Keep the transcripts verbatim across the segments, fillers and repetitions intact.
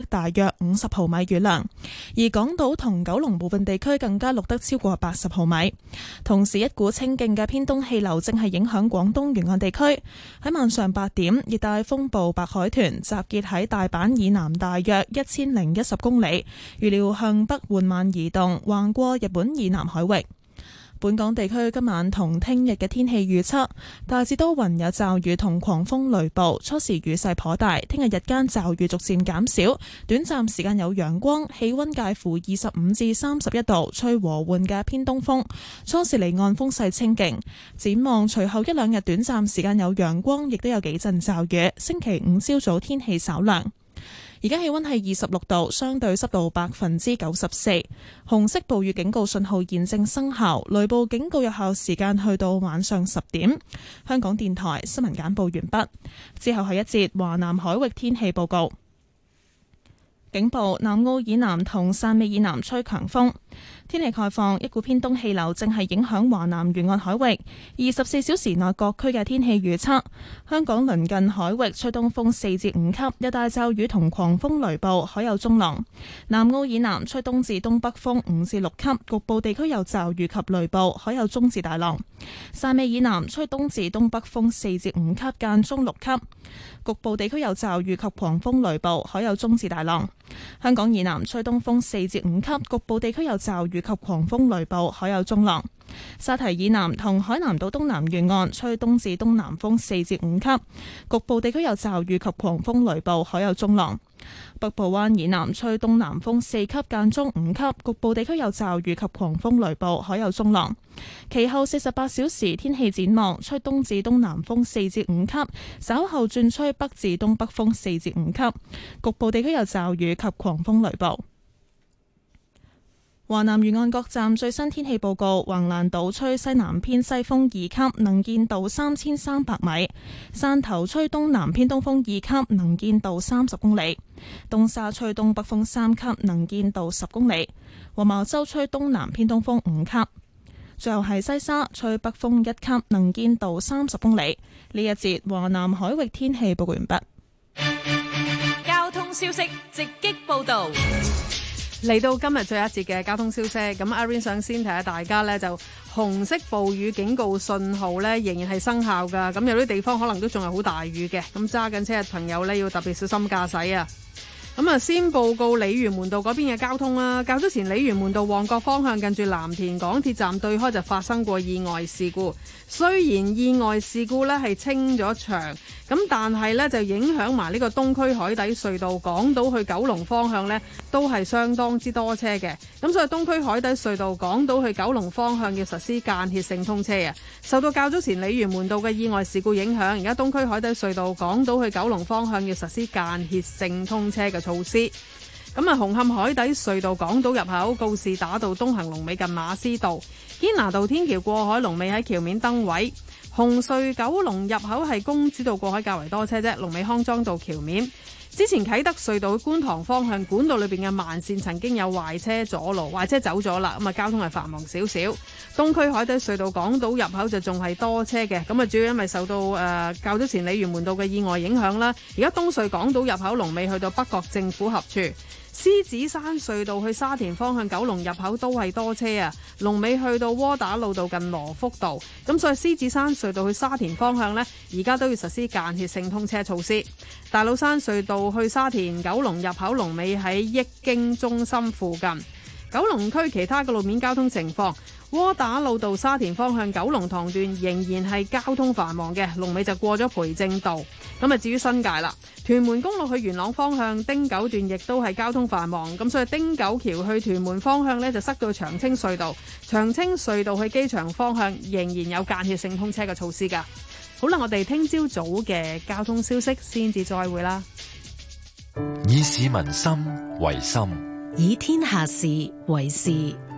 大約五十毫米雨量，而港島同九龍部分地區更加錄得超過八十毫米。同時，一股清勁嘅偏東氣流正係影響廣東沿岸地區。喺晚上八點，熱帶風暴白海豚集結喺大阪以南大約一千零一十公里，預料向北緩慢移動，橫過日本以南海域。本港地區今晚同聽日嘅天氣預測，大致多雲有驟雨同狂風雷暴，初時雨勢頗大。聽日日間驟雨逐漸減少，短暫時間有陽光，氣溫介乎二十五至三十一度，吹和緩嘅偏東風。初時離岸風勢清勁。展望隨後一兩日短暫時間有陽光，亦都有幾陣驟雨。星期五朝早天氣稍涼。而家氣溫係二十六度，相對濕度百分之九十四。紅色暴雨警告信號現正生效，雷暴警告有效時間去到晚上十點。香港電台新聞簡報完畢，之後係一節華南海域天氣報告。警報：南澳以南同汕尾以南吹強風。天氣概況：一股偏東氣流正係影響華南沿岸海域。二十四小時內各區嘅天氣預測：香港鄰近海域吹東風四至五級，一帶驟雨同狂風雷暴，海有中浪。南澳以南吹東至東北風五至六級，局部地區有驟雨及雷暴，海有中至大浪。汕尾以南吹東至東北風四至五級，間中六級，局部地區有驟雨及狂風雷暴，海有中至大浪。香港以南吹東風四至五級，局部地區有驟雨及狂風雷暴，海有中浪。沙堤以南同海南島東南沿岸吹東至東南風四至五級，局部地區有驟雨及狂風雷暴，海有中浪。北部灣以南吹東南風四級，間中五級，局部地區有驟雨及狂風雷暴，海有中浪。其後四十八小時天氣展望：吹東至東南風四至五級，稍後轉吹北至東北風四至五級，局部地區有驟雨及狂風雷暴。華南沿岸各站最新天氣報告：橫瀾島吹西南偏西風二級，能見度三千三百米；汕頭吹東南偏東風二級，能見度三十公里；東沙吹東北風三級，能見度十公里；黃茅洲吹東南偏東風五級。最後係西沙吹北風一級，能見度三十公里。呢一節華南海域天氣報告完畢。 交通消息直擊報道。 嚟到今日最後一節嘅交通消息，咁阿 Rain 想先提下大家呢，就紅色暴雨警告信號呢仍然係生效噶，咁有啲地方可能都仲係好大雨嘅，咁揸緊車嘅朋友呢要特別小心駕駛啊！咁啊，先報告鯉魚門道嗰邊嘅交通啦。較早前鯉魚門道旺角方向近住藍田港鐵站對開就發生過意外事故，雖然意外事故呢係清咗場，咁但係呢就影響埋呢個東區海底隧道港島去九龍方向呢都係相當之多車嘅，咁所以東區海底隧道港島去九龍方向要實施間歇性通車啊。受到較早前鯉魚門道嘅意外事故影響，而家東區海底隧道港島去九龍方向要實施間歇性通車嘅措施。咁啊，紅磡海底隧道港島入口告士打道東行龍尾近馬師道，堅拿道天橋過海龍尾喺橋面燈位。紅隧九龍入口係公主道過海較為多車啫，龍尾康莊道橋面。之前啟德隧道觀塘方向管道裏邊嘅慢線曾經有壞車阻路，壞車走咗啦，咁啊交通係繁忙少少。東區海底隧道港島入口就仲係多車嘅，咁啊主要因為受到誒、呃、較早前鯉魚門道嘅意外影響啦。而家東隧港島入口龍尾去到北角政府合署。獅子山隧道去沙田方向九龍入口都係多車啊，龍尾去到窩打老道近羅福道，咁所以獅子山隧道去沙田方向呢，而家都要實施間歇性通車措施。大老山隧道去沙田九龍入口龍尾喺益京中心附近。九龍區其他嘅路面交通情況，窩打老道沙田方向九龍塘段仍然係交通繁忙嘅，龍尾就過咗培正道。咁啊，至於新界啦，屯門公路去元朗方向汀九段亦都係交通繁忙，咁所以汀九橋去屯門方向呢，就塞到長青隧道，長青隧道去機場方向仍然有間歇性通車嘅措施㗎。好啦，我哋聽朝早嘅交通消息先至再會啦。 以市民心為心， 以天下事為事。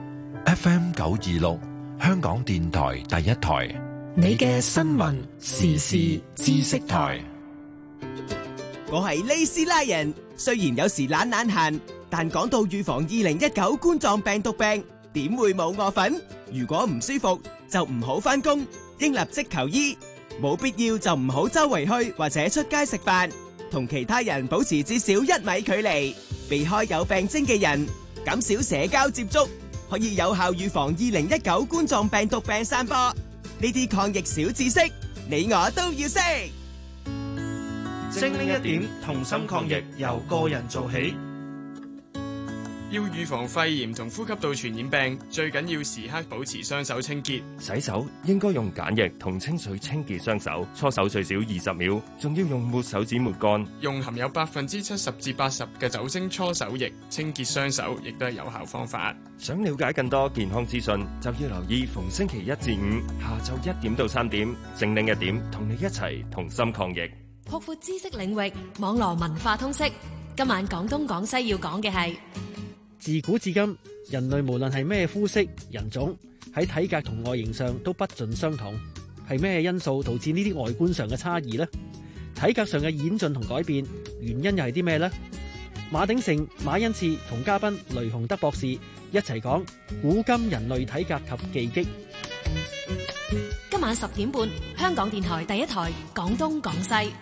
F M 九二六，香港電台第一台， 你嘅新聞時事知識台。 我係利斯拉人，雖然有時懶懶閒，但講到預防二零一九冠狀病毒病，點會冇我份？如果唔舒服就唔好返工，應立即求醫。冇必要就唔好周圍去或者出街食飯，同其他人保持至少一米距離。 避開有病徵嘅人，減少社交接觸，可以有效預防二零一九冠狀病毒病散播。呢啲抗疫小知識，你我都要識。 精靈一點，同心抗疫，由個人做起。 要預防肺炎同呼吸道傳染病，最緊要時刻保持雙手清潔。 洗手應該用梘液同清水清潔雙手，搓手最少二十秒，仲要用抹手指抹乾。 用含有百分之七十至八十嘅酒精搓手液清潔雙手，亦都係有效方法。 想了解更多健康資訊，就要留意逢星期一至五下晝一點到三點，精靈一點，同你一齊同心抗疫。 擴闊知識領域，網絡文化通識。今晚廣東廣西要講嘅係。 自古至今，人類無論係咩膚色、人種，喺體格同外形上都不盡相同。係咩因素導致呢啲外觀上嘅差異呢？體格上嘅演進同改變，原因又係啲咩呢？馬鼎盛、馬恩賜同嘉賓雷洪德博士一齊講古今人類體格及技擊。 今晚十點半，香港電台第一台廣東廣西。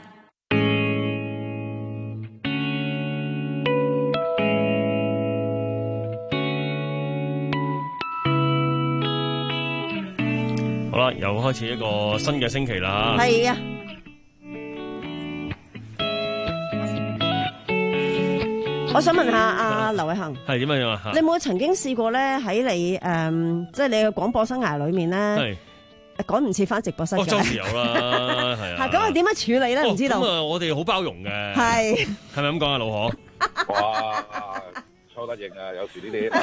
好啦，又開始一個新嘅星期啦。 係啊，我想問下阿劉偉恒， 係點樣啊？ 你有冇曾經試過咧喺你誒、嗯，即係你嘅廣播生涯裏面咧，趕唔切翻直播室嘅？ 哦，周時有啦，係啊。 咁係點樣處理咧？唔、哦、知道。 咁啊，我哋好包容嘅。 係。 係咪咁講啊，老何？ 哇！抽得型啊！有時呢啲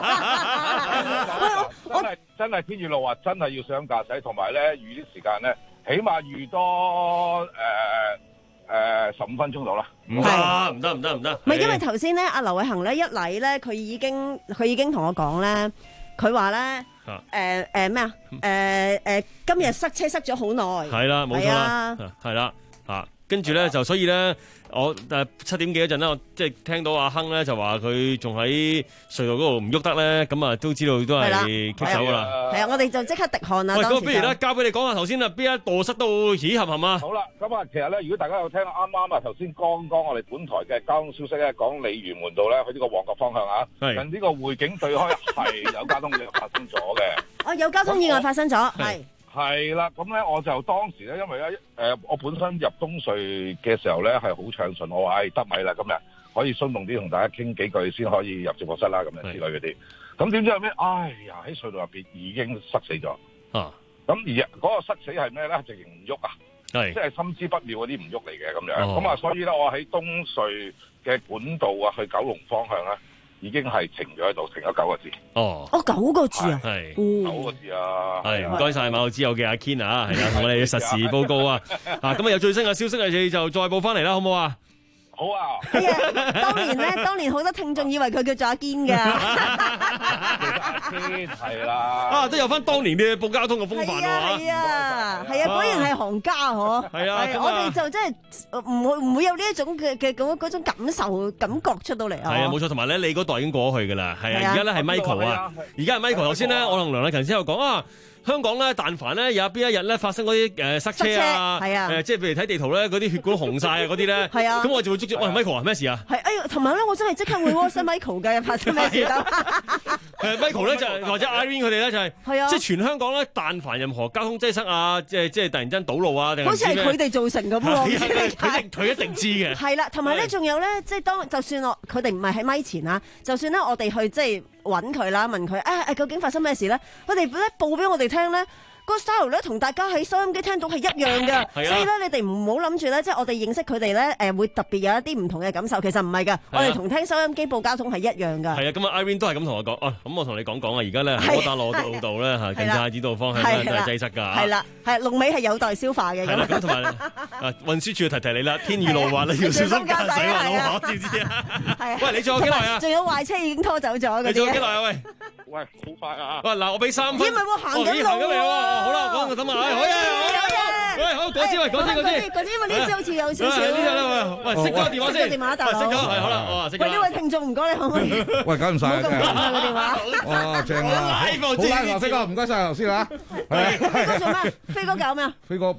真係真係天雨路滑，真係要上駕駛，同埋咧預啲時間咧，起碼預多誒誒十五分鐘到啦。 唔得唔得唔得唔得！ 唔係因為頭先咧，阿劉偉恒咧一嚟咧，佢已經佢已經同我講咧，佢話咧誒誒咩啊誒誒今日塞車塞咗好耐。 係啦，冇錯啦，係啦嚇，跟住咧就所以咧。我誒七點幾嗰陣咧，我即係聽到阿亨咧就話佢仲喺隧道嗰度唔喐得咧，咁啊都知道都係棘手噶啦。係啊， 我哋就即刻滴汗啦。 喂，咁不如咧交俾你講下頭先啊，邊一度塞到起合係嘛？ 好啦，咁啊，其實咧，如果大家有聽啱啱啊頭先剛剛我哋本台嘅交通消息咧，講鯉魚門道咧去呢個旺角方向啊，近呢個匯景對開係有交通意外發生咗嘅。 哦，有交通意外發生咗，係。 係啦，咁咧我就當時咧，因為咧誒、呃，我本身入東隧嘅時候咧係好暢順，我話誒得米啦，今日可以鬆動啲同大家傾幾句先可以入直播室啦，咁樣之類嗰啲。咁點知後尾，哎呀喺隧道入邊已經塞死咗。啊！咁而嗰個塞死係咩咧？直情唔喐啊！係即係心知不妙嗰啲唔喐嚟嘅咁樣。咁啊、哦，所以咧我喺東隧嘅管道啊去九龍方向咧。已經係停咗喺度，停咗九個字。 哦， 哦，九個字啊， 係九個字啊， 係唔該晒馬路之友嘅阿 Ken 啊，係啊，同我哋實時報告啊。啊，咁啊有最新嘅消息，你就再報翻嚟啦，好唔好啊？ 好啊！ 係啊，當年咧，當年好多聽眾以為佢叫做阿堅㗎。 阿堅係啦。 啊，都有翻當年嘅報交通嘅風範喎。 係啊，係啊，果然係行家嗬。 係啊， 我哋就真係唔會唔會有呢一種嘅嘅嗰嗰種感受感覺出到嚟啊。 係啊，冇錯，同埋咧，你嗰代已經過去㗎啦。係啊，而家咧係 Michael 啊，而家係 Michael。頭先咧，我同梁禮勤先有講啊。香港咧，但凡咧有邊一日咧發生嗰啲誒塞車啊，係啊，誒即係譬如睇地圖咧，嗰啲血管紅晒啊，嗰啲咧，係啊，咁我就會捉住，喂 Michael 啊，咩事啊？係， 哎呀，同埋咧，我真係即刻會 WhatsApp Michael 嘅，發生咩事咁？ 誒 Michael 咧就或者 Irene 佢哋咧就係，係啊，即係全香港咧，但凡任何交通擠塞啊，即係即係突然間堵路啊，定係好似係佢哋造成咁喎，佢佢一定知嘅。係啦，同埋咧，仲有咧，即係當就算我佢哋唔係喺咪前啊，就算咧我哋去即係揾佢啦，問佢誒誒究竟發生咩事咧？佢哋咧報俾我哋聽咧。個 style 咧同大家喺收音機聽到係一樣嘅，所以咧你哋唔好諗住咧，即係我哋認識佢哋咧，誒會特別有一啲唔同嘅感受，其實唔係㗎，我哋同聽收音機報交通係一樣㗎。係啊，咁啊 Irene 都係咁同我講，哦，咁我同你講講啊，而家咧窩打老道咧嚇，近太子道方向咧都係擠塞㗎。係啦，係龍尾係有待消化嘅。係啦，咁同埋啊運輸署要提提你啦，天雨路滑你要小心駕駛啊，老婆知唔知啊？係啊。喂，你仲有幾耐啊？仲有壞車已經拖走咗嗰啲。你仲有幾耐啊？喂喂，好快啊！喂，嗱，我俾三分。咦，唔係喎，行緊路喎。好啦，講個等啊，好啊，好啊，喂，好，嗰支喂，嗰支嗰支，嗰支因為呢支好似有少少。呢支啦，喂，熄咗電話先。熄咗電話，大佬。熄咗，係好啦，哦，熄咗。喂，呢位聽眾唔該，你可唔可以？喂，搞唔晒啊！咁緊啊個電話。哇，正啊！好拉喎，飛哥，唔該晒頭先啊。係啊。飛哥做咩？飛哥搞咩啊？飛哥。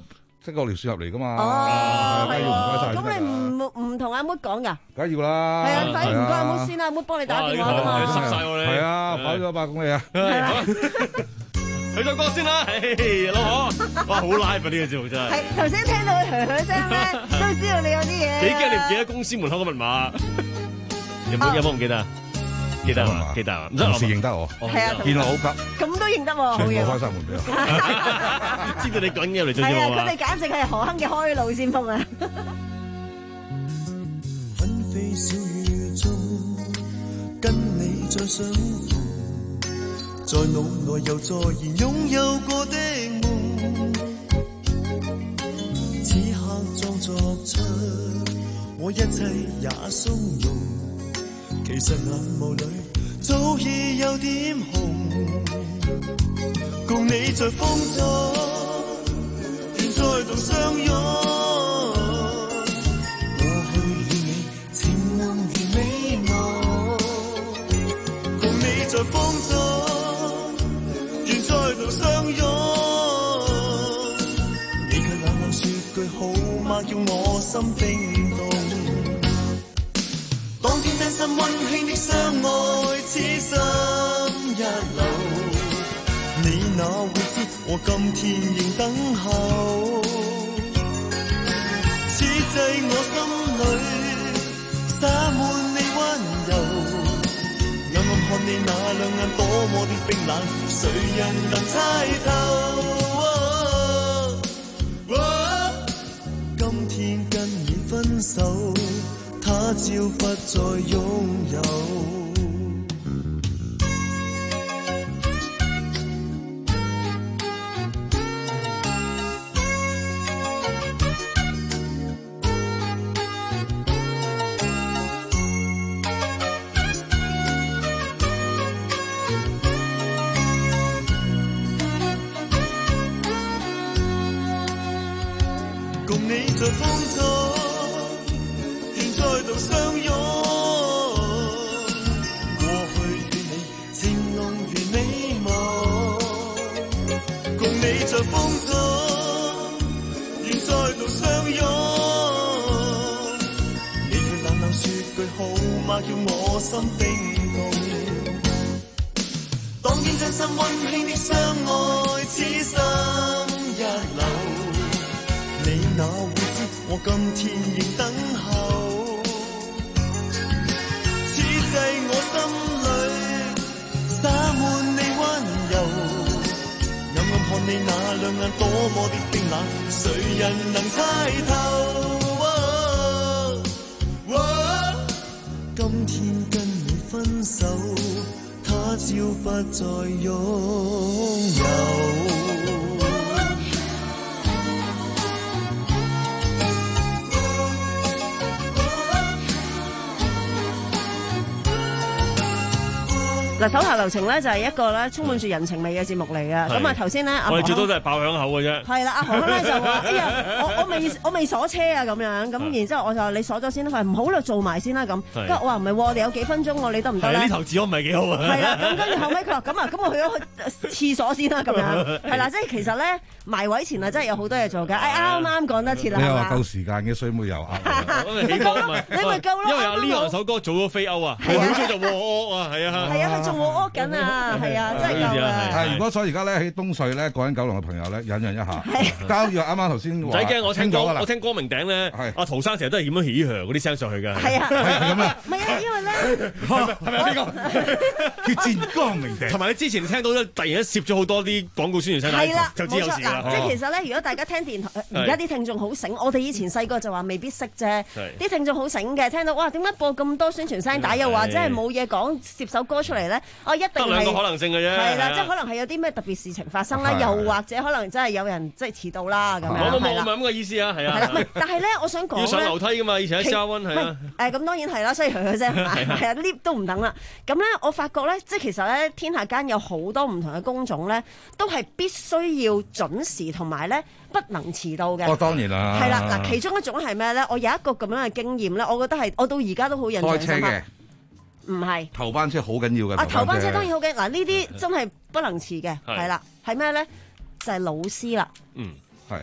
即個條線入嚟噶嘛。 哦， 係要唔該晒。 咁你唔唔同阿妹講㗎？ 梗係要啦。 係啊，快唔該阿妹先啦，阿妹幫你打電話㗎嘛。 濕晒我你。 係啊，跑咗百公里啊。 去咗歌先啦，老婆，哇，好 live 啊！呢個節目真係。 係頭先聽到佢噓噓聲咧，都知道你有啲嘢。 幾驚你唔記得公司門口個密碼？有冇有冇唔記得？記得嘛？記得啊！ 同事認得我， 係啊， 見我好急， 咁都認得喎， 全部開晒門俾我。知道你滾入嚟做係啊， 嘢嘛？ 佢哋簡直係何坑嘅開路先鋒啊！ 紛飛小雨中，跟你再相逢，在腦內又再現擁有過的夢，此刻裝作出我一切也鬆容。其實眼眸裏早已有點紅，共你在風中，願再度相擁。過去與你情濃如美夢，共你在風中，願再度相擁。你卻冷冷說句好嗎，叫我心冰凍。當天真心溫馨的相愛，此心一路，你哪會知我今天仍等候？此際我心裏灑滿你溫柔，暗暗看你那兩眼多麼的冰冷，誰人能猜透？啊啊、今天跟你分手，他朝不再擁有。共你在風中，再度相擁，過去與你情濃如美夢，共你在風中，願再度相擁。你卻冷冷說句好嗎，叫我心冰凍。當天真心溫馨的相愛，此心一縷，你哪會知我今天仍等候？此際我心裏灑滿你溫柔，暗暗看你那兩眼多麼的冰冷，誰人能猜透？啊啊、今天跟你分手，他朝不再擁有。 嗱，手下留情咧就係一個咧充滿住人情味嘅節目嚟嘅。咁啊頭先咧， 我哋最多都係爆響口嘅啫。 係啦，阿何咧就話：哎呀，我我未我未鎖車啊咁樣。咁然之後我就話你鎖咗先啦，佢話唔好啦，做埋先啦咁。跟住我話唔係喎，我哋有幾分鐘喎，你得唔得咧？ 呢頭治安唔係幾好啊。 係啦，咁跟住後尾佢話咁啊，咁我去咗去廁所先啦咁樣。係啦，即係其實咧埋位前啊，真係有好多嘢做嘅。哎啱啱講得切啦。 你話夠時間嘅衰妹又啱。 咁咪起歌咪？ 你咪夠咯。 因為阿 Leon 首歌早咗飛歐啊，佢好早就臥屙啊，係啊。 係啊，佢仲臥屙緊啊。啊，係啊，真係夠啊！ 係，如果所以而家咧喺東隧咧過緊九龍嘅朋友咧，忍忍一下。交住啱啱頭先話， 唔使驚，我聽咗㗎啦。 我聽光明頂咧，阿陶生成日都係點樣起響嗰啲聲上去㗎。 係啊， 係咁啊。 唔係啊，因為咧， 係咪啊？邊個？決戰光明頂。同埋你之前聽到咧，突然間攝咗好多啲廣告宣傳聲， 係啦， 就知有事啦。 即係其實咧，如果大家聽電台，而家啲聽眾好醒，我哋以前細個就話未必識啫。啲聽眾好醒嘅，聽到哇點解播咁多宣傳聲帶，又或者係冇嘢講，攝首歌出嚟咧，我一定係得兩個可能性嘅啫。 係啦，即係可能係有啲咩特別事情發生啦，又或者可能真係有人即係遲到啦咁樣。 我都冇唔係咁嘅意思啊，係啊。 係啦，但係咧，我想講咧， 要上樓梯㗎嘛，以前喺沙灣係啊。 誒咁當然係啦，所以佢佢啫，係啊 lift 都唔等啦。咁咧，我發覺咧，即係其實咧，天下間有好多唔同嘅工種咧，都係必須要準時同埋咧不能遲到嘅。 哦，當然啦。 係啦，嗱，其中一種係咩咧？我有一個咁樣嘅經驗咧，我覺得係我到而家都好印象深刻。唔係頭班車好緊要嘅。 啊，頭班車當然好緊，嗱呢啲真係不能遲嘅，係啦，係咩咧？就係老師啦。 嗯， 係。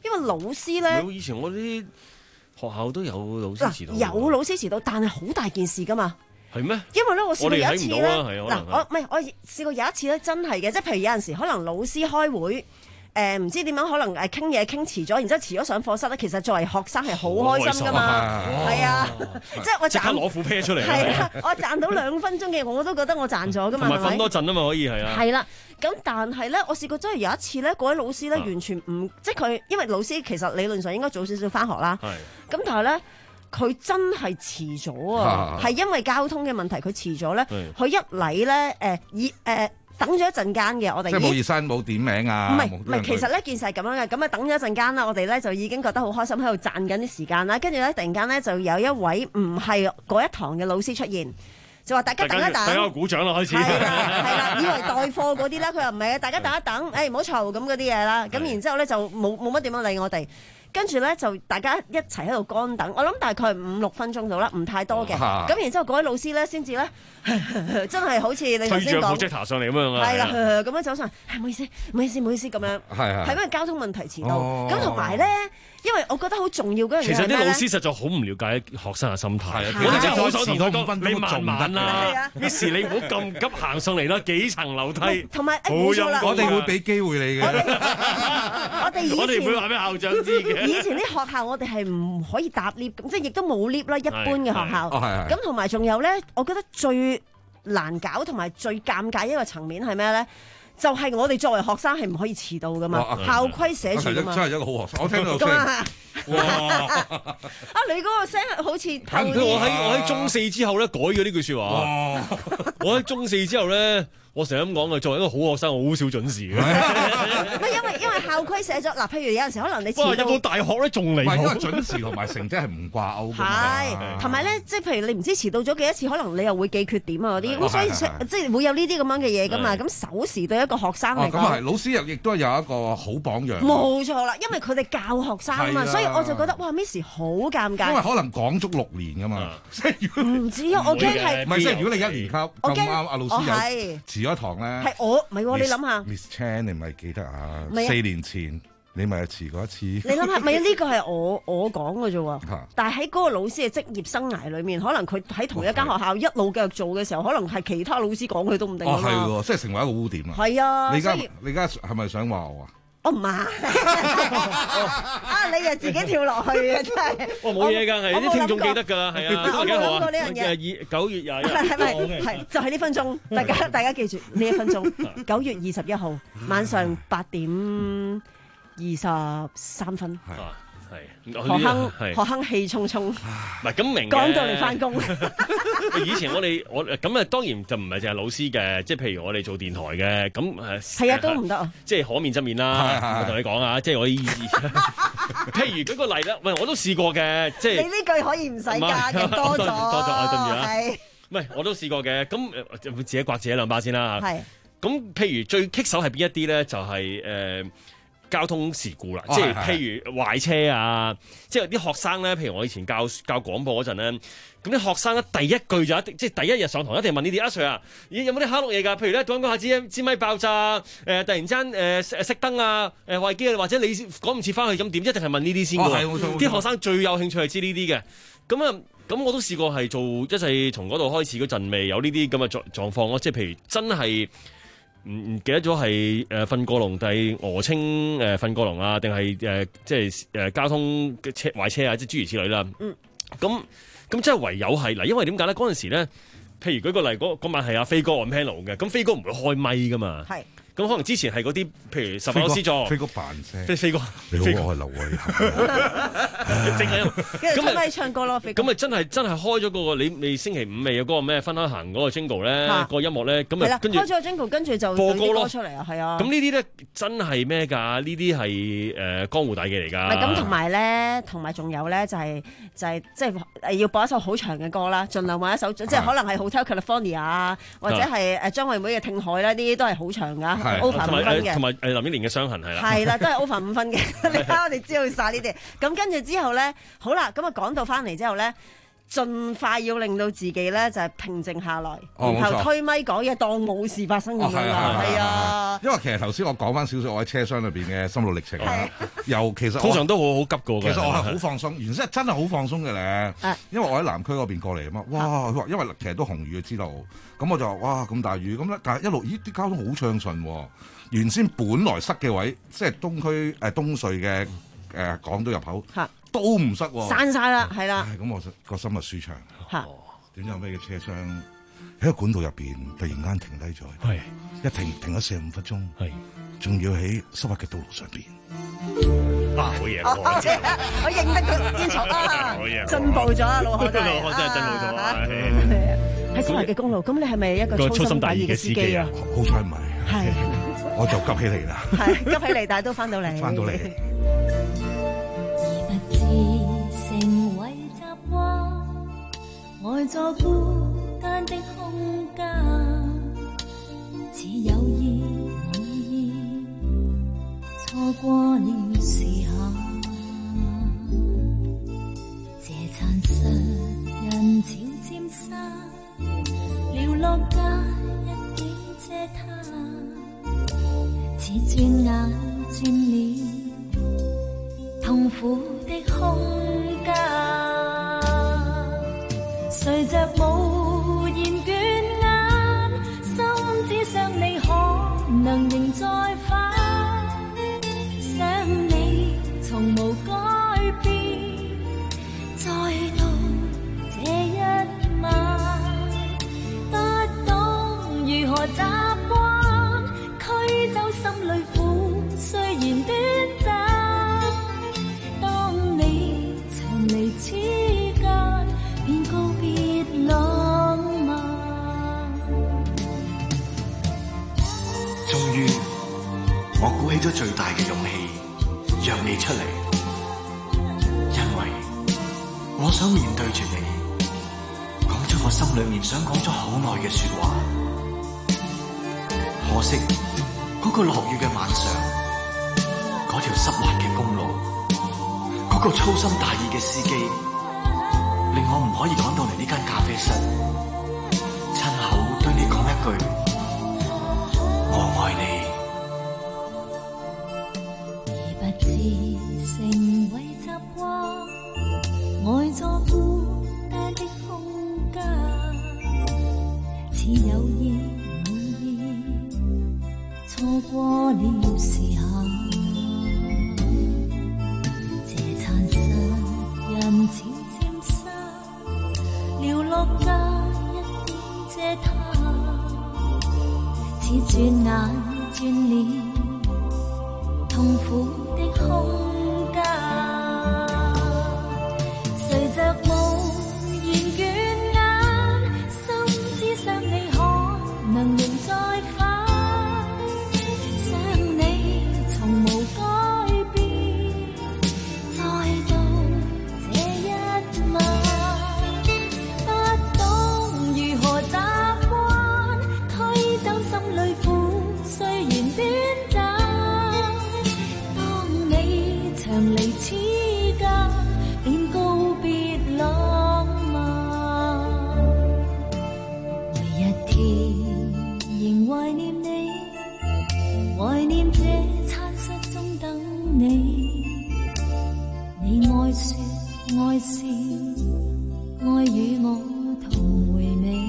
因為老師咧， 以前我啲學校都有老師遲到， 有老師遲到，但係好大件事噶嘛。 係咩？ 因為咧，我試過有一次咧，嗱，我唔係我試過有一次咧，真係嘅，即係譬如有陣時可能老師開會。誒唔知點樣可能誒傾嘢傾遲咗，然之後遲咗上課室咧，其實作為學生係好開心噶嘛，係啊，即係我即刻攞副啤出嚟， 係啊，我賺到兩分鐘嘅我都覺得我賺咗噶嘛， 同埋瞓多陣啊嘛，可以係啊， 係啦，咁但係咧，我試過真係有一次咧，嗰位老師咧完全唔，即係佢，因為老師其實理論上應該早少少翻學啦，咁但係咧。佢真係遲咗啊！係因為交通嘅問題，佢遲咗咧。佢一嚟咧，誒以誒等咗一陣間嘅，我哋即係冇熱身冇點名啊！ 唔係唔係，其實呢件事係咁樣嘅。咁啊等咗一陣間啦，我哋咧就已經覺得好開心，喺度賺緊啲時間啦。跟住咧，突然間咧就有一位唔係嗰一堂嘅老師出現。就話大家等一等， 大家鼓掌啦，開始係啦，係啦，以為代課嗰啲咧，佢話唔係啊，大家等一等，誒唔好嘈咁嗰啲嘢啦。咁然之後咧就冇冇乜點樣理我哋。跟住咧就大家一齊喺度乾等，我諗大概五六分鐘到啦，唔太多嘅。咁然之後嗰位老師咧先至咧，真係好似你頭先講， 推著 projector 上嚟咁樣啊， 係啦，咁樣走上，唔好意思，唔好意思，唔好意思咁樣，係係因為交通問題遲到。咁同埋咧，因為我覺得好重要嗰樣嘢， 其實啲老師實在好唔了解學生嘅心態。我哋真係好想遲到五分鐘，你慢慢啦，Miss 你唔好咁急行上嚟啦，幾層樓梯， 同埋冇錯啦， 我哋會俾機會你嘅。 我哋以前我哋唔會話俾校長知嘅。 以前啲學校我哋係唔可以搭 lift，咁即係亦都冇 lift 啦。一般嘅學校，咁同埋仲有咧，我覺得最難搞同埋最尷尬一個層面係咩咧？就係我哋作為學生係唔可以遲到噶嘛，校規寫住噶嘛。 真係一個好學生，我聽到個聲。哇！ 啊，你嗰個聲好似透啲。 我喺我喺中四之後咧改咗呢句説話。我喺中四之後咧。我成日咁講嘅，作為一個好學生，我好少準時嘅。 唔係因為因為校規寫咗嗱，譬如有陣時可能你遲到， 入到大學咧仲離譜。 因為準時同埋成績係唔掛鈎㗎嘛。 係，同埋咧，即係譬如你唔知遲到咗幾多次，可能你又會記缺點啊嗰啲，咁所以即係會有呢啲咁樣嘅嘢㗎嘛。咁守時對一個學生嚟講， 咁係老師又亦都有一個好榜樣。 冇錯啦，因為佢哋教學生啊嘛，所以我就覺得哇 ，Miss 好尷尬。 因為可能講足六年㗎嘛。 唔知啊，我驚係。 唔係即係如果你一年級咁啱，阿老師有遲咗堂咧。 係我唔係喎，你諗下 ，Miss Chan 你咪記得啊？四年前你咪遲過一次。 你諗下，咪呢個係我我講嘅啫喎。但係喺嗰個老師嘅職業生涯裏面，可能佢喺同一間學校一路繼續做嘅時候，可能係其他老師講佢都唔定。 哦，係喎，即係成為一個污點啊！ 係啊， 你而家你而家係咪想話我啊？ 我唔係啊！你又自己跳落去嘅真係。 我冇嘢㗎，係啲聽眾記得㗎啦，係啊。 我冇諗過呢樣嘢。 二九月廿一， 係咪係就係呢分鐘？大家大家記住呢一分鐘，九月二十一號晚上八點二十三分。 係何亨何亨氣沖沖，唔係咁明講到嚟翻工。 以前我哋我咁啊，當然就唔係淨係老師嘅，即係譬如我哋做電台嘅咁誒， 係啊都唔得啊， 即係可免則免啦。我同你講啊，即係我譬如舉個例啦，喂，我都試過嘅，即係你呢句可以唔使加嘅，多咗多咗，我對唔住啊， 係， 唔係我都試過嘅，咁就自己刮自己兩巴先啦。 係， 咁譬如最棘手係邊一啲咧？就係誒。交通事故啦，即係譬如壞車啊，即係啲學生咧，譬如我以前教教廣播嗰陣咧，咁啲學生咧第一句就一定，即係第一日上堂一定問呢啲阿 Sir 啊，咦有冇啲蝦碌嘢㗎？譬如咧講講下支支咪爆炸，誒、呃、突然間誒熄燈啊，誒壞機啊，或者你趕唔切翻去咁點？一定係問呢啲先㗎。啲、哦、學生最有興趣係知呢啲嘅。咁啊，咁我都試過係做一切從嗰度開始嗰陣，未有呢啲咁嘅狀狀況咯。即係譬如真係。唔唔記得咗係誒瞓過龍定係訛稱誒瞓過龍啊，定係誒即係誒、呃、交通嘅車壞車啊，即係諸如此類啦。嗯，咁咁即係唯有係嗱，因為點解咧？嗰陣時咧，譬如舉個例，嗰嗰晚係阿飛哥按 panel 嘅，咁飛哥唔會開咪噶嘛。係。咁可能之前係嗰啲，譬如十八老師座， 飛哥扮聲， 即係飛哥， 你好，我係劉偉恒， 正係跟住出咪唱歌咯，飛哥。 咁咪真係真係開咗嗰個你你星期五未有嗰個咩分開行嗰個 jingle 咧，個音樂咧，咁啊跟住開咗個 jingle，跟住就播歌咯出嚟啊，係啊。 咁呢啲咧真係咩㗎？呢啲係誒江湖大忌嚟㗎。 唔係咁，同埋咧，同埋仲有咧，就係就係即係要播一首好長嘅歌啦，盡量揾一首即係可能係 Hotel California 啊，或者係誒張惠妹嘅聽海啦，呢啲都係好長㗎。over 五分嘅， 同埋誒林憶蓮嘅傷痕係啦， 係啦，都係 over 五分嘅。你睇我哋知道晒呢啲，咁跟住之後咧，好啦，咁啊講到翻嚟之後咧， 盡快要令到自己咧就係平靜下來， 哦、 然後推咪講嘢當冇事發生咁樣啦。係啊， 因為其實頭先我講翻少少我喺車廂裏邊嘅心路歷程啦。又其實通常都好好急過嘅。 其實我係好放鬆，原先係真係好放鬆嘅咧。因為我喺南區嗰邊過嚟啊嘛，哇！佢話因為其實都紅雨嘅知道，咁我就話哇咁大雨咁咧，但係一路咦啲交通好暢順喎。原先本來塞嘅位，即係東區誒、呃、東隧嘅誒、呃、港島入口。都唔塞喎， 散晒啦，係啦。 咁我個心就舒暢。 嚇， 點知後尾嘅車廂喺個管道入邊突然間停低咗，係一停停咗四五分鐘，係仲要喺濕滑嘅道路上邊。 啊，好嘢！ 我認得佢煙草啊，進步咗啊，老何真係， 老何真係進步咗啊！ 喺濕滑嘅公路，咁你係咪一個粗心大意嘅司機啊？ 好彩唔係，係我就急起嚟啦。 係急起嚟，但係都翻到嚟。 翻到嚟。 成為習慣，呆在孤單的空間，似有意無意錯過了時候。這殘實人潮漸散，寥落街一幾嗟嘆，似轉眼轉了痛苦的空間，隨着無言倦眼，心只想你可能仍在返，想你從無改變，再到這一晚，不懂如何習慣，驅走心裏苦，雖然短暫。離此間，便告別浪漫。 終於，我鼓起咗最大嘅勇氣，約你出嚟，因為我想面對住你，講出我心裏面想講咗好耐嘅說話。可惜，嗰個落雨嘅晚上，嗰條濕滑嘅公路，嗰個粗心大意嘅司機，令我唔可以趕到嚟呢間咖啡室，親口對你講一句我愛你。 而不知成為習慣，呆在孤單的空間，似有意無意錯過了時候。人潮漸散，寥落街一點嗟嘆，似轉眼轉了痛苦的空間，隨着無言倦眼，心只想你可能仍在返，想你從無改變，再到不懂如何習慣，驅走心裏苦，雖然短暫。當你長離此間，便告別浪漫。每一天仍懷念你，懷念這餐室中等你。你愛說愛笑，愛與我同回味。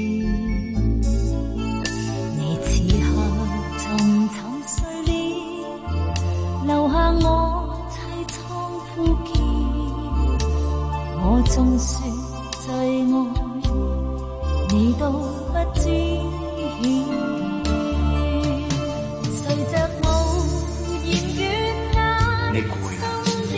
你此刻沉沉睡了，留下我凄愴枯竭。我縱說最愛，你都不知曉。隨着無言倦眼， 你攰啦，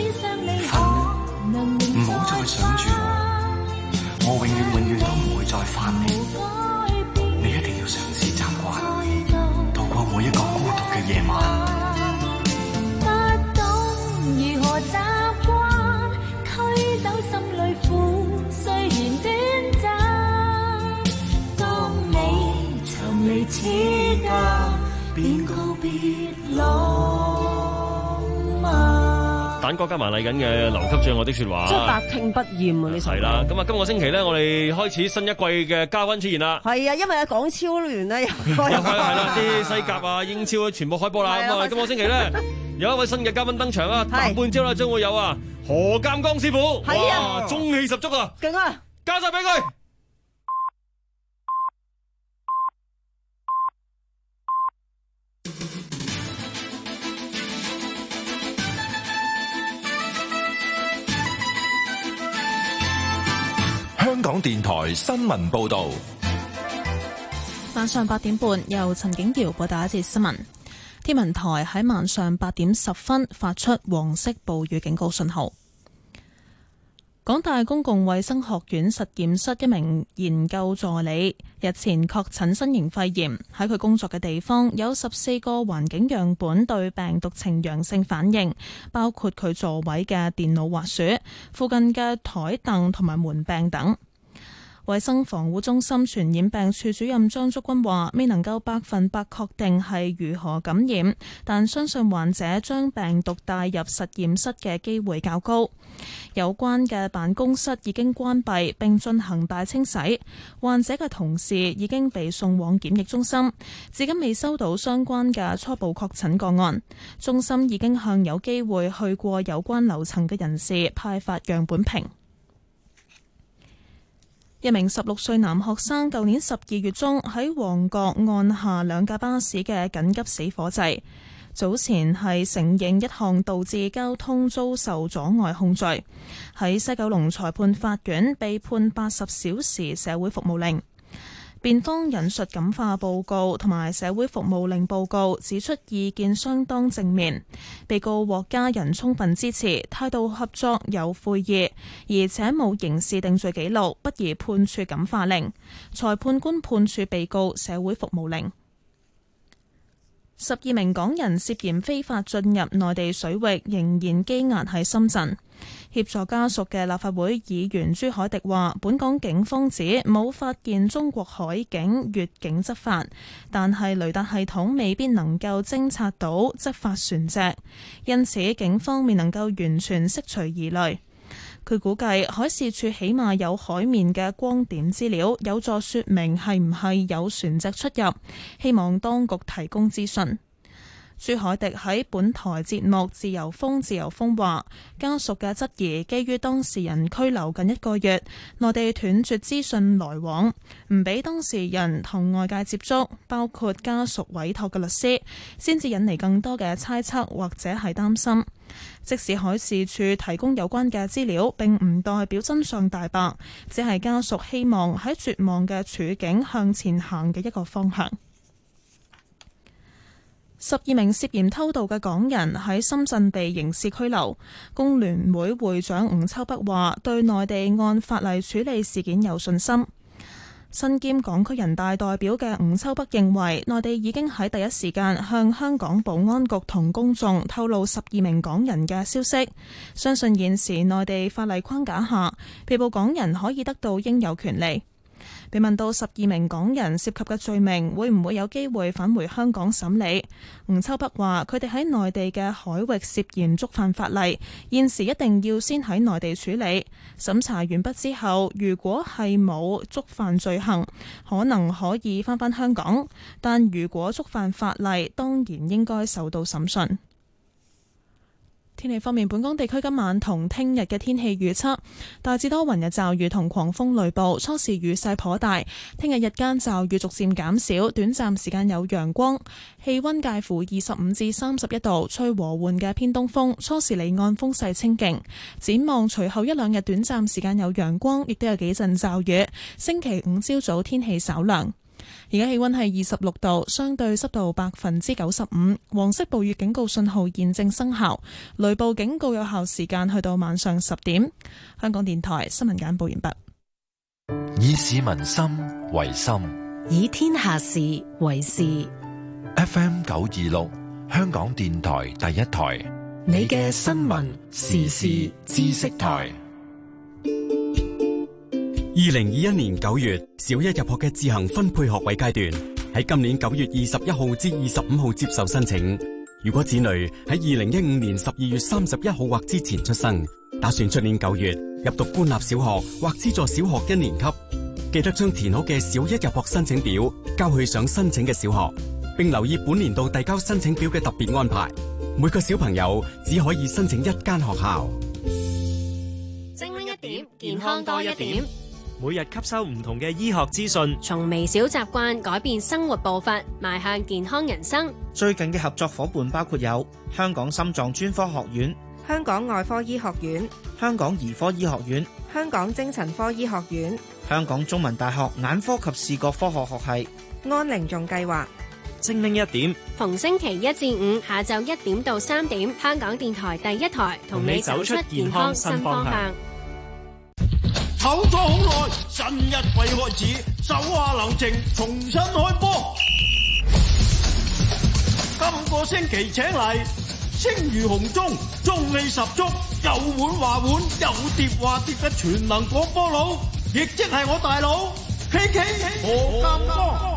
唔好再想住我，我永遠永遠都唔會再翻嚟。你一定要嘗試習慣，度過每一個孤獨嘅夜晚。 不懂如何習慣，驅走心裏苦，雖然短暫。當你長離此間，便告別浪漫。 蛋哥加埋嚟緊嘅留給最愛的説話， 即係百聽不厭啊！呢首係啦，咁啊，今個星期咧，我哋開始新一季嘅嘉賓出現啦。 係啊，因為啊港超聯咧又開又開係啦，啲西甲啊、英超全部開波啦。咁啊，今個星期咧有一位新嘅嘉賓登場啊，下半朝啦將會有啊何鑑江師傅， 係啊， 中氣十足啊， 勁啊， 交晒俾佢。 香港電台新聞報道， 晚上八點半由陳景瑤報道一節新聞。天文台喺晚上八點十分發出黃色暴雨警告信號。港大公共衛生學院實驗室一名研究助理日前確診新型肺炎，喺佢工作嘅地方有十四個環境樣本對病毒呈陽性反應，包括佢座位嘅電腦滑鼠、附近嘅台凳同埋門柄等。衛生防護中心傳染病處主任張竹君話：未能夠百分百確定係如何感染，但相信患者將病毒帶入實驗室嘅機會較高。有關嘅辦公室已經關閉並進行大清洗，患者嘅同事已經被送往檢疫中心，至今未收到相關嘅初步確診個案。中心已經向有機會去過有關樓層嘅人士派發樣本瓶。一名十六歲男學生舊年十二月中喺旺角按下兩架巴士嘅緊急死火掣，早前係承認一項導致交通遭受阻礙控罪，喺西九龍裁判法院被判八十小時社會服務令。辯方引述感化報告同埋社會服務令報告，指出意見相當正面，被告獲家人充分支持，態度合作有悔意，而且冇刑事定罪記錄，不宜判處感化令。裁判官判處被告社會服務令。十二名港人涉嫌非法進入內地水域，仍然羈押喺深圳。協助家屬嘅立法會議員朱凱迪話：本港警方指冇發現中國海警越境執法，但係雷達系統未必能夠偵察到執法船隻，因此警方未能夠完全釋除疑慮。佢估計海事處起碼有海面嘅光點資料，有助說明係唔係有船隻出入，希望當局提供資訊。朱凱迪喺本台節目《自由風自由風》話，家屬嘅質疑基於當事人拘留近一個月，內地斷絕資訊來往，唔俾當事人同外界接觸，包括家屬委託嘅律師，先至引嚟更多嘅猜測或者係擔心。即使海事處提供有關嘅資料，並唔代表真相大白，只係家屬希望喺絕望嘅處境向前行嘅一個方向。十二名涉嫌偷渡嘅港人喺深圳被刑事拘留。工聯會會長吳秋北話：對內地按法例處理事件有信心。身兼港區人大代表嘅吳秋北認為，內地已經喺第一時間向香港保安局同公眾透露十二名港人嘅消息，相信現時內地法例框架下，被捕港人可以得到應有權利。被問到十二名港人涉及嘅罪名會唔會有機會返回香港審理，吳秋北話：佢哋喺內地嘅海域涉嫌觸犯法例，現時一定要先喺內地處理，審查完畢之後，如果係冇觸犯罪行，可能可以返返香港，但如果觸犯法例，當然應該受到審訊。天氣方面，本港地區今晚同聽日嘅天氣預測大致多雲，有驟雨同狂風雷暴，初時雨勢頗大。聽日日間驟雨逐漸減少，短暫時間有陽光，氣溫介乎二十五至三十一度，吹和緩嘅偏東風，初時離岸風勢清勁。展望隨後一兩日短暫時間有陽光，亦都有幾陣驟雨。星期五朝早天氣稍涼。而家氣溫係二十六度，相對濕度百分之九十五，黃色暴雨警告信號現正生效，雷暴警告有效時間去到晚上十點。香港電台新聞簡報完畢。 以市民心為心， 以天下事為事。 F M 九二六，香港電台第一台， 你嘅新聞時事知識台。 二零二一年九月，小一入學嘅自行分配學位階段喺今年九月二十一號至二十五號接受申請。 如果子女喺二零一五年十二月三十一號或之前出生，打算出年九月入讀官立小學或資助小學一年級，記得將填好嘅小一入學申請表交去想申請嘅小學，並留意本年度遞交申請表嘅特別安排。每個小朋友只可以申請一間學校。 精靈一點，健康多一點。 每日吸收唔同嘅醫學資訊， 從微小習慣改變生活步伐，邁向健康人生。 最近嘅合作伙伴包括有香港心臟專科學院、 香港外科醫學院、 香港兒科醫學院、 香港精神科醫學院、 香港中文大學眼科及視覺科學學系、 安寧頌計劃。 精靈一點， 逢星期一至五下晝一點到三點，香港電台第一台同你走出健康新方向。 唞咗好耐，新一季開始，手下留情，重新開波。今個星期請嚟聲如洪鐘，中氣十足，有碗話碗，有碟話碟嘅全能廣播佬，亦即係我大佬 K K 何鑑江。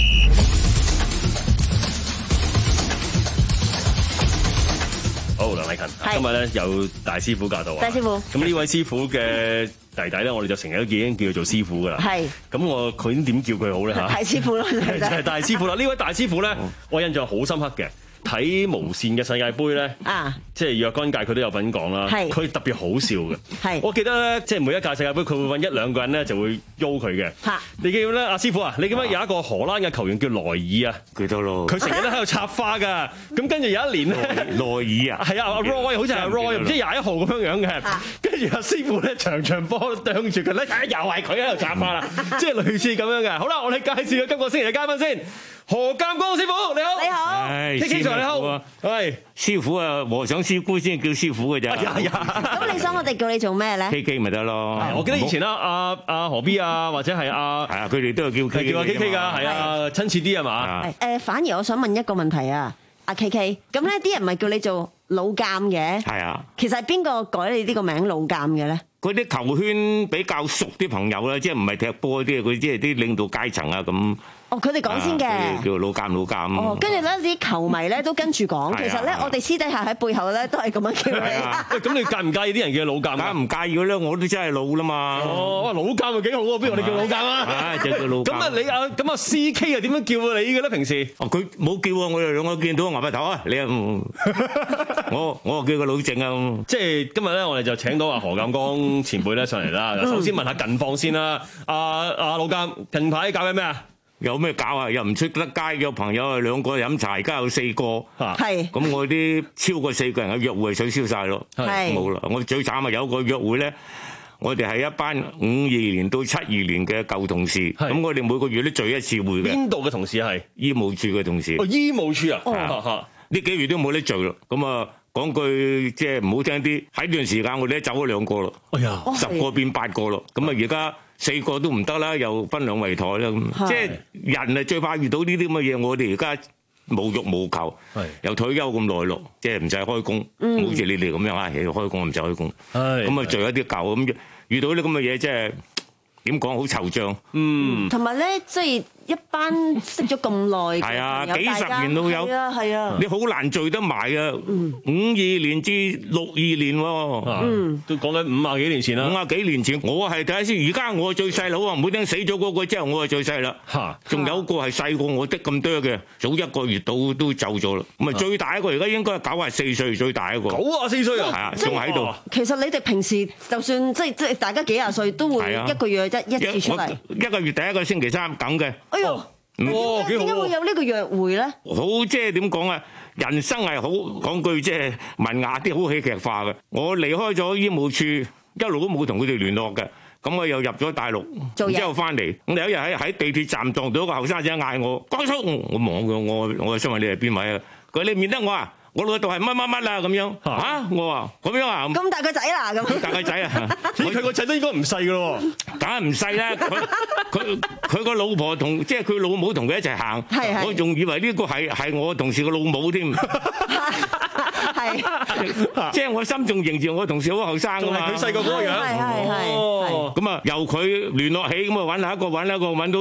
好，梁禮勤，今日咧有大師傅教導啊。 大師傅， 咁呢位師傅嘅弟弟咧，我哋就成日都已經叫佢做師傅噶啦。係。咁我佢點叫佢好咧嚇？ 大師傅咯，就係大師傅啦。呢位大師傅咧，我印象好深刻嘅。睇無線嘅世界盃咧，啊，即係若干屆佢都有份講啦。係，佢特別好笑嘅。係，我記得咧，即係每一屆世界盃，佢會揾一兩個人咧，就會喐佢嘅。嚇，你記唔記得阿師傅啊？你記唔記得有一個荷蘭嘅球員叫萊爾啊？記得咯。佢成日都喺度插花㗎。咁跟住有一年咧，萊爾啊，係啊，阿 Roy 好似係 Roy，唔知廿一號咁樣樣嘅。跟住阿師傅咧，場場波啄住佢咧，又係佢喺度插花啦，即係類似咁樣嘅。好啦，我哋介紹咗今個星期嘅嘉賓先。何鑑江師傅，你好，你好，K K Sir你好， 係師傅啊，和尚師姑先叫師傅嘅啫。 咁你想我哋叫你做咩咧 ？K K 咪得咯。 我記得以前啦，阿阿何 B 啊，或者係阿係啊，佢哋都係叫 K K 叫阿 K K 噶，係啊，親切啲係嘛？ 誒，反而我想問一個問題啊，阿 K K，咁咧啲人咪叫你做老鑑嘅？係啊。其實係邊個改你呢個名老鑑嘅咧？ 嗰啲球圈比較熟啲朋友啦，即係唔係踢波啲，佢即係啲領導階層啊咁。 哦，佢哋講先嘅， 叫老鑑老鑑。 哦，跟住咧啲球迷咧都跟住講，其實咧我哋私底下喺背後咧都係咁樣叫你。 喂，咁你介唔介意啲人叫老鑑？ 梗唔介意啦，我都真係老啦嘛。 哦，老鑑咪幾好喎？不如我哋叫老鑑啊？ 係就叫老鑑。 咁啊，你啊，咁啊，C K 啊點樣叫你嘅咧？平時？ 哦，佢冇叫啊，我哋兩個見到牛鼻頭啊，你啊，我我叫個老鄭啊。 即係今日咧，我哋就請到阿何鑑江前輩咧上嚟啦。首先問下近況先啦。阿阿老鑑近排搞緊咩啊？ 有咩搞啊？又唔出得街，有朋友啊兩個飲茶，而家有四個。係。咁我啲超過四個人嘅約會取消晒咯。係。冇啦，我最慘啊！有個約會咧，我哋係一班五二年到七二年嘅舊同事。咁我哋每個月都聚一次會嘅。 邊度嘅同事係？醫務處嘅同事。 哦，醫務處啊。 哦。呢幾月都冇得聚咯。咁啊，講句即係唔好聽啲，喺段時間我哋都走咗兩個咯。哎呀，十個變八個咯。咁啊，而家。四個都唔得啦，又分兩圍台啦，咁即係人係最怕遇到呢啲咁嘅嘢。我哋而家無欲無求，又退休咁耐咯，即係唔使開工，好似你哋咁樣啊，要開工唔使開工，咁啊聚一啲舊咁，遇到啲咁嘅嘢，即係點講好惆悵。嗯， 同埋咧，即係一班識咗咁耐， 係啊，幾十年都有， 係啊，係啊， 你好難聚得埋啊。五二年至六二年喎， 嗯，都講緊五啊幾年前啦。 五啊幾年前，我係第一先，而家我係最細佬啊！唔好聽死咗嗰個之後，我係最細啦。嚇，仲有一個係細過我的咁多嘅，早一個月到都走咗啦。咁啊，最大一個而家應該係九啊四歲，最大一個。 九啊四歲啊， 係啊，仲喺度。 其實你哋平時就算即係即係大家幾廿歲，都會一個月一一次出嚟。 一個月第一個星期三咁嘅。 哎呦！哇，點解會有呢個約會咧？ 好，即係點講啊？人生係好講句即係文雅啲，好戲劇化嘅。我離開咗醫務處，一路都冇同佢哋聯絡嘅。咁我又入咗大陸，然之後翻嚟。咁有一日喺喺地鐵站撞到一個後生仔嗌我，江叔，我望佢，我我想問你係邊位啊？佢話你唔認得我啊？我老豆係乜乜乜啦咁樣嚇，我話咁樣啊？ 咁大個仔啦咁。 咁大個仔啊？ 咦，佢個仔都應該唔細噶咯喎。 梗係唔細啦，佢佢佢個老婆同即係佢老母同佢一齊行，我仲以為呢個係係我同事個老母添。係，即係我心仲認住我同事好後生噶嘛。 佢細個嗰個樣。 係係係。咁啊，由佢聯絡起，咁啊揾下一個揾一個揾到。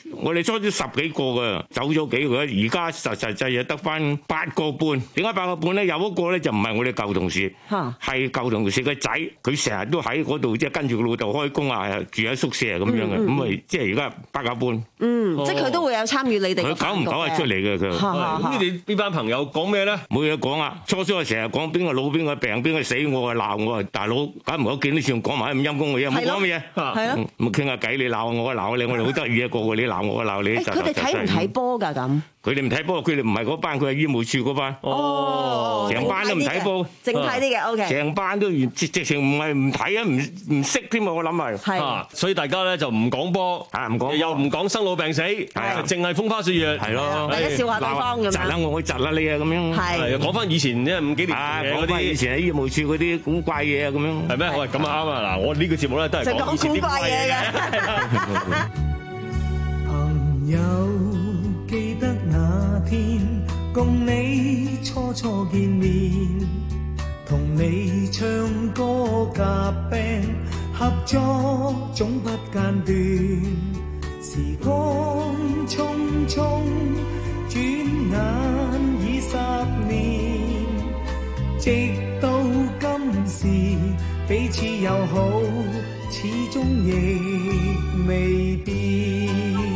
我哋初咗十幾個㗎，走咗幾個，而家實實際際得翻八個半。點解八個半咧？有一個咧就唔係我哋舊同事，係舊同事嘅仔，佢成日都喺嗰度，即係跟住個老豆開工啊，住喺宿舍咁樣嘅，咁咪即係而家八個半。 嗯，即係佢都會有參與你哋。 佢久唔久係出嚟嘅佢。 咁你哋呢班朋友講咩咧？ 冇嘢講啊！初初成日講邊個老邊個病邊個死，我啊鬧我啊大佬，梗唔好見到算講埋咁陰公嘅嘢，唔好講乜嘢。係咯，咁傾下偈，你鬧我，我鬧你，我哋好得意啊！個個你鬧我，我鬧你。 佢哋睇唔睇波㗎咁？ 佢哋唔睇波，佢哋唔係嗰班，佢係醫務處嗰班。哦，成班都唔睇波， 靜態啲嘅 OK。 成班都直直情唔係唔睇啊，唔唔識添啊！我諗係。 係，所以大家咧就唔講波， 啊唔講， 又唔講生老病死，係淨係風花雪月，係咯。 大家笑下對方咁樣。 窒啦我，我窒啦你啊咁樣。 係。 講翻以前呢五幾年嘅嗰啲， 以前喺醫務處嗰啲古怪嘢啊咁樣。 係咩？喂，咁啊啱啊！嗱，我呢個節目咧都係講以前啲古怪嘢嘅。 朋友，記得那天共你初初見面，同你唱歌夾 band， 合作總不間斷。時光匆匆，轉眼已十年，直到今時彼此友好，始終亦未變。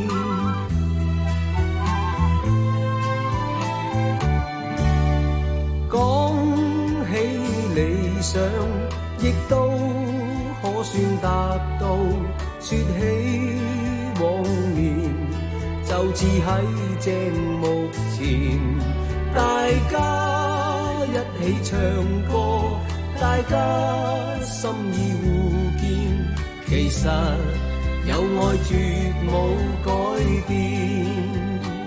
講起理想，亦都可算達到。說起往年，就似喺正目前，大家一起唱歌，大家心意互見，其實有愛絕冇改變。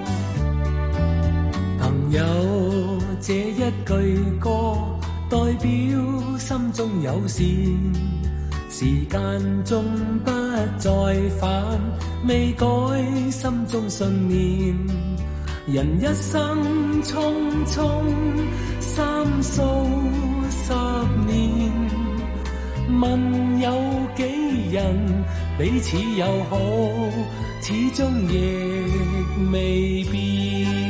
朋友，這一句歌代表心中有善，時間終不再返，未改心中信念。人一生匆匆，三數十年，問有幾人彼此友好，始終亦未變。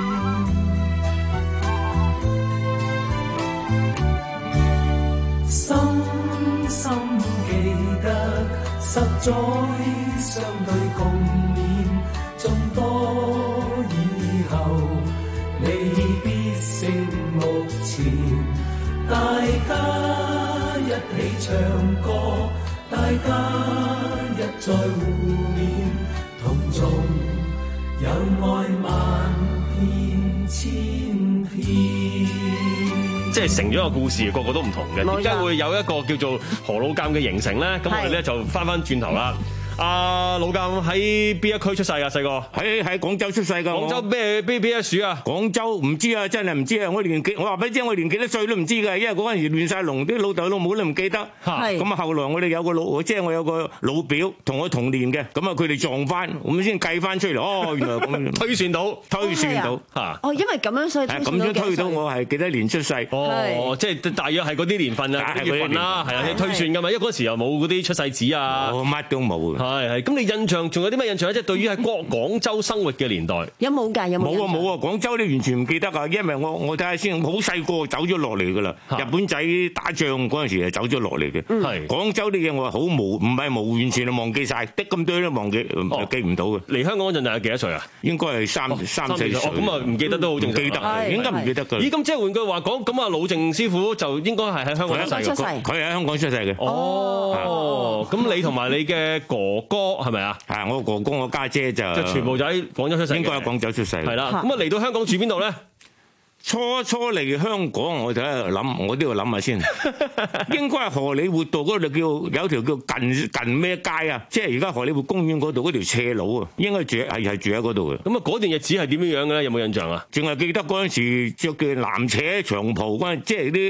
深深記得，十載相對共勉，眾多以後未必勝目前。大家一起唱歌，大家一再互勉，同眾有愛萬遍千遍。 即係成咗個故事，個個都唔同嘅。點解會有一個叫做何老監嘅形成咧？咁我哋咧就翻翻轉頭啦。阿老監喺邊一區出世噶？細個喺喺廣州出世噶。 廣州咩邊邊一處啊？ 廣州唔知啊，真係唔知啊！我年紀，我話俾你知，我年幾多歲都唔知㗎，因為嗰陣時亂晒龍，啲老豆老母都唔記得。係。咁啊，後來我哋有個老，即係我有個老表同我同年嘅，咁啊佢哋撞翻，咁先計翻出嚟。哦，原來咁推算到， 推算到嚇。哦，因為咁樣所以推算到幾歲？咁樣推到我係幾多年出世。 哦，即係大約係嗰啲年份啊，月份啦，係啊，推算㗎嘛，因為嗰時又冇嗰啲出世紙啊， 乜都冇。 係係，咁你印象仲有啲咩印象咧？即係對於喺廣廣州生活嘅年代， 有冇㗎？有冇？ 冇啊冇啊！廣州你完全唔記得啊，因為我我睇下先，好細個走咗落嚟㗎啦。日本仔打仗嗰陣時係走咗落嚟嘅。係廣州啲嘢我話好無，唔係無完全係忘記曬，的咁多都忘記，記唔到嘅。 嚟香港嗰陣係幾多歲啊？ 應該係三三四歲。 咁啊唔記得都好正常。 記得應該唔記得㗎。 咦？咁即係換句話講，咁啊老鄭師傅就應該係喺香港出世嘅。 佢係喺香港出世嘅。 哦，咁你同埋你嘅哥哥係咪啊？ 係我哥哥，我家姐就就全部就喺廣州出世， 應該喺廣州出世。 係啦，咁啊嚟到香港住邊度咧？ 初初嚟香港，我就喺度諗，我都要諗下先。應該係荷里活道嗰度叫有條叫近近咩街啊？即係而家荷里活公園嗰度嗰條斜路啊，應該住係係住喺嗰度嘅。 咁啊，嗰段日子係點樣樣嘅咧？有冇印象啊？ 淨係記得嗰陣時著嘅藍扯長袍嗰陣，即係啲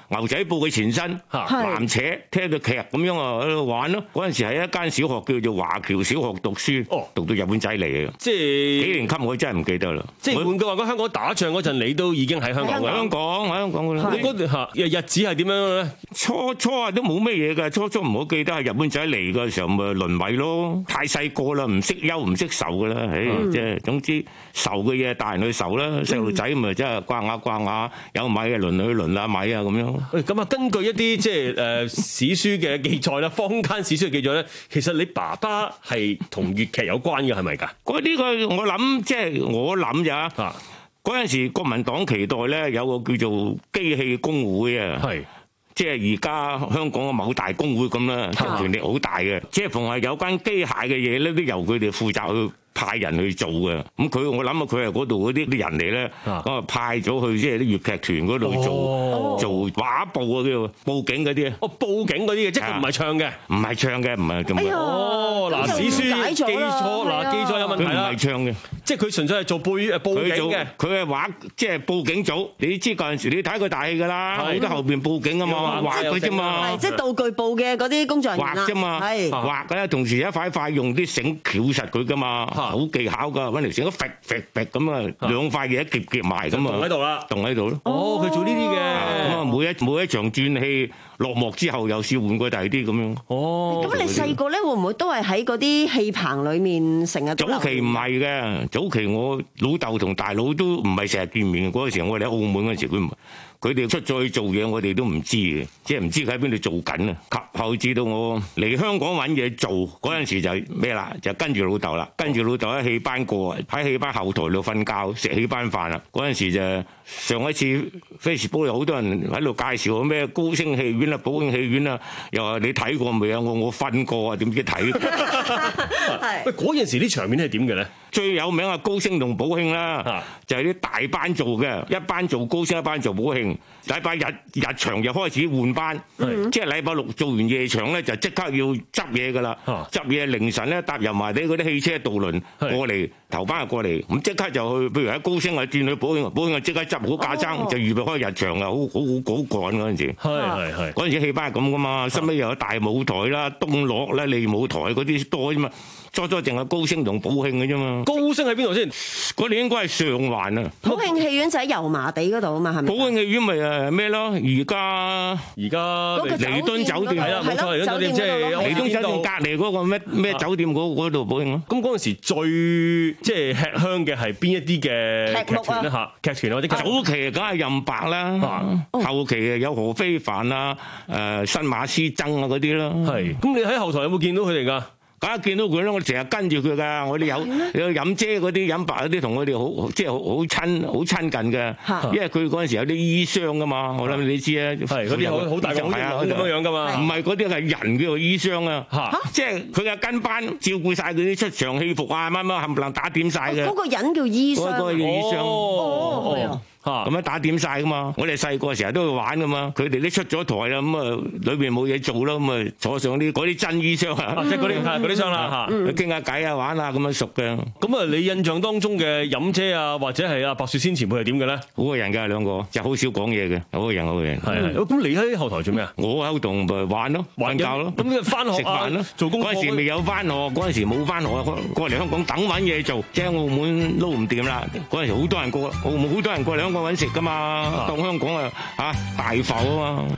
牛仔布嘅前身，南扯聽到劇咁樣啊喺度玩咯。嗰陣時喺一間小學叫做華僑小學讀書，哦、讀到日本仔嚟嘅。即係幾年級我真係唔記得啦。即係換句話講，香港打仗嗰陣，你都已經喺香港㗎。香港喺香港㗎啦。你嗰段嚇日子係點樣咧？初初啊都冇咩嘢㗎，初初唔好記得係日本仔嚟嘅時候咪淪為咯。太細個啦，唔識憂唔識愁㗎啦。唉、嗯，即係總之愁嘅嘢大人去愁啦，細路仔咪真係刮下刮下，有米嘅輪去輪下米啊咁樣。喂，咁啊，根據一啲即係誒史書嘅記載啦，坊間史書嘅記載咧，其實你爸爸係同粵劇有關嘅，係咪㗎？嗰啲個我諗即係我諗咋。嗰陣時國民黨期待咧有個叫做機器工會啊，係即係而家香港嘅某大工會咁啦，權力好大嘅，即係逢係有關機械嘅嘢咧，都由佢哋負責去派人去做嘅。咁佢我諗啊，佢係嗰度嗰啲啲人嚟咧，咁啊派咗去即係啲粵劇團嗰度做、哦、做畫布啊，叫佈景嗰啲啊。哦，佈景嗰啲嘅，即係佢唔係唱嘅，唔係唱嘅，唔係咁。哎哦，嗱史書記錯，嗱記錯有問題啦。佢唔係唱嘅，即係佢純粹係做佈誒佈景嘅。佢係畫即係佈景組。你知嗰陣時你睇佢大戲㗎啦，好多後邊佈景啊嘛，畫佢啫嘛。即係道具部嘅嗰啲工作人員啦。畫啫嘛，係畫嘅，同時一塊塊用啲繩翹實佢㗎嘛。好技巧㗎，揾條繩一揈揈揈咁啊，兩塊嘢夾夾埋咁啊，棟喺度啦，棟喺度咯。哦，佢做呢啲嘅。咁啊，每一每一場轉戲落幕之後，又試換過第二啲咁樣。哦。咁你細個咧會唔會都係喺嗰啲戲棚裡面成日？早期唔係嘅，早期我老豆同大佬都唔係成日見面嘅。嗰陣時我哋喺澳門嗰陣時，佢唔。佢哋出咗去做嘢，我哋都唔知嘅，即係唔知佢喺邊度做緊啊！及後至到我嚟香港揾嘢做嗰陣時就咩啦，就跟住老豆啦，跟住老豆喺戲班過，喺戲班後台度瞓覺，食戲班飯啦。嗰陣時就上一次 Facebook 有好多人喺度介紹咩高升戲院啊、寶興戲院啊，又話你睇過未啊？我我瞓過啊，點知睇？喂，嗰陣時啲場面係點嘅咧？最有名啊，高升同寶興啦，就係啲大班做嘅，一班做高升，一班做寶興。禮拜日日場就開始換班，即係禮拜六做完夜場咧，就即刻要執嘢噶啦。執嘢凌晨咧搭油麻地嗰啲汽車渡輪過嚟，頭班就過嚟，咁即刻就去，譬如喺高升啊轉去寶興，寶興啊即刻執好架撐，就預備開日場啊，好好好好趕嗰陣時。係係係。嗰陣時戲班係咁噶嘛，收尾又有大舞台啦、東樂啦、利舞台嗰啲多啫嘛。初初淨係高升同寶興嘅啫嘛。高升喺邊度先？嗰年應該係上環啊。寶興戲院就喺油麻地嗰度啊嘛，係咪？寶興戲院咪誒咩咯？而家而家彌敦酒店係啦，冇錯，彌敦酒店即係彌敦酒店隔離嗰個咩咩酒店嗰嗰度寶興咯。咁嗰陣時最即係吃香嘅係邊一啲嘅劇團咧嚇？劇團或者早期梗係任白啦，後期誒有何非凡啊、誒新馬師曾啊嗰啲啦。係。咁你喺後台有冇見到佢哋㗎？梗係見到佢啦，我成日跟住佢噶。我哋有有飲姐嗰啲飲白嗰啲，同我哋好即係好好親好親近嘅。因為佢嗰陣時有啲衣箱噶嘛，我諗你知啊。係嗰啲好好大個係啊，咁樣樣噶嘛。唔係嗰啲係人叫做衣箱啊。嚇！即係佢嘅跟班照顧晒佢啲出場戲服啊，乜乜冚唪唥打點晒嘅。嗰個人叫衣箱。嗰個叫衣箱。哦。嚇！咁樣打點晒噶嘛。我哋細個成日都去玩噶嘛。佢哋都出咗台啦，咁啊裏邊冇嘢做啦，咁啊坐上啲嗰啲真衣箱啊，即係嗰啲嗰啲箱啦嚇，傾下偈啊，玩啊咁樣熟嘅。咁啊，你印象當中嘅飲姐啊，或者係阿白雪仙前輩係點嘅咧？好個人㗎兩個，就好少講嘢嘅，好個人好個人。係係。咁你喺後台做咩啊？我喺度咪玩咯，瞓覺咯。咁你翻學食飯咯，做功課。嗰陣時未有翻學，嗰陣時冇翻學，過嚟香港等揾嘢做，即係澳門撈唔掂啦。嗰陣時好多人過，澳門好多人過嚟香港揾食㗎嘛，當香港啊嚇大埠啊嘛。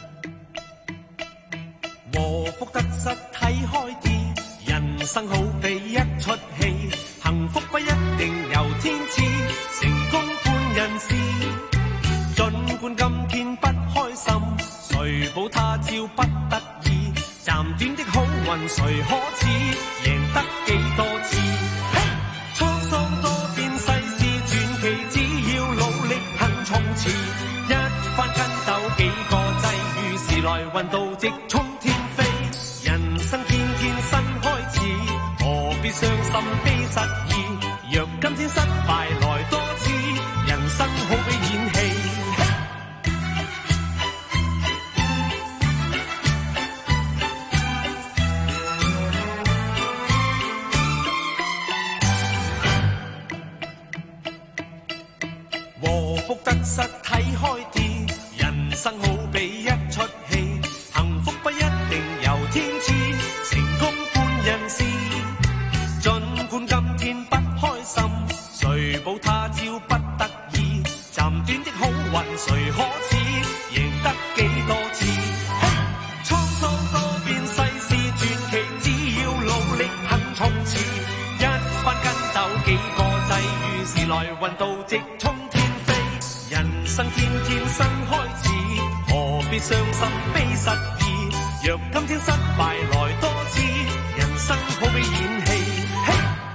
禍福得失睇開啲，人生好比一出戲，幸福不一定由天賜，成功半人事。儘管今天不開心，誰保他朝不得意？暫短的好運誰可似？贏得幾多次？滄桑多變世事傳奇，只要努力肯衝刺，一番筋斗幾個際遇，時來運到直衝天飛。人生天天新開始，何必傷心悲失意？若今天失敗來多次，人生好比演戲。禍福得失睇開啲，人生好比一出戲，幸福不一定由天賜，成功半人事。儘管今天不開心，誰保他朝不得已？暫短的好運誰可恥？贏得幾多次？嘿，滄桑多變，世事傳奇，只要努力肯衝刺，一番筋斗幾個際遇，時來運到直衝天飛。人生天天新開始，何必傷心悲失意？若今天失敗來多次，人生好比演戲。嘿，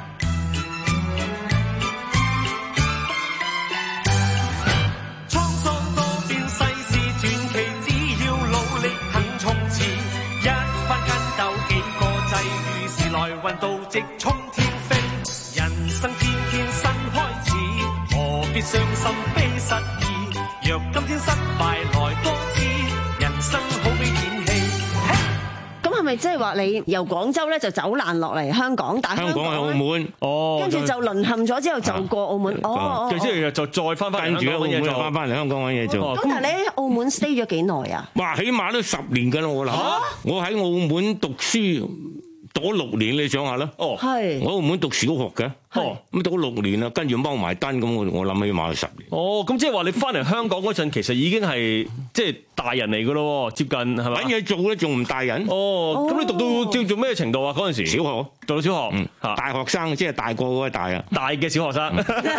滄桑多變，世事傳奇，只要努力肯衝刺，一番筋斗幾個際遇，時來運到直衝天飛。人生天天新開始，何必傷心悲失意？若今天失敗來多次，人生好比演戲。 咁係咪即係話你由廣州咧就走難落嚟香港，但係香港係澳門，哦， 跟住就淪陷咗之後就過澳門，哦， 跟住就再翻翻跟住澳門翻翻嚟香港揾嘢做。 咁但係你喺澳門 stay 咗幾耐啊？ 哇，起碼都十年㗎啦，我諗。我喺澳門讀書讀咗六年，你想下啦。哦，係。我喺澳門讀小學嘅。哦，咁讀咗六年啦，跟住踎埋單咁，我我諗起碼十年。 哦，咁即係話你翻嚟香港嗰陣，其實已經係即係大人嚟㗎咯，接近係咪？ 揾嘢做咧，仲唔大人？ 哦，咁你讀到叫做咩程度啊？嗰陣時小學， 讀到小學， 嗯，大學生即係大過嗰個大啊， 大嘅小學生。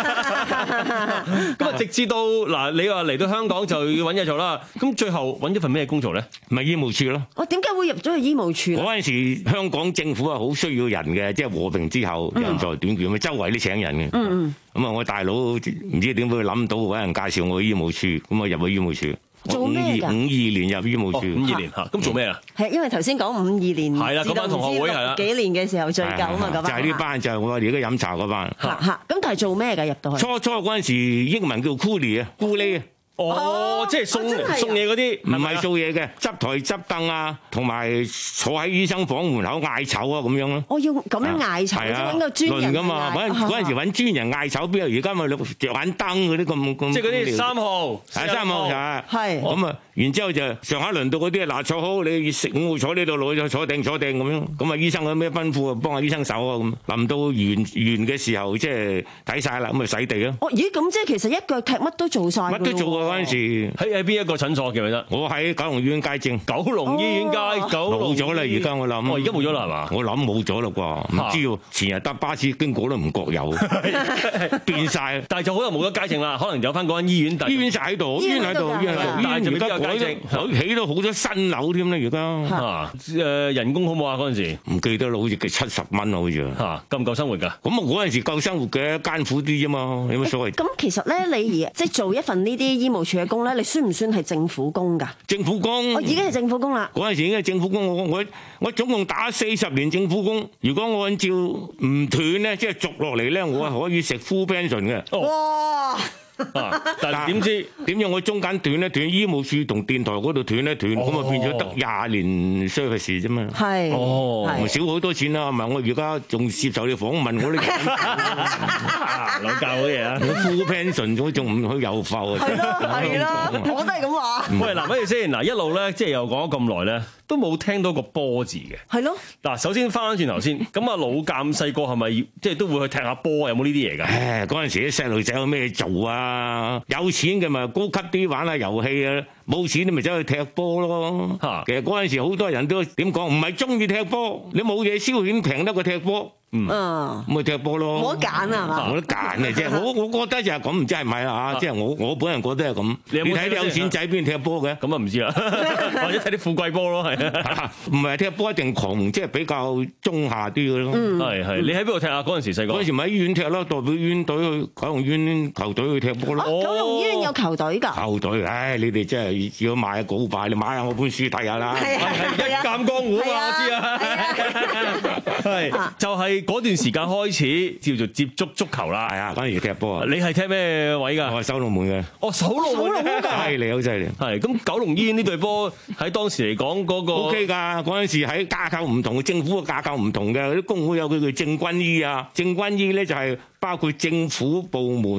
咁啊，直至到嗱，你話嚟到香港就要揾嘢做啦。咁最後揾咗份咩工作咧？ 咪醫務處咯。 我點解會入咗去醫務處？ 嗰陣時香港政府係好需要人嘅，即係和平之後人才短缺，咪周圍都請人嘅。嗯嗯。咁啊，我大佬唔知點會諗到揾人介紹我去醫務處，咁啊入去醫務處。 做咩㗎？ 五二年入醫務處。 五二年嚇，咁做咩啊？ 係因為頭先講五二年， 係啦，嗰班同學會係啦， 幾年嘅時候最舊啊嘛，嗰班。 就係呢班，就係我而家飲茶嗰班。 嚇嚇，咁但係做咩㗎？入到去。 初初嗰陣時英文叫 coolie 啊，咕喱啊。 哦，即係送送嘢嗰啲， 唔係做嘢嘅，執台執凳啊，同埋坐喺醫生房門口嗌醜啊，咁樣咯。 我要咁樣嗌醜，即係揾個專人㗎嘛。嗰嗰陣時揾專人嗌醜，邊有而家咪着眼燈嗰啲咁咁。 即係嗰啲三號， 係三號係。 係。 咁啊，然之後就上下輪到嗰啲嗱坐好，你食五號坐呢度，攞咗坐定坐定咁樣。咁啊，醫生有咩吩咐啊？幫下醫生手啊咁。臨到完完嘅時候，即係睇晒啦，咁咪洗地咯。 哦，咦，咁即係其實一腳踢乜都做晒。 乜都做過嗰陣時。 喺喺邊一個診所記唔記得？ 我喺九龍醫院街正。 九龍醫院街，九冇咗啦，而家我諗。 哦，而家冇咗啦係嘛？ 我諗冇咗啦啩，唔知喎。前日搭巴士經過都唔覺有，變晒。 但係就可能冇咗街症啦，可能有翻嗰間醫院。 醫院就喺度，醫院喺度，醫院喺度。 但係就而家有街症， 起到好多新樓添啦，而家。 嚇誒人工好唔好啊？嗰陣時唔記得啦，好似七十蚊好似。 嚇夠唔夠生活㗎？咁啊嗰陣時夠生活嘅，艱苦啲啫嘛，有乜所謂？ 咁其實咧，你而即係做一份呢啲醫務處嘅工咧，你算唔算係政府工㗎？ 政府工， 我已經係政府工啦。 嗰陣時已經係政府工，我我我總共打四十年政府工。如果我按照唔斷咧，即係續落嚟咧，我係可以食 full pension 嘅。 哇！ 啊！但係點知點樣我中間斷咧？斷醫務處同電台嗰度斷咧斷，咁啊變咗得廿年 service 啫嘛。 係哦，少好多錢啦。唔係我而家仲接受你訪問我呢老教好嘢啊！ 我 full pension 咗仲唔去遊埠啊？ 係咯係咯，我都係咁話。 喂，嗱，不如先嗱，一路咧即係又講咗咁耐咧，都冇聽到個波字嘅。 係咯。嗱， 首先翻返轉頭先，咁啊老鑑細個係咪即係都會去踢下波？有冇呢啲嘢㗎？ 誒，嗰陣時啲細路仔有咩做啊？啊！有錢嘅咪高級啲玩下遊戲啊，冇錢你咪走去踢波咯。嚇，其實嗰陣時好多人都點講，唔係中意踢波，你冇嘢消遣，平得過踢波。嗯，咁咪踢波咯。 冇得揀啊嘛！ 冇得揀啊！即係我我覺得就係咁，唔知係咪啦嚇？即係我我本人覺得係咁。你睇啲有錢仔邊踢波嘅？ 咁啊唔知啦，或者睇啲富貴波咯，係。 唔係踢波一定窮，即係比較中下啲嘅咯。 係係。你喺邊度踢啊？嗰陣時細個。 嗰陣時咪喺醫院踢咯，代表醫院隊去九龍醫院球隊去踢波咯。 九龍醫院有球隊㗎？ 球隊，唉！你哋真係要買稿牌，你買下我本書睇下啦。 係係一鑑江湖啊！我知啊。係就係嗰段時間開始叫做接觸足球啦。 係啊，嗰陣時踢波啊。 你係踢咩位㗎？ 我係守龍門嘅。 哦，守龍門㗎。 係你好犀利。 係咁，九龍醫院呢隊波喺當時嚟講嗰個 O K 㗎。嗰陣時喺架構唔同，政府嘅架構唔同嘅，啲工會有佢叫政軍醫啊。政軍醫咧就係包括政府部門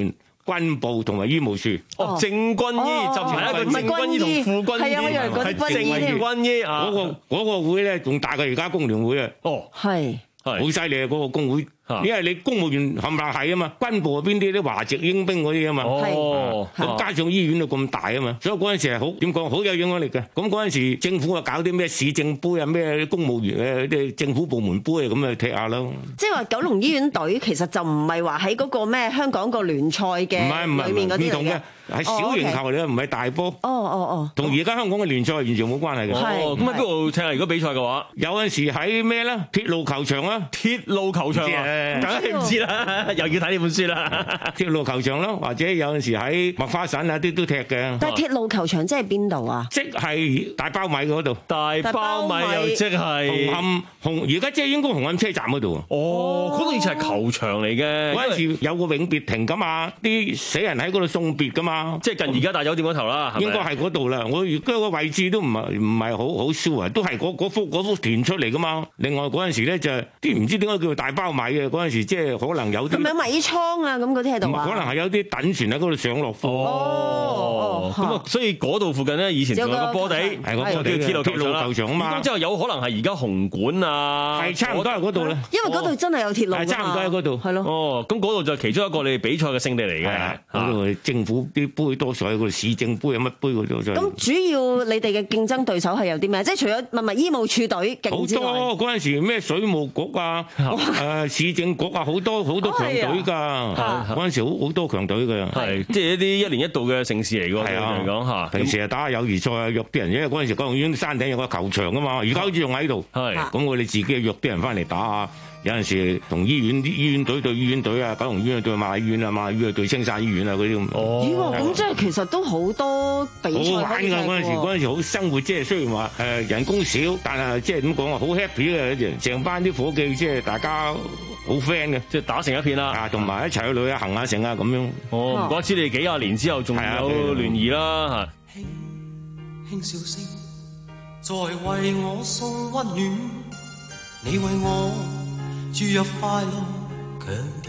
軍部同埋醫務處。 哦，正軍醫就係一個正軍醫同副軍醫， 係啊，我以為嗰啲軍醫正軍醫啊。嗰個嗰個會咧仲大過而家工聯會啊。 哦， 係好犀利啊！嗰個工會。因為你公務員冚唪唥係啊嘛，軍部邊啲啲華籍英兵嗰啲啊嘛， 哦， 咁加上醫院就咁大啊嘛，所以嗰陣時係好點講，好有影響力嘅。咁嗰陣時政府啊搞啲咩市政杯啊，咩公務員誒啲政府部門杯啊，咁啊踢下咯。 即係話九龍醫院隊其實就唔係話喺嗰個咩香港個聯賽嘅裏面嗰啲嚟嘅， 係小型球嚟嘅，唔係大波。 哦哦哦， 同而家香港嘅聯賽完全冇關係嘅。 哦，咁喺邊度踢啊？如果比賽嘅話， 有陣時喺咩咧？鐵路球場啊， 鐵路球場啊，梗係唔知啦，又要睇呢本書啦。鐵路球場咯，或者有陣時喺麥花臣啊啲都踢嘅。 但係鐵路球場即係邊度啊？ 即係大包米嗰度。 大包米又即係紅磡紅，而家即係應該紅磡車站嗰度。 哦，嗰度以前係球場嚟嘅。 嗰陣時有個永別亭噶嘛，啲死人喺嗰度送別噶嘛。 即係近而家大酒店嗰頭啦，係咪？ 應該係嗰度啦。我而家個位置都唔係唔係好好 sure 啊，都係嗰嗰幅嗰幅填出嚟噶嘛。另外嗰陣時咧就啲唔知點解叫做大包米嘅嗰陣時，即係可能有啲。 係咪米倉啊？咁嗰啲喺度啊？ 可能係有啲躉船喺嗰度上落貨。 哦，咁啊，所以嗰度附近咧，以前仲有個波地，係個波地鐵路鐵路球場啊嘛。咁之後有可能係而家紅館啊， 係差唔多係嗰度咧。 因為嗰度真係有鐵路㗎嘛。 係差唔多喺嗰度。 係咯。 哦，咁嗰度就係其中一個你哋比賽嘅勝地嚟嘅。 嗰度政府啲杯多數喺嗰度，市政杯有乜杯嗰度就。 咁主要你哋嘅競爭對手係有啲咩？即係除咗問問醫務處隊勁之外， 好多嗰陣時咩水務局啊、誒市政局啊，好多好多強隊㗎。嗰陣時好好多強隊㗎。 係即係一啲一年一度嘅盛事嚟㗎。係啊，嚟講嚇。 平時係打友誼賽啊，約啲人，因為嗰陣時九龍醫院山頂有個球場㗎嘛，而家好似仲喺度。係。咁我哋自己約啲人翻嚟打下。有陣時同醫院啲醫院隊對醫院隊啊，九龍醫院對瑪麗醫院啊，瑪麗醫院對青山醫院啊嗰啲咁。 哦，咦咁即係其實都好多比賽。 好玩㗎嗰陣時，嗰陣時好生活，即係雖然話誒人工少，但係即係點講啊，好 happy 嘅，成班啲伙計即係大家好 friend 嘅， 即係打成一片啦。啊， 同埋一齊去旅行下成啊咁樣。 哦，唔怪之你幾廿年之後仲有聯誼啦嚇。 輕輕笑聲，在為我送溫暖，你為我注入快樂強健，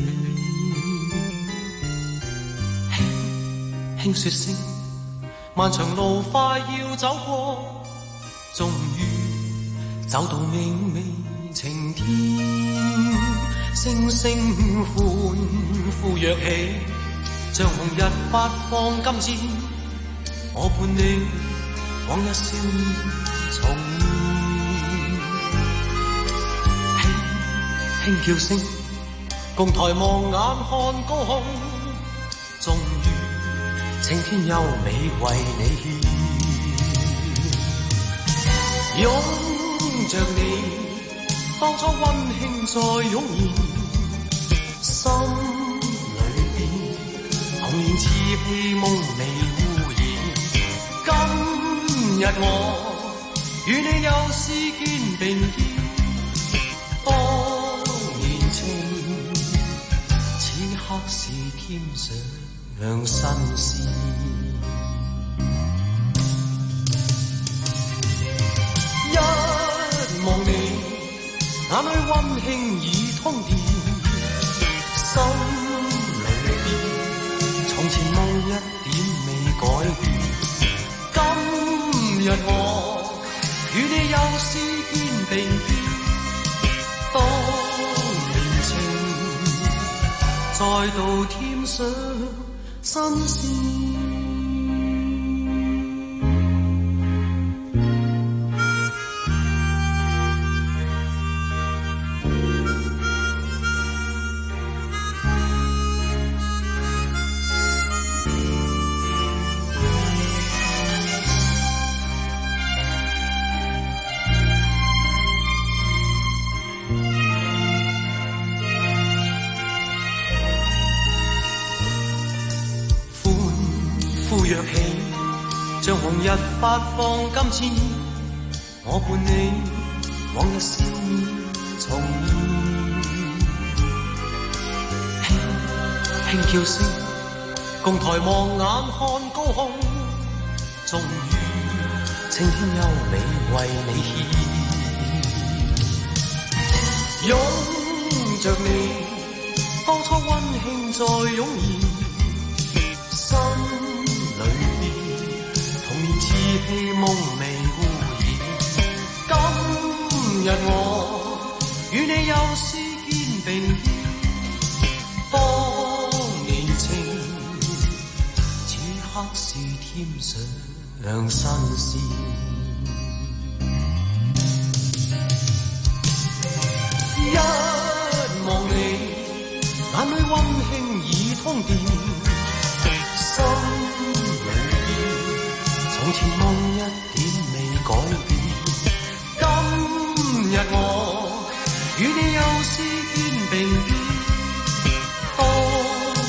輕輕說聲，漫長路快要走過，終於走到明媚晴天，聲聲歡呼躍起，像紅日發放金箭，我伴你往日少年重輕叫聲，共抬望眼看高空，終於青天優美為你獻，擁着你，當初溫馨再湧現，心裏邊童年稚氣夢未污染，今日我與你又是肩並肩。是添上新鮮，一望你眼裏溫馨已通電，心裏邊從前夢一點未改變。今日我與你又是肩並肩，當再度添上新鮮。躍起，像紅日發放金箭，我伴你往日笑面重現，輕輕叫聲，共抬望眼看高空，終於青天優美為你獻，擁着你，當初溫馨再湧現。 氣夢未污染。今日我與你又是肩並肩，當年情此刻是添上新鮮。一望你，眼裏溫馨已通電，心裏邊從前夢一點未改變。今日我與你又是肩並肩，當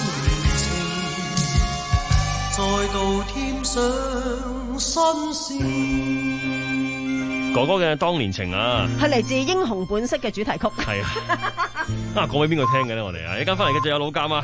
年情再度添上新鮮。 哥哥嘅當年情啊， 係嚟自《英雄本色》嘅主題曲。 係啊，啊講俾邊個聽嘅咧？我哋啊，一間翻嚟嘅就有老監啊。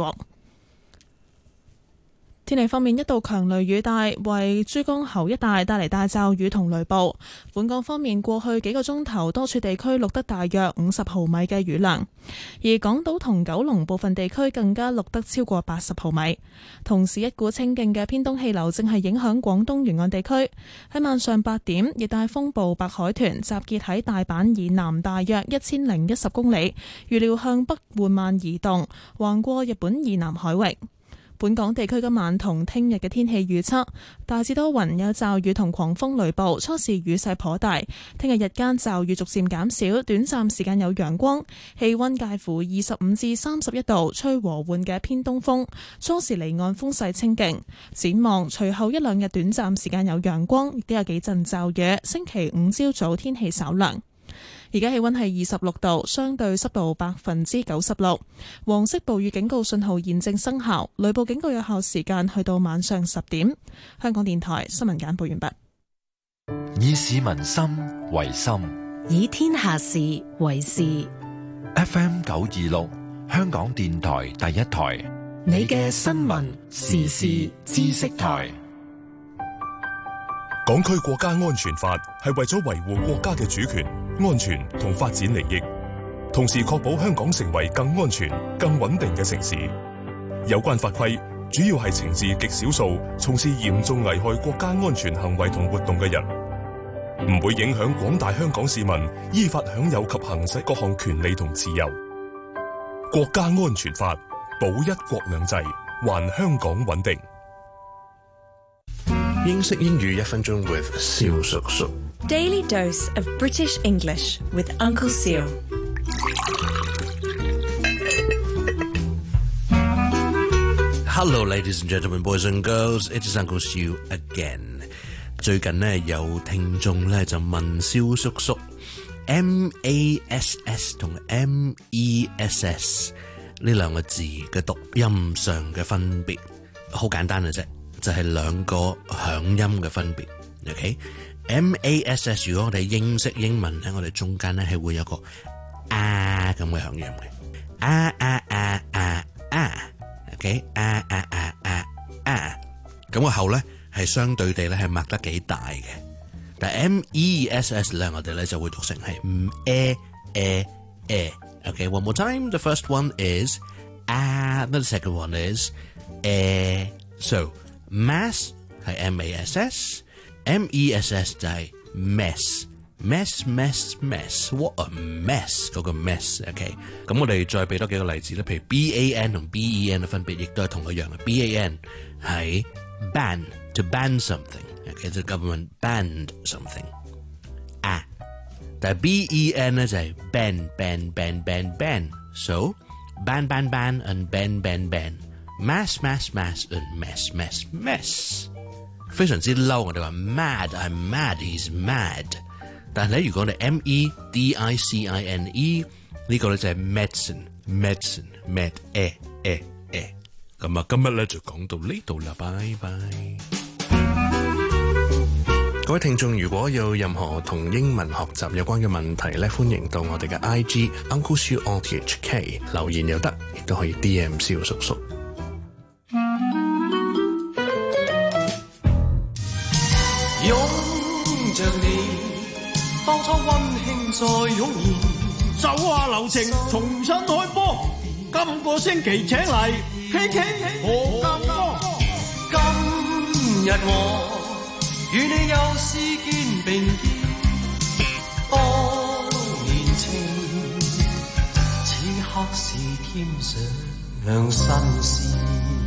天氣方面，一道強雷雨帶為珠江口一帶帶嚟大驟雨同雷暴。本港方面，過去幾個鐘頭多處地區錄得大約五十毫米嘅雨量，而港島同九龍部分地區更加錄得超過八十毫米。同時，一股清勁嘅偏東氣流正係影響廣東沿岸地區。喺晚上八點，熱帶風暴白海豚集結喺大阪以南大約一千零一十公里，預料向北緩慢移動，橫過日本以南海域。本港地區今晚同聽日嘅天氣預測，大致多雲，有驟雨同狂風雷暴，初時雨勢頗大。聽日日間驟雨逐漸減少，短暫時間有陽光，氣溫介乎二十五至三十一度，吹和緩嘅偏東風，初時離岸風勢清勁。展望隨後一兩日短暫時間有陽光，亦都有幾陣驟雨。星期五朝早天氣稍涼。而家氣溫係二十六度，相對濕度百分之九十六。黃色暴雨警告信號現正生效，雷暴警告有效時間去到晚上十點。香港電台新聞簡報完畢。 以市民心為心， 以天下事為事。 F M 九二六，香港電台第一台， 你嘅新聞時事知識台。 港區國家安全法係為咗維護國家嘅主權、安全同發展利益，同時確保香港成為更安全、更穩定嘅城市。有關法規主要係懲治極少數從事嚴重危害國家安全行為同活動嘅人，唔會影響廣大香港市民依法享有及行使各項權利同自由。國家安全法保一國兩制，還香港穩定。 英式英語一分鐘 with 蕭叔叔。 Daily dose of British English with Uncle Seal. Hello, ladies and gentlemen, boys and girls. It is Uncle Seal again. 最近呢，有聽眾咧就問蕭叔叔 M A S S 同 M E S S 呢兩個字嘅讀音上嘅分別，好簡單嘅啫。就係兩個響音嘅分別 ，OK？M A S S 如果我哋英式英文咧，我哋中間咧係會有個啊咁嘅響音嘅，啊啊啊啊啊 ，OK？啊啊啊啊啊，咁個後咧係相對地咧係擘得幾大嘅，但係 M E S S 咧我哋咧就會讀成係嗯誒誒誒 ，OK？One more time，the first one is 啊 ，the second one is 誒 ，so。Mass 係 M A S S，M E S S 就係 mess，mess mess mess，what a mess 嗰個 mess，OK， 咁我哋再俾多幾個例子咧，譬如 B A N 同 B E N 嘅分別，亦都係同一樣嘅。B A N 係 ban，to ban something，OK，the government banned something，啊，但係 B E N 咧就係 ban ban ban ban ban，so ban ban ban and ban ban ban。Mass, mass, mass, and mess, mess, mess， 非常之嬲。我哋話 mad，I'm mad, he's mad。但係咧，如果我哋 M E D I C I N E 呢個咧就係 medicine，medicine， med， 誒誒誒。咁啊，今日咧就講到呢度啦，拜拜。各位聽眾，如果有任何同英文學習有關嘅問題咧，歡迎到我哋嘅 I G Uncle Siu R T H K 留言又得，亦都可以 D M 蕭叔叔。 擁着你，當初溫馨再湧現， 手下留情，重新開波。今個星期請嚟 K K 何鑑江。 今日我與你又是肩並肩，當年情，此刻是添上新鮮。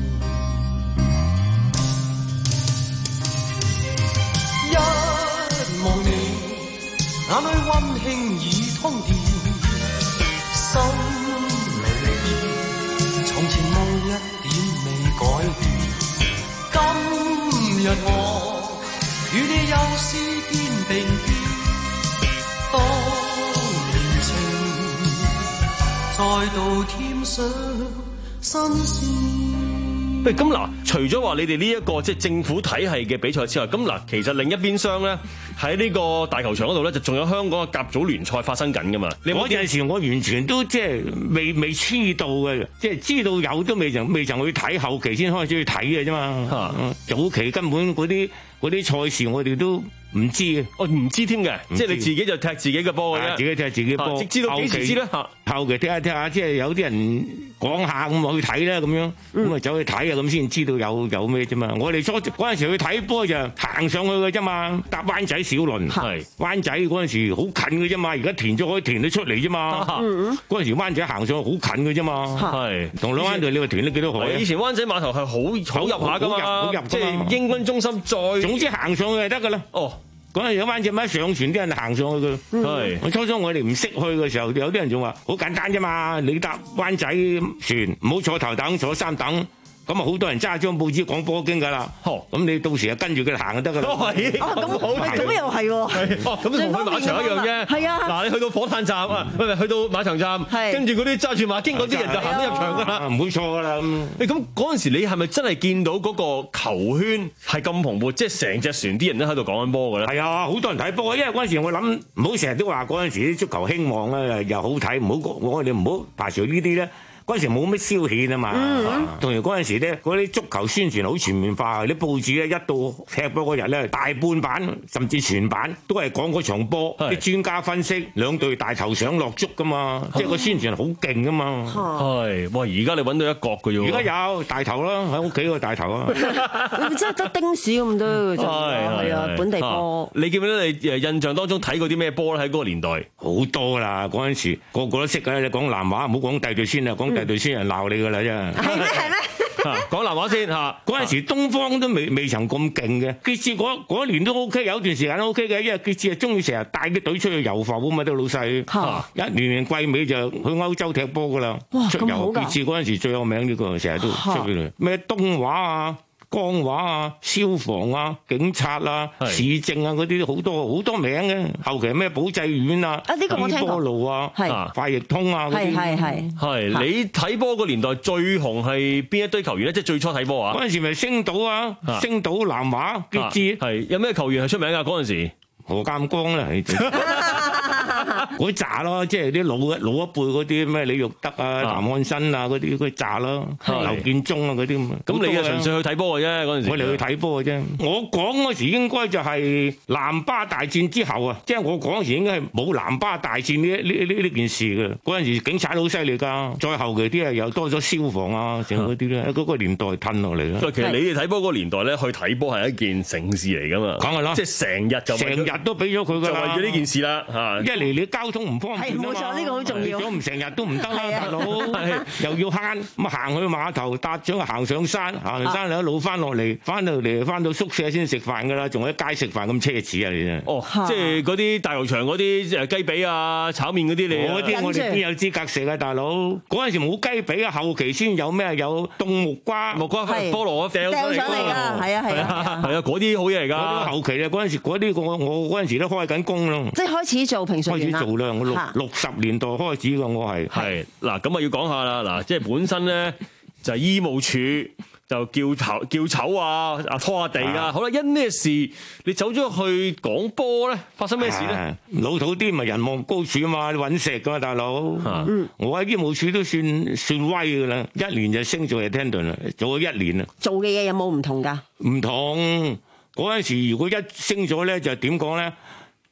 一望你，眼裏溫馨已通電，心裏邊從前夢一點未改變。今日我與你又是肩並肩，當年情再度添上新鮮。 喂，咁嗱，除咗話你哋呢一個即係政府體系嘅比賽之外，咁嗱，其實另一邊廂咧喺呢個大球場嗰度咧，就仲有香港嘅甲組聯賽發生緊噶嘛。 嗰陣時我完全都即係未未知道嘅，即係知道有都未曾未曾去睇，後期先開始去睇嘅啫嘛。早期根本嗰啲嗰啲賽事我哋都唔知嘅， 我唔知添嘅，即係你自己就踢自己嘅波嘅啫， 自己踢自己波， 知道幾時知咧？ 後期踢下踢下，即係有啲人講下咁去睇啦，咁樣咁啊走去睇啊，咁先知道有有咩啫嘛。我哋初嗰陣時去睇波就行上去嘅啫嘛，搭灣仔小輪，係灣仔嗰陣時好近嘅啫嘛，而家填咗可以填得出嚟啫嘛。嗰陣時灣仔行上去好近嘅啫嘛，係銅鑼灣度你話填得幾多海？ 以前灣仔碼頭係好好入下噶嘛，好入即係英軍中心再總之行上去就得噶啦。哦。嗰陣有灣仔乜上船啲人行上去嘅，係、嗯、初初我哋唔識去嘅時候，有啲人仲話好簡單啫嘛，你搭灣仔船唔好坐頭等，坐三等。咁啊，好多人揸張報紙講波經㗎啦。咁你到時啊跟住佢行就得㗎啦。 哦，咁好，咁又係喎。 咁同去馬場一樣啫。係啊。嗱，你去到火炭站啊，唔係去到馬場站，跟住嗰啲揸住馬經嗰啲人就行得入場㗎啦。 唔會錯㗎啦。 誒，咁嗰陣時你係咪真係見到嗰個球圈係咁蓬勃，即係成隻船啲人都喺度講緊波㗎咧？ 係啊，好多人睇波，因為嗰陣時我諗唔好成日都話嗰陣時啲足球興旺咧又好睇，唔好我哋唔好排除呢啲咧。嗰陣時冇乜消遣啊嘛，同埋嗰陣時咧，嗰啲足球宣傳好全面化，啲報紙咧一到踢波嗰日咧，大半版甚至全版都係講嗰場波，啲專家分析兩隊大頭相落足噶嘛，即係個宣傳好勁噶嘛。 係，哇！而家你揾到一角嘅啫喎。 而家有大頭啦，喺屋企個大頭啊。 你真係得丁屎咁多嘅啫，係啊，本地波。 你記唔記得你誒印象當中睇過啲咩波咧？喺嗰個年代好多啦，嗰陣時個個都識嘅。你講南話唔好講第隊先啊，講第隊先人鬧你噶啦，真係。 係咩？係咩？ 講南話先嚇。嗰陣時東方都未未曾咁勁嘅，傑志嗰嗰年都 OK， 有段時間都 OK 嘅，因為傑志係中意成日帶啲隊出去遊埠啊嘛，啲老細。嚇！一年年季尾就去歐洲踢波噶啦。哇！咁好㗎。傑志嗰陣時最有名呢個，成日都出去嚟。咩東華啊？江華啊、消防啊、警察啊、市政啊嗰啲好多好多名嘅，後期咩保濟院啊、 啊呢個我聽過， 波路啊、快易通啊嗰啲。 係係係。你睇波個年代最紅係邊一堆球員咧？即係最初睇波啊！ 嗰陣時咪星島啊、星島南華、傑志。 係有咩球員係出名㗎？嗰陣時何鑑光啦。嗰扎咯，即係啲老一老一輩嗰啲咩李玉德啊、譚漢新啊嗰啲嗰扎咯，劉建忠啊嗰啲咁。 咁你啊純粹去睇波嘅啫，嗰陣時。 我哋去睇波嘅啫。我講嗰時應該就係南巴大戰之後啊，即係我講嗰時應該係冇南巴大戰呢呢呢呢件事嘅。嗰陣時警察好犀利㗎，再後期啲啊又多咗消防啊，剩嗰啲咧，嗰個年代褪落嚟啦。 其實你哋睇波嗰個年代咧，去睇波係一件盛事嚟㗎嘛。 講係咯， 即係成日就成日都俾咗佢㗎啦。 就為咗呢件事啦嚇， 一嚟你交通唔方便啊嘛， 冇錯，呢個好重要。 咗唔成日都唔得啦，大佬又要慳，咁行去碼頭搭咗行上山，行上山你一路翻落嚟，翻到嚟翻到宿舍先食飯㗎啦，仲喺街食飯咁奢侈啊你真係。 哦，即係嗰啲大球場嗰啲誒雞髀啊、炒麵嗰啲你。 嗰啲我哋邊有資格食啊，大佬？嗰陣時冇雞髀啊，後期先有咩有凍木瓜、 木瓜菠蘿掉上嚟㗎，係啊係啊係啊，嗰啲好嘢嚟㗎。 嗰啲後期啊，嗰陣時嗰啲我我嗰陣時都開緊工咯。 即係開始做評述員啦。 開始做啦，我六六十年代開始㗎，我係。 係嗱，咁啊要講下啦，嗱，即係本身咧就係醫務處就叫醜叫醜啊，啊拖下地啊，好啦，因咩事你走咗去講波咧？發生咩事咧？ 老土啲咪人望高處啊嘛，揾食㗎嘛，大佬。嗯，我喺醫務處都算算威㗎啦，一年就升做 attendant 啦，做咗一年啦。 做嘅嘢有冇唔同㗎？ 唔同，嗰陣時如果一升咗咧，就點講咧？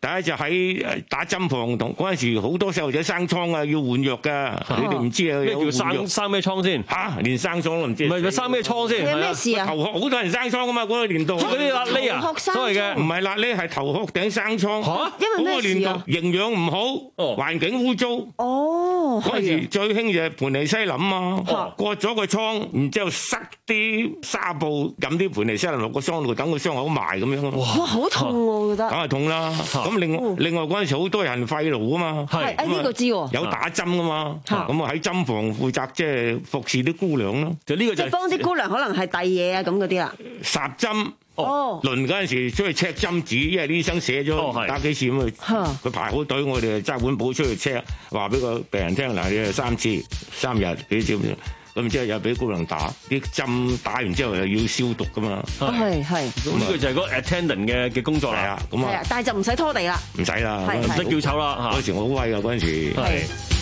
第一就喺打針房同嗰陣時好多細路仔生瘡啊，要換藥㗎。你哋唔知啊？ 咩叫生生咩瘡先？ 嚇，連生瘡都唔知。 唔係佢生咩瘡先？ 係咩事啊？ 頭殼好多人生瘡㗎嘛，嗰個年代。 嗰啲辣痢啊，所謂嘅唔係辣痢，係頭殼頂生瘡。 嚇， 因為咩事啊？ 營養唔好，環境污糟。 哦， 嗰陣時最興就係盤尼西林啊，割咗個瘡，然之後塞啲紗布，飲啲盤尼西林落個傷度，等個傷口埋咁樣咯。 哇，好痛喎！我覺得。 梗係痛啦。咁另外另外嗰陣時好多人肺癆啊嘛。 係，誒呢個知喎。 有打針㗎嘛。咁啊喺針房負責即係服侍啲姑娘咯。 就呢個就即係幫啲姑娘可能係遞嘢啊咁嗰啲啦。 霎針。 哦， 輪嗰陣時出去 check 針紙，因為啲醫生寫咗打幾次咁去，佢排好隊，我哋揸本簿出去 check，話俾個病人聽嗱，你係三次三日幾少咁，之後又俾姑娘打啲針，打完之後又要消毒噶嘛。 係係。 咁呢個就係嗰個 attendant 嘅嘅工作啦。係啊， 咁啊， 但係就唔使拖地啦。 唔使啦， 唔使叫醜啦。 嗰時我好威㗎，嗰陣時。係。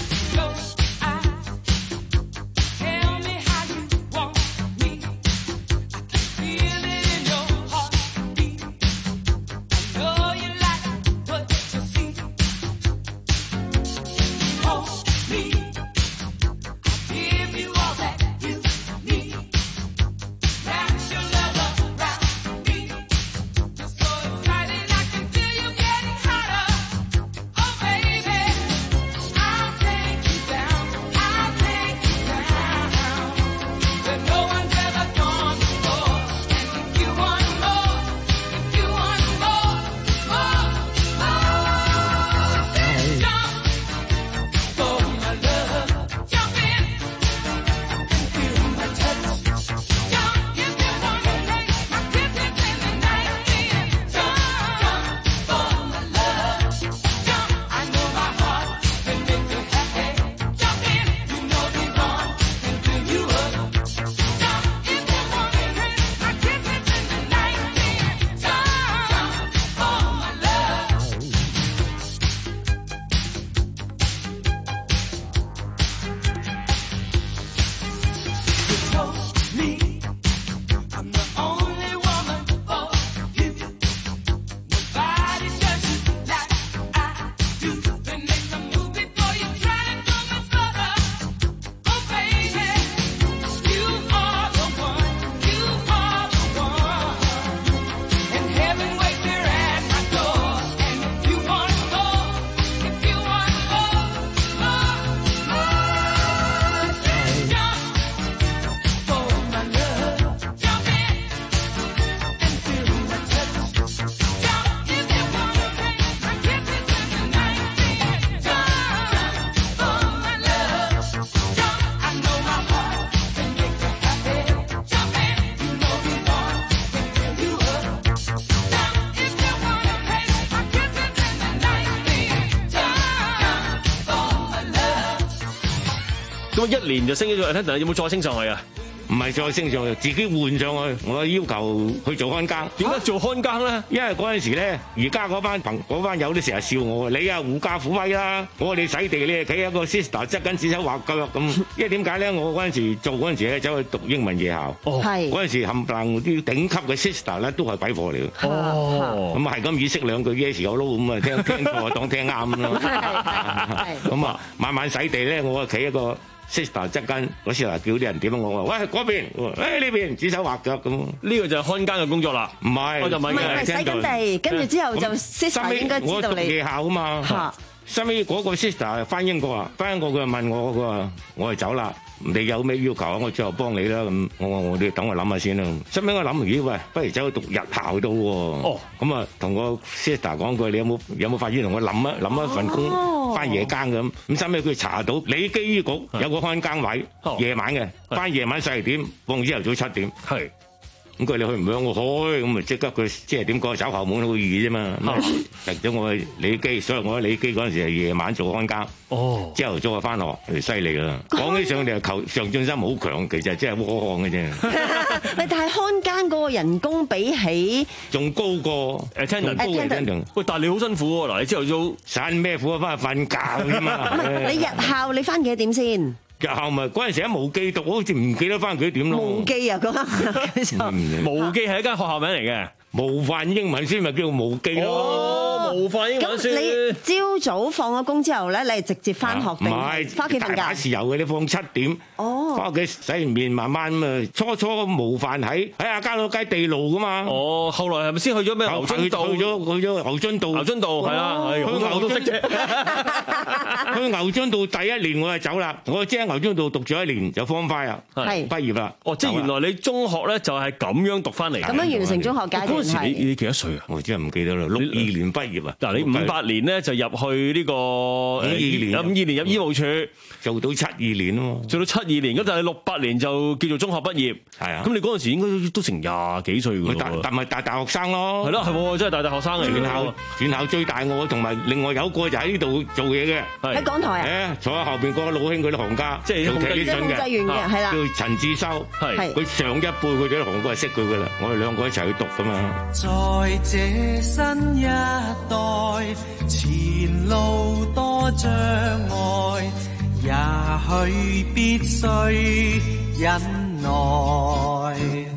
咁一年就升咗做 attendant，有冇再升上去啊？ 唔係再升上去，自己換上去。我要求去做看更。 點解做看更咧？ 因為嗰陣時咧，而家嗰班朋嗰班友都成日笑我，你啊狐假虎威啦！我哋洗地你企一個 sister 側緊指手畫腳咁。因為點解咧？我嗰陣時做嗰陣時咧，走去讀英文夜校。哦，係嗰陣時冚唪唥啲頂級嘅 sister 咧，都係鬼貨嚟嘅。哦，咁啊係咁意識兩句 yes 有撈咁啊，聽聽錯當聽啱咯。咁啊，晚晚洗地咧，我啊企一個 sister 側跟嗰時嗱，叫啲人點啊？我話喂嗰邊，誒呢邊指手畫腳咁。呢個就係看更嘅工作啦。唔係，我就問嘅。唔係，洗緊地，跟住之後就 sister 應該知道你。我讀夜校啊嘛。嚇。收尾嗰個 sister 翻英國啊，翻英國佢就問我，佢話我係走啦，你有咩要求啊？我最後幫你啦咁。我話我哋等我諗下先啦。收尾我諗，咦喂，不如走去讀日校都喎。哦。咁啊，同個 sister 講句，你有冇有冇法子同我諗一諗一份工？哦。翻夜更咁，咁收尾佢查到李基醫局有個看更位，夜晚嘅，翻夜晚十二點，放朝頭早七點。係，咁佢你去唔去？我去，咁咪即刻佢即係點講？走後門好易啫嘛。入咗我去李基，所以我喺李基嗰陣時係夜晚做看更。哦，朝頭早就翻學，犀利啦！講起上嚟求上進心好強，其實真係窩漢嘅啫。 喂，但係看更嗰個人工比起仲高過 attendant 高嘅 attendant。 喂，但係你好辛苦喎！嗱，你朝頭早散咩苦啊？翻去瞓覺啫嘛。 唔係，你日校你翻幾多點先？ 日校咪嗰陣時喺無記讀，好似唔記得翻幾點咯。 無記啊，嗰間無記係一間學校名嚟嘅。 模範英文先咪叫無記咯。 模範英文書。 咁你朝早放咗工之後咧，你係直接翻學定翻屋企瞓覺？ 打豉油嘅，你放七點， 哦， 翻屋企洗完面慢慢咁啊。初初模範喺喺亞皆老街地路噶嘛。 哦，後來係咪先去咗咩牛津道？ 去咗去咗牛津道。牛津道係啊，去牛都識啫。 去牛津道第一年我就走啦，我即係牛津道讀咗一年就 form five啦，係畢業啦。 哦，即係原來你中學咧就係咁樣讀翻嚟， 咁樣完成中學階段。 嗰陣時你你幾多歲啊？ 我真係唔記得啦，六二年畢業啊。 嗱，你五八年咧就入去呢個五二年，五二年入醫務處， 做到七二年咯， 做到七二年，咁就係六八年就叫做中學畢業。係啊，咁你嗰陣時應該都成廿幾歲㗎喎。 但咪大大學生咯。 係咯，係喎，真係大大學生嚟。 全校全校最大我，同埋另外有一個就喺呢度做嘢嘅， 喺港台啊。 誒，坐喺後邊嗰個老兄佢啲行家， 即係做企理信嘅，係啦， 叫陳志修，係佢上一輩佢哋啲行家係識佢㗎啦，我哋兩個一齊去讀㗎嘛。 在這新一代，前路多障礙，也許必須忍耐。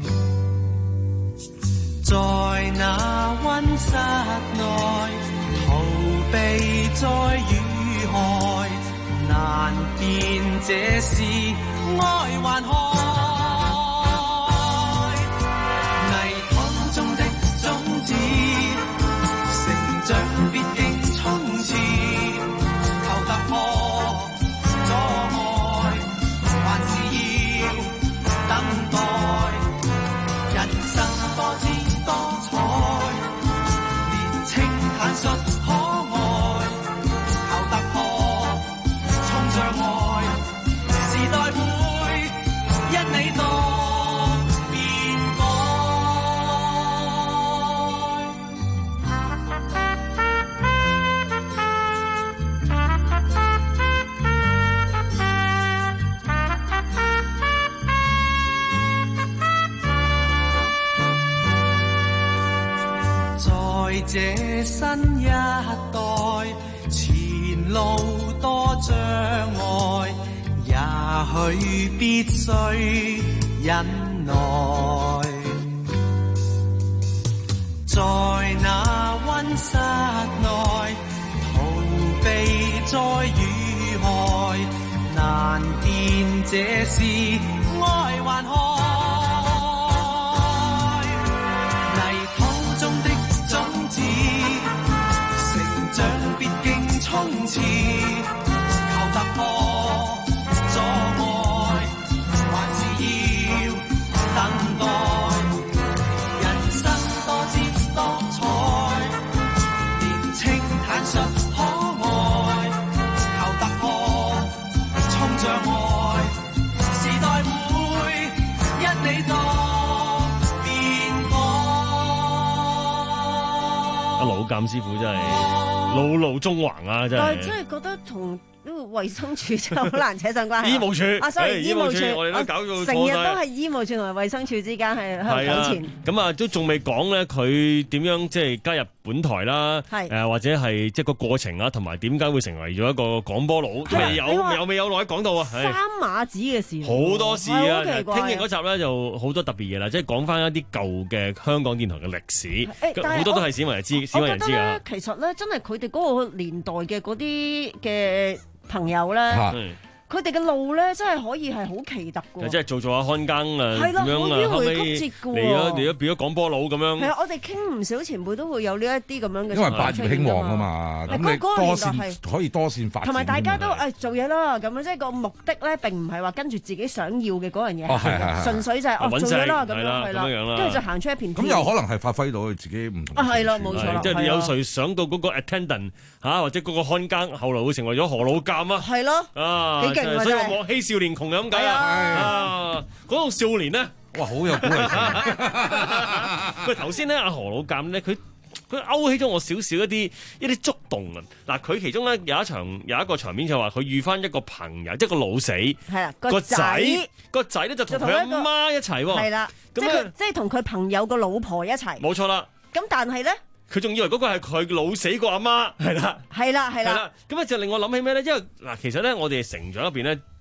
在那溫室內，逃避再遇害，難辨這是愛還害。泥塘中的種子，成長必經衝刺，求突破阻礙，還是要等待。人生多姿多彩，年青坦率可愛，求突破衝障礙，時代會因你多變改。在這新一代，前路多障礙，也許必須忍耐。在那溫室內，逃避再遇害，難辨這是愛還害。泥塘中的種子，成長必經衝刺，求突破阻礙，還是要等待。人生多姿多彩，年青坦率可愛，求突破衝障礙，時代會因你多變改。 阿羅鑑師傅真係老路中橫啊！真係， 但係真係覺得同呢個衛生署真係好難扯上關係。 醫務處啊，sorry，醫務處， 我哋都搞到成日都係醫務處同埋衛生署之間係喺度糾纏。 咁啊，都仲未講咧，佢點樣即係加入本台啦？係誒，或者係即係個過程啊，同埋點解會成為咗一個廣播佬？未有有未有耐講到啊？ 三馬子嘅事， 好多事啊！聽日嗰集咧就好多特別嘢啦，即係講翻一啲舊嘅香港電台嘅歷史，好多都係市民人知，市民人知㗎。 其實咧，真係佢哋嗰個年代嘅嗰啲嘅朋友咧，佢哋嘅路咧，真係可以係好奇特嘅。 即係做做下看更啊， 係啦， 咁樣啊，後尾嚟咗嚟咗變咗廣播佬咁樣。 係啊，我哋傾唔少前輩都會有呢一啲咁樣嘅。 因為百業興旺啊嘛，咁你多線可以多線發展。 同埋大家都誒做嘢啦，咁樣即係個目的咧，並唔係話跟住自己想要嘅嗰樣嘢，純粹就係哦做嘢啦咁樣係啦，跟住就行出一片天。 咁有可能係發揮到佢自己唔同。 啊係咯，冇錯啦。 即係你有誰想到嗰個 attendant 嚇，或者嗰個看更，後來會成為咗何老監啊？ 係咯， 啊， 幾勁啊！ 所以我莫欺少年窮咁解啊！講到少年咧， 哇，好有鼓勵性。 喂，頭先咧，阿何老監咧，佢佢勾起咗我少少一啲一啲觸動啊！嗱，佢其中咧有一場有一個場面就話佢遇翻一個朋友，即係個老死， 係啦， 個仔個仔咧就同佢阿媽一齊喎， 係啦，即係佢即係同佢朋友個老婆一齊， 冇錯啦。 咁但係咧， 佢仲以為嗰個係佢老死個阿媽，係啦， 係啦，係啦。 咁啊就令我諗起咩咧？因為嗱，其實咧我哋成長入邊咧，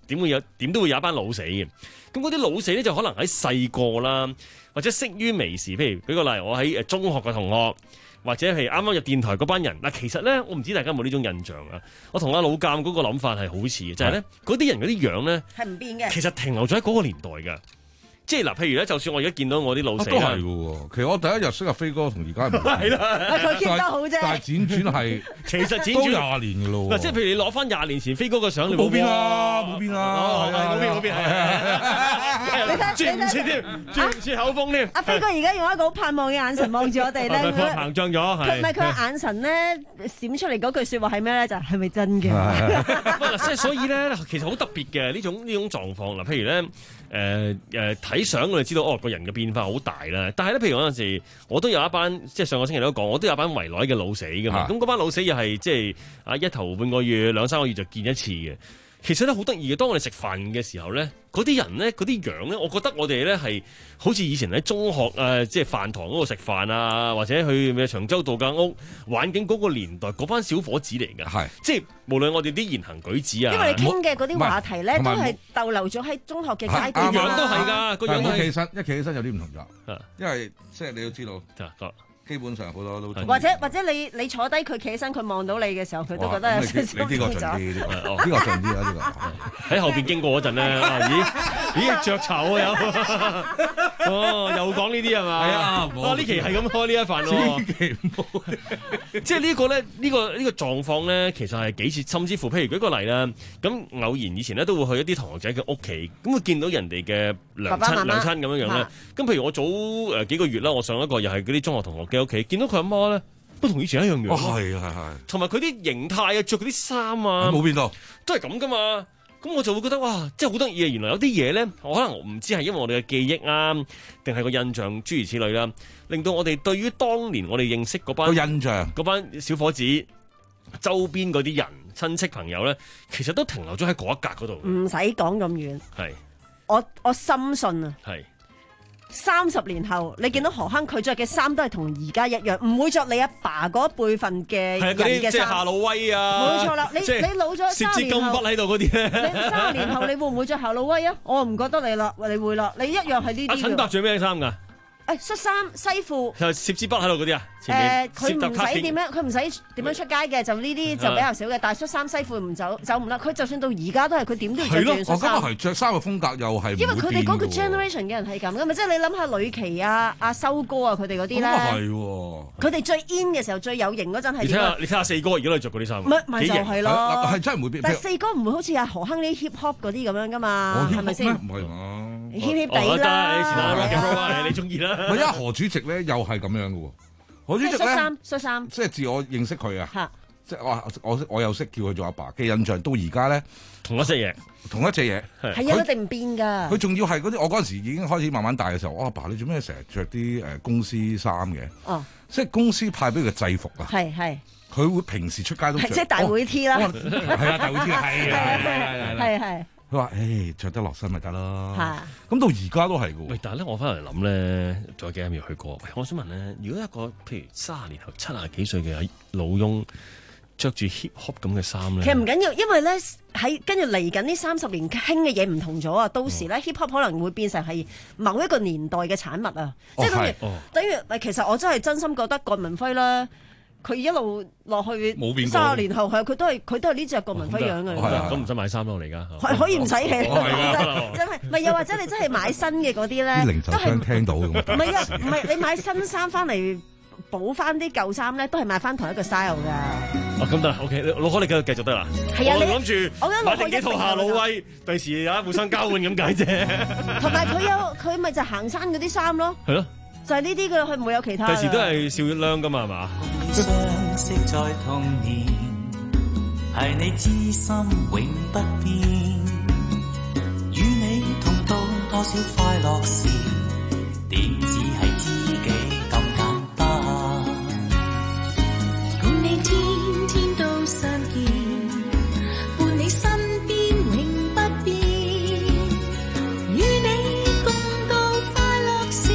點會有點都會有一班老死嘅。咁嗰啲老死咧就可能喺細個啦，或者識於微時。譬如舉個例，我喺誒中學嘅同學，或者係啱啱入電台嗰班人。嗱，其實咧我唔知大家有冇呢種印象啊。我同阿老鑑嗰個諗法係好似嘅，就係咧嗰啲人嗰啲樣咧係唔變嘅， 其實停留咗喺嗰個年代㗎。即係嗱，譬如咧，就算我而家見到我啲老死都係嘅喎。其實我第一日識阿飛哥同而家唔係啦， 佢 keep 得好啫。 但係輾轉係其實輾轉都廿年嘅咯喎。 嗱，即係譬如你攞翻廿年前飛哥嘅相，你冇變啦，冇變啦， 冇變冇變，係你睇轉唔切添，轉唔切口風添。 阿飛哥而家用一個好盼望嘅眼神望住我哋咧， 佢膨脹咗，係唔係佢眼神咧閃出嚟嗰句説話係咩咧？就係咪真嘅？ 即係所以咧，其實好特別嘅呢種呢種狀況。嗱，譬如咧，誒誒睇相我哋知道哦，個人嘅變化好大啦。但係咧，譬如嗰陣時，我都有一班，即係上個星期都講，我都有一班圍內嘅老死噶嘛。咁嗰班老死又係即係啊一頭半個月、兩三個月就見一次嘅。其實咧好得意嘅，當我哋食飯嘅時候咧，嗰啲人咧，嗰啲樣咧，我覺得我哋咧係好似以前喺中學啊，即係飯堂嗰度食飯啊，或者去咩長洲度假屋玩景嗰個年代嗰班小伙子嚟㗎。係，即係無論我哋啲言行舉止啊， 因為你傾嘅嗰啲話題咧，都係逗留咗喺中學嘅階段。 個樣都係㗎，個樣係。一企起身，一企起身有啲唔同咗。因為即係你要知道。基本上好多都或者或者你你坐低佢企起身佢望到你嘅時候佢都覺得有少少呢個盡啲呢個呢個盡啲啊呢個喺後邊經過嗰陣咧，咦咦雀巢啊有哦又講呢啲係嘛？係啊，啊呢期係咁開呢一份喎，呢期冇即係呢個咧呢個呢個狀況咧，其實係幾次，甚至乎譬如舉個例啦，咁偶然以前咧都會去一啲同學仔嘅屋企，咁會見到人哋嘅娘親娘親咁樣樣咧，咁譬如我早誒幾個月啦，我上一個又係嗰啲中學同學嘅屋企，見到佢阿媽咧，都同以前一樣樣。 哦，係係係。同埋佢啲形態啊，着嗰啲衫啊， 冇變到， 都係咁噶嘛。咁我就會覺得哇，真係好得意啊！原來有啲嘢咧，我可能唔知係因為我哋嘅記憶啊，定係個印象諸如此類啦，令到我哋對於當年我哋認識嗰班印象嗰班小伙子周邊嗰啲人親戚朋友咧，其實都停留咗喺嗰一格嗰度。 唔使講咁遠。 係。 我我深信啊。 係。 三十年後，你見到何鏗佢着嘅衫都係同而家一樣，唔會着你阿爸嗰一輩份嘅人嘅衫。 即係夏魯威啊！ 冇錯啦，你你老咗三十年後， 攝支金筆喺度嗰啲咧。 你三十年後你會唔會着夏魯威啊？我唔覺得你啦，你會啦，你一樣係呢啲。阿陳伯着咩衫㗎？ 誒恤衫西褲， 就攝支筆喺度嗰啲啊？ 誒，佢唔使點樣，佢唔使點樣出街嘅，就呢啲就比較少嘅。但係恤衫西褲唔走走唔甩，佢就算到而家都係佢點都要着住恤衫。 係咯，我今日係着衫嘅風格又係因為佢哋嗰個 generation 嘅人係咁噶嘛，即係你諗下呂奇啊、阿修哥啊，佢哋嗰啲咧。 咁啊係喎。 佢哋最 in 嘅時候、最有型嗰陣係點啊？ 你睇下，你睇下四哥而家都着嗰啲衫。 咪咪就係咯， 係真係唔會變。 但係四哥唔會好似阿何鏗啲 hip hop 嗰啲咁樣噶嘛，係咪先？ 唔係嘛。 hip hip 地啦， 你中意啦。 唔係，因為何主席咧又係咁樣嘅喎。何主席咧， 恤衫恤衫， 即係自我認識佢啊，即係我我我又識叫佢做阿爸嘅印象，到而家咧同一隻嘢， 同一隻嘢係啊，一定唔變㗎。 佢仲要係嗰啲，我嗰陣時已經開始慢慢大嘅時候，我阿爸你做咩成日着啲誒公司衫嘅？哦，即係公司派俾佢嘅制服啊。 係係。 佢會平時出街都着。 即係大會 T 啦。 係啊，大會 T 係係係係。 佢話：誒着得落身咪得咯。咁到而家都係嘅。 喂，但係咧，我翻嚟諗咧，仲有幾日未去過。喂，我想問咧，如果一個譬如三十年後七十幾歲嘅老翁着住 hip hop 咁嘅衫咧， 其實唔緊要，因為咧喺跟住嚟緊呢三十年興嘅嘢唔同咗啊。到時咧 hip hop 可能會變成係某一個年代嘅產物啊。即係等於等於，其實我真係真心覺得郭文輝啦。佢一路落去三十年後係佢都係佢都係呢隻郭文輝樣嘅。 咁唔使買衫咯，嚟㗎。 係可以唔使嘅，真係。唔係又或者你真係買新嘅嗰啲咧， 零售商聽到咁。 唔係啊，唔係你買新衫翻嚟補翻啲舊衫咧，都係買翻同一個 style 㗎。 哦，咁得啦 ，OK，老可你繼續繼續得啦。 係啊， 我諗住買定幾套夏魯威，第時有一互相交換咁解啫。 同埋佢有佢咪就行山嗰啲衫咯。係咯。就係呢啲嘅，佢唔會有其他。 第時都係笑月亮噶嘛，係嘛？ 相識在童年，係你知心永不變。與你同度多少快樂事，點止係知己咁簡單。共你天天都相見，伴你身邊永不變。與你共度快樂事。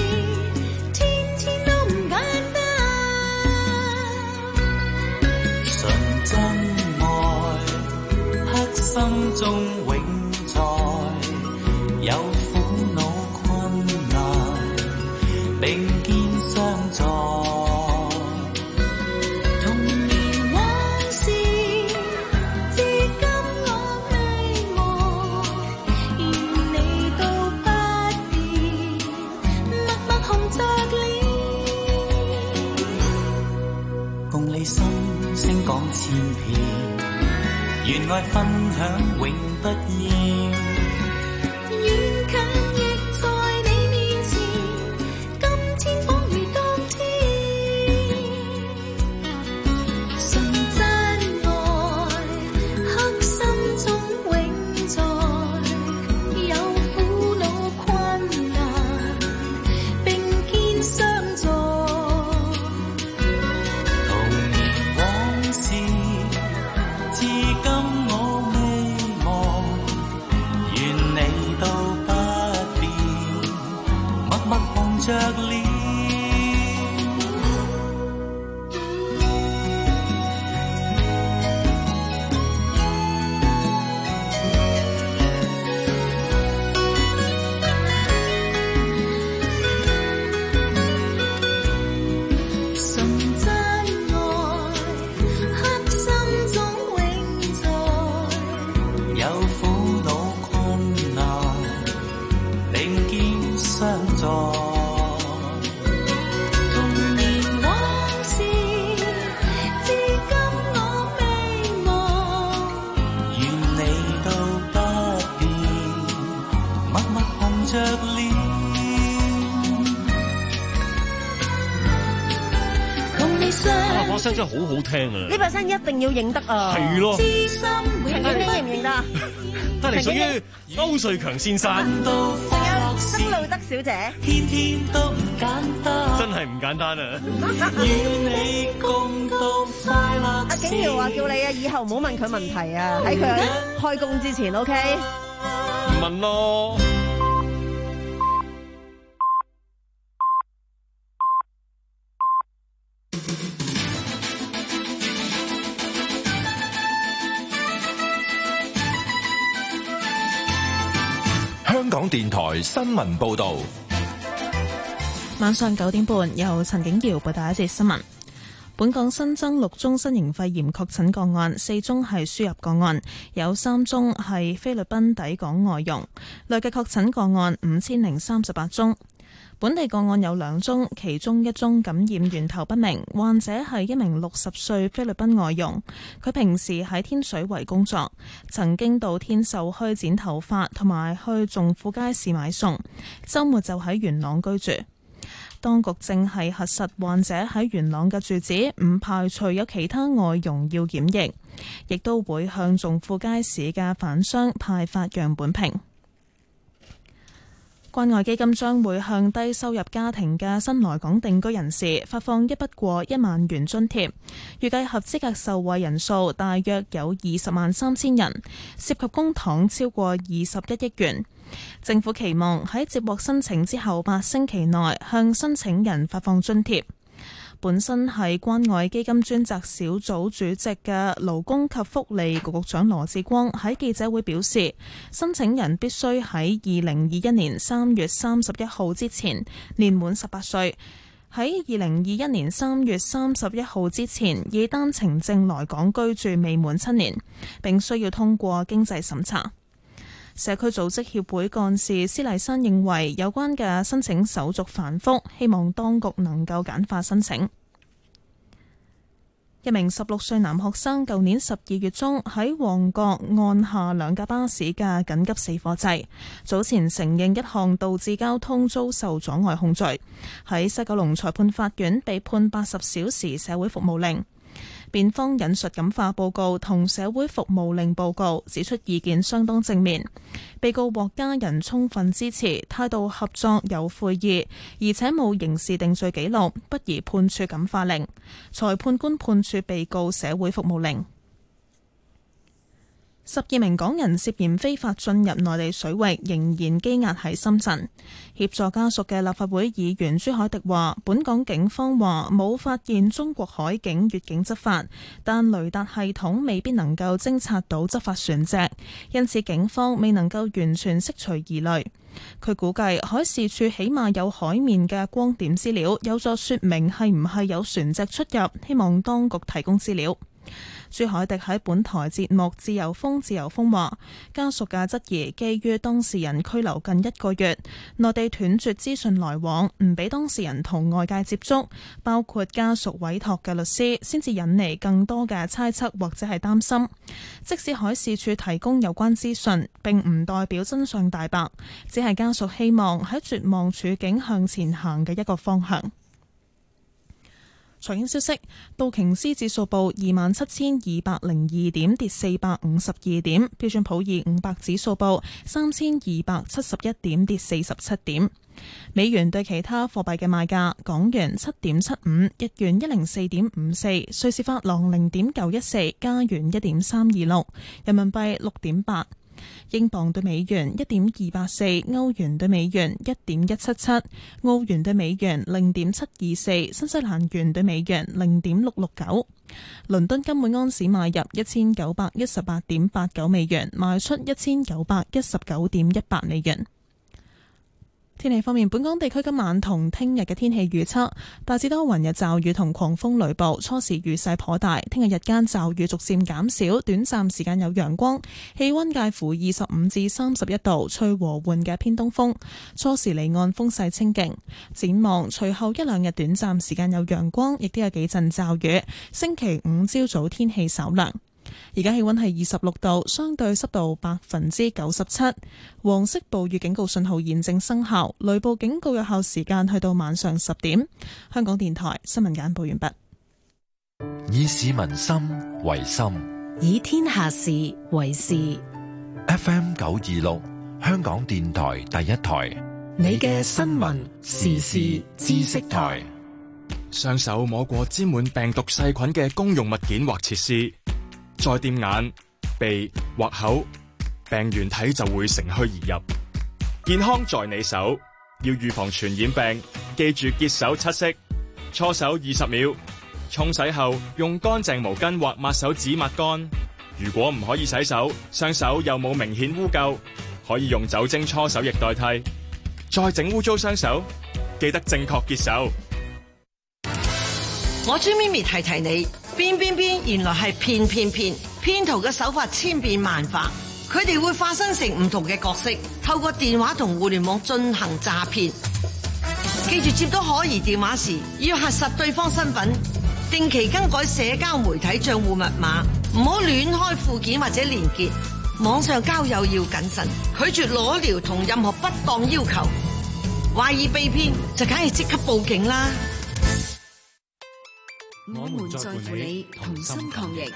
心中永藏。 並肩相助。心聲講千遍，願愛分享永不厭。 遠近亦在你面前，今天仿如當天。純真愛，刻心中永在，有苦惱困難，並肩相助。着臉純真愛，刻心中永在，有苦惱困難，並肩相助。 把聲真係好好聽啊！ 呢把聲一定要認得啊！ 係咯， 陳景認唔認得？ 得嚟屬於歐瑞強先生， 仲有曾路德小姐， 天天都唔簡單， 真係唔簡單啊！ 與你共度快樂。 阿景瑤話叫你啊，以後唔好問佢問題啊，喺佢開工之前 ，OK？ 唔問咯。 香港電台新聞報導， 晚上九點半由陳景瑤報道一節新聞。本港新增六宗新型肺炎確診個案，四宗係輸入個案，有三宗係菲律賓抵港外傭，累計確診個案五千零三十八宗。本地個案有兩宗，其中一宗感染源頭不明，患者係一名六十歲菲律賓外傭，佢平時喺天水圍工作，曾經到天秀墟剪頭髮同埋去頌富街市買餸，週末就喺元朗居住。當局正係核實患者喺元朗嘅住址，唔排除有其他外傭要檢疫，亦都會向頌富街市嘅販商派發樣本瓶。關愛基金將會向低收入家庭嘅新來港定居人士發放一筆過一萬元津貼，預計合資格受惠人數大約有二十萬三千人，涉及公帑超過二十一億元。政府期望喺接獲申請之後八星期內向申請人發放津貼。本身係關愛基金專責小組主席嘅勞工及福利局局長羅致光喺記者會表示，申請人必須喺二零二一年三月三十一號之前年滿十八歲，喺二零二一年三月三十一號之前以單程證來港居住未滿七年，並需要通過經濟審查。社區組織協會幹事施麗珊認為有關嘅申請手續繁複，希望當局能夠簡化申請。一名十六歲男學生舊年十二月中喺旺角按下兩架巴士嘅緊急死火掣，早前承認一項導致交通遭受阻礙控罪，喺西九龍裁判法院被判八十小時社會服務令。辯方引述感化報告同社會服務令報告，指出意見相當正面，被告獲家人充分支持，態度合作有悔意，而且冇刑事定罪記錄，不宜判處感化令。裁判官判處被告社會服務令。十二名港人涉嫌非法進入內地水域，仍然羈押喺深圳。協助家屬嘅立法會議員朱凱廸話，本港警方話冇發現中國海警越境執法，但雷達系統未必能夠偵察到執法船隻，因此警方未能夠完全釋除疑慮。 佢估計海事處起碼有海面嘅光點資料，有助說明係唔係有船隻出入，希望當局提供資料。朱凱迪喺本台節目《自由風自由風》話，家屬嘅質疑基於當事人拘留近一個月，內地斷絕資訊來往，唔俾當事人同外界接觸，包括家屬委託嘅律師，先至引嚟更多嘅猜測或者係擔心。即使海事處提供有關資訊，並唔代表真相大白，只係家屬希望喺絕望處境向前行嘅一個方向。財經消息，道瓊斯指數報二萬七千二百零二點，跌四百五十二點；標準普爾五百指數報三千二百七十一點，跌四十七點。美元對其他貨幣嘅賣價：港元七點七五，日元一零四點五四，瑞士法郎零點九一四，加元一點三二六，人民幣六點八。英鎊對美元一點二八四，歐元對美元一點一七七，澳元對美元零點七二四，新西蘭元對美元零點六六九。倫敦金每安士買入一千九百一十八點八九美元，賣出一千九百一十九點一八美元。天氣方面，本港地區今晚同聽日嘅天氣預測大致多雲，有驟雨同狂風雷暴，初時雨勢頗大。聽日日間驟雨逐漸減少，短暫時間有陽光，氣溫介乎二十五至三十一度，吹和緩嘅偏東風。初時離岸風勢清勁。展望隨後一兩日短暫時間有陽光，亦都有幾陣驟雨。星期五朝早天氣稍涼。而家氣溫係二十六度，相對濕度百分之九十七。黃色暴雨警告信號現正生效，雷暴警告有效時間去到晚上十點。香港電台新聞簡報完畢。 以市民心為心， 以天下事為事。 F M 九二六，香港電台第一台， 你嘅新聞時事知識台。 雙手摸過沾滿病毒細菌嘅公用物件或設施，再掂眼、鼻或口，病原體就會乘虛而入。健康在你手，要預防傳染病，記住潔手七式：搓手二十秒，沖洗後用乾淨毛巾或抹手紙抹乾。如果唔可以洗手，雙手又冇明顯污垢，可以用酒精搓手液代替。再整污糟雙手，記得正確潔手。 我朱咪咪提提你，變變變原來係騙騙騙，騙徒嘅手法千變萬化，佢哋會化身成唔同嘅角色，透過電話同互聯網進行詐騙。記住接到可疑電話時，要核實對方身份，定期更改社交媒體賬戶密碼，唔好亂開附件或者連結。網上交友要謹慎，拒絕裸聊同任何不當要求。懷疑被騙就梗係即刻報警啦！ 我們在乎你，同心抗疫。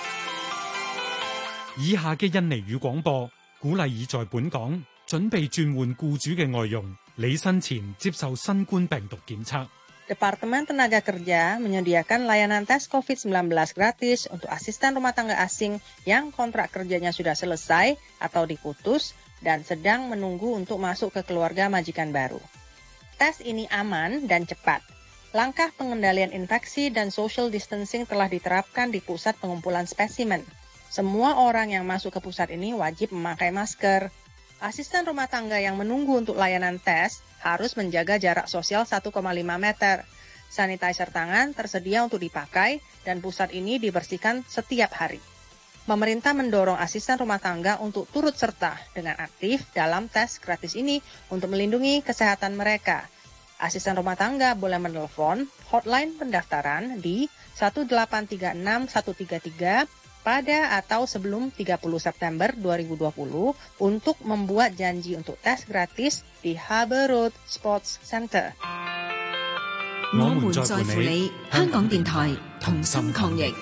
以下嘅印尼語廣播鼓勵已在本港準備轉換僱主嘅外傭，履新前接受新冠病毒檢測。 Departemen Tenaga Kerja menyediakan layanan tes covid sembilan belas gratis untuk asisten rumah tangga asing yang kontrak kerjanya sudah selesai atau diputus dan sedang menunggu untuk masuk ke keluarga majikan baru. Tes ini aman dan cepat. Langkah pengendalian infeksi dan social distancing telah diterapkan di pusat pengumpulan spesimen. Semua orang yang masuk ke pusat ini wajib memakai masker. Asisten rumah tangga yang menunggu untuk layanan tes harus menjaga jarak sosial satu koma lima meter. Sanitizer tangan tersedia untuk dipakai dan pusat ini dibersihkan setiap hari. Pemerintah mendorong asisten rumah tangga untuk turut serta dengan aktif dalam tes gratis ini untuk melindungi kesehatan mereka. Asisten rumah tangga boleh menelepon hotline pendaftaran di satu delapan tiga enam satu tiga tiga pada atau sebelum tiga puluh September dua ribu dua puluh untuk membuat janji untuk tes gratis di Harbour Road Sports Center. 我們在乎你，香港電台同心抗疫。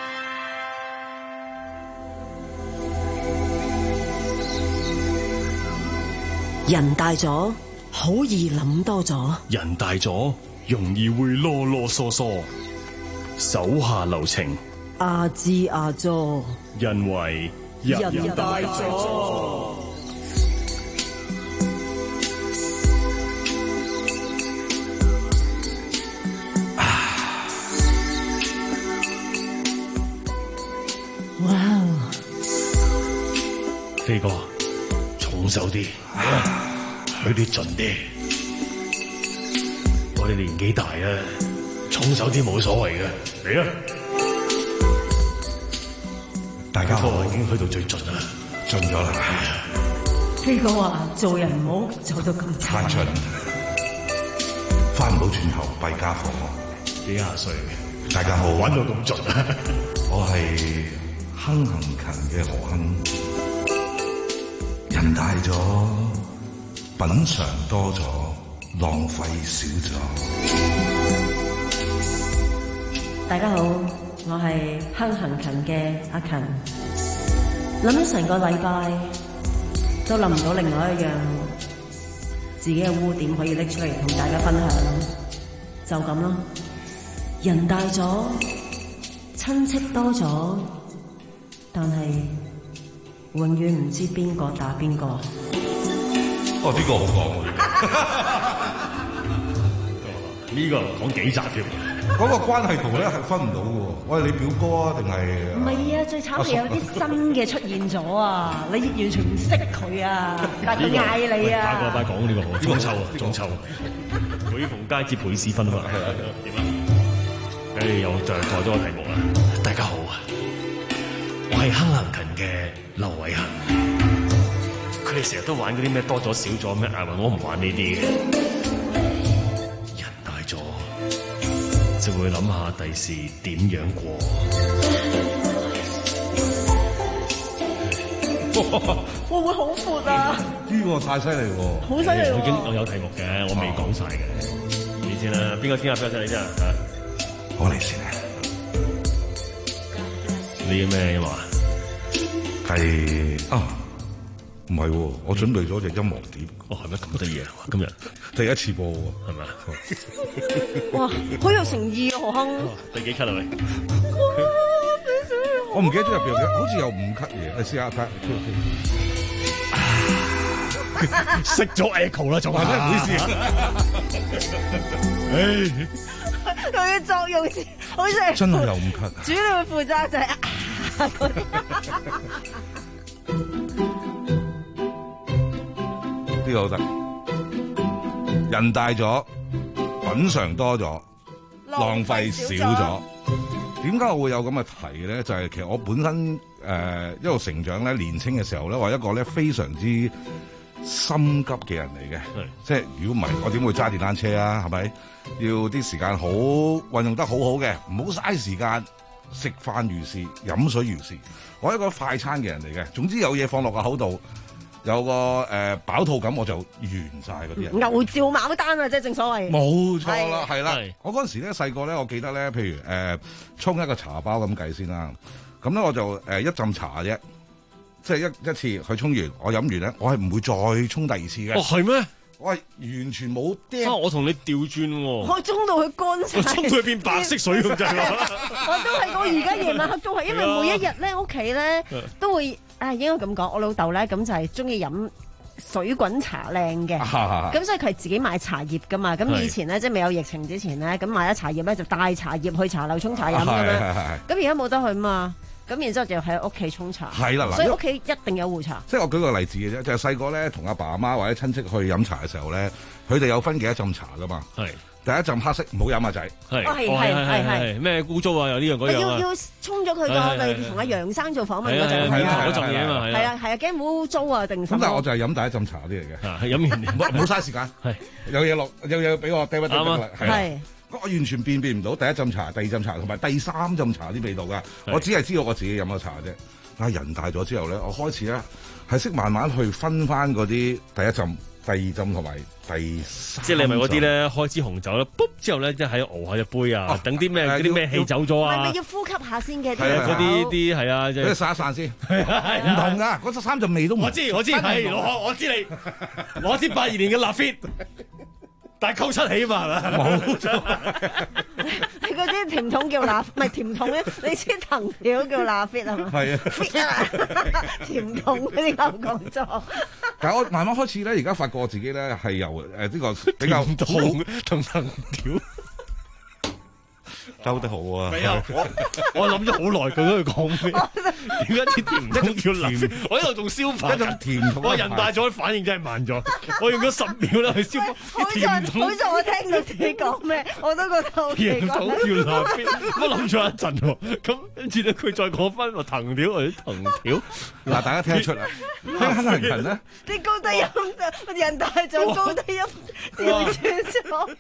人大咗，好易諗多咗。 人大咗，容易會囉囉嗦嗦。手下留情。 阿支阿佐， 因為人大咗。 哇！飛哥，重手啲。 佢哋盡啲。我哋年紀大啊，重手啲冇所謂嘅，嚟啊！大家好，已經去到最盡啦，盡咗啦。 飛哥話：做人唔好走到咁太盡，翻唔到轉頭，弊家伙。 幾廿歲， 大家好， 玩到咁盡啊！ 我係亨行勤嘅何亨，人大咗，品嚐多咗，浪費少咗。 大家好，我係亨行勤嘅阿勤。諗起成個禮拜都諗唔到另外一樣自己嘅污點可以拎出嚟同大家分享，就咁咯。人大咗，親戚多咗，但係永遠唔知邊個打邊個。 哦，呢、這個好講喎，呢個講幾集添？ 嗰個關係圖咧係分唔到嘅喎，我係你表哥啊定係？ 唔係啊，最慘係有啲新嘅出現咗啊！你完全唔識佢啊，但係佢嗌你啊！ 打個禮拜講呢個中秋啊，中秋， 每逢佳節倍思分啊嘛，係啊，點啊？誒，又再改咗個題目啦！ 大家好啊，我係亨行勤嘅劉偉恒。 佢哋成日都玩嗰啲咩多咗少咗咩啊？我唔玩呢啲嘅。 人大咗就會諗下第時點樣過。 會唔會好闊啊？ 呢個太犀利喎！ 好犀利喎！ 我已經我有題目嘅，我未講晒嘅。你先啦，邊個先啊？邊個先你先啊？ 我嚟先啊！ 你要咩音樂啊？ 係啊，唔係喎，我準備咗隻音樂碟。 哦，係咩咁得意啊？今日第一次播喎， 係咪啊？ 哇，好有誠意啊，何亨！ 第幾級啊？喂！ 我唔記得咗入邊嘅，好似有五級嘢，你試下睇。 識咗 echo 啦，仲係真係唔好意思啊！ 佢嘅作用是好似真係有五級。 主要負責就係呢個好得。人大咗，品嚐多咗，浪費少咗。點解我會有咁嘅題咧？就係、是、其實我本身誒、呃、一路成長咧，年青嘅時候咧，我係一個咧非常之心急嘅人嚟嘅。即係如果唔係，我點會揸電單車啊？係咪要啲時間好運用得好好嘅？唔好嘥時間，食飯如是，飲水如是。我係一個快餐嘅人嚟嘅。總之有嘢放落個口度，有個誒、呃、飽肚感，我就完晒嗰啲人。 牛照牡丹啊！即係正所謂。 冇錯啦，係啦。我嗰陣時咧細個咧，我記得咧，譬如誒沖、呃、一個茶包咁計先啦。咁咧我就誒、呃、一浸茶啫，即係一一次佢沖完，我飲完咧，我係唔會再沖第二次嘅。 哦，係咩？ 我係完全冇釘。 啊！我同你調轉喎。 我沖到佢乾晒。 我沖到佢變白色水咁滯。 我都係，我而家夜晚黑都係，因為每一日咧屋企咧都會。啊，應該咁講，我老豆咧咁就係中意飲水滾茶靚嘅，咁、啊、所以佢係自己買茶葉噶嘛。咁以前咧即係未有疫情之前咧，咁買咗茶葉咧就帶茶葉去茶樓沖茶飲咁樣。咁而家冇得去嘛，咁然之後就喺屋企沖茶。係啦，所以屋企一定有壺茶。 即係我舉個例子嘅啫，就係細個咧同阿爸阿媽或者親戚去飲茶嘅時候咧，佢哋有分幾多浸茶噶嘛。係。第一浸黑色唔好飲啊仔， 係係係係咩污糟啊？有呢樣嗰樣要要沖咗佢個，你同阿楊生做訪問嗰陣， 係啊嗰陣嘢啊嘛， 係啊係啊，驚污糟啊定什麼？ 咁但係我就係飲第一浸茶啲嚟嘅， 係飲完唔好嘥時間，係有嘢落有嘢俾我掟一掟得啦，係我完全辨別唔到第一浸茶、第二浸茶同埋第三浸茶啲味道㗎，我只係知道我自己飲咗茶啫。但係人大咗之後咧，我開始咧係識慢慢去分翻嗰啲第一浸。第二浸同埋第三， 即係你咪嗰啲咧開支紅酒咧，卜之後咧即係喺熬下隻杯啊，等啲咩嗰啲咩氣走咗啊， 係咪要呼吸下先嘅？ 係啊，嗰啲啲係啊，即係散一散先，唔同㗎，嗰三陣味都唔同。 我知我知，係我我知你攞支八二年嘅立 fit。但係溝七起嘛係嘛？冇錯， 你嗰啲甜筒叫辣，唔係甜筒咧，你知藤條叫辣 fit 係嘛？係啊，甜筒嗰啲啱講錯。 但係我慢慢開始咧，而家發覺我自己咧係由誒呢個比較好同藤條。 兜得好啊！ 係啊，我我諗咗好耐，佢喺度講咩？點解啲甜唔通叫甜？我喺度仲消化， 一種甜我人大咗，反應真係慢咗。我用咗十秒啦去消化啲甜筒。 好在我聽到自己講咩，我都覺得好奇怪。 甜筒叫南邊，我諗咗一陣喎。咁跟住咧，佢再講翻話藤條或者藤條。 嗱，大家聽得出啦，聽亨行勤咧， 啲高低音就人大咗，高低音調轉咗。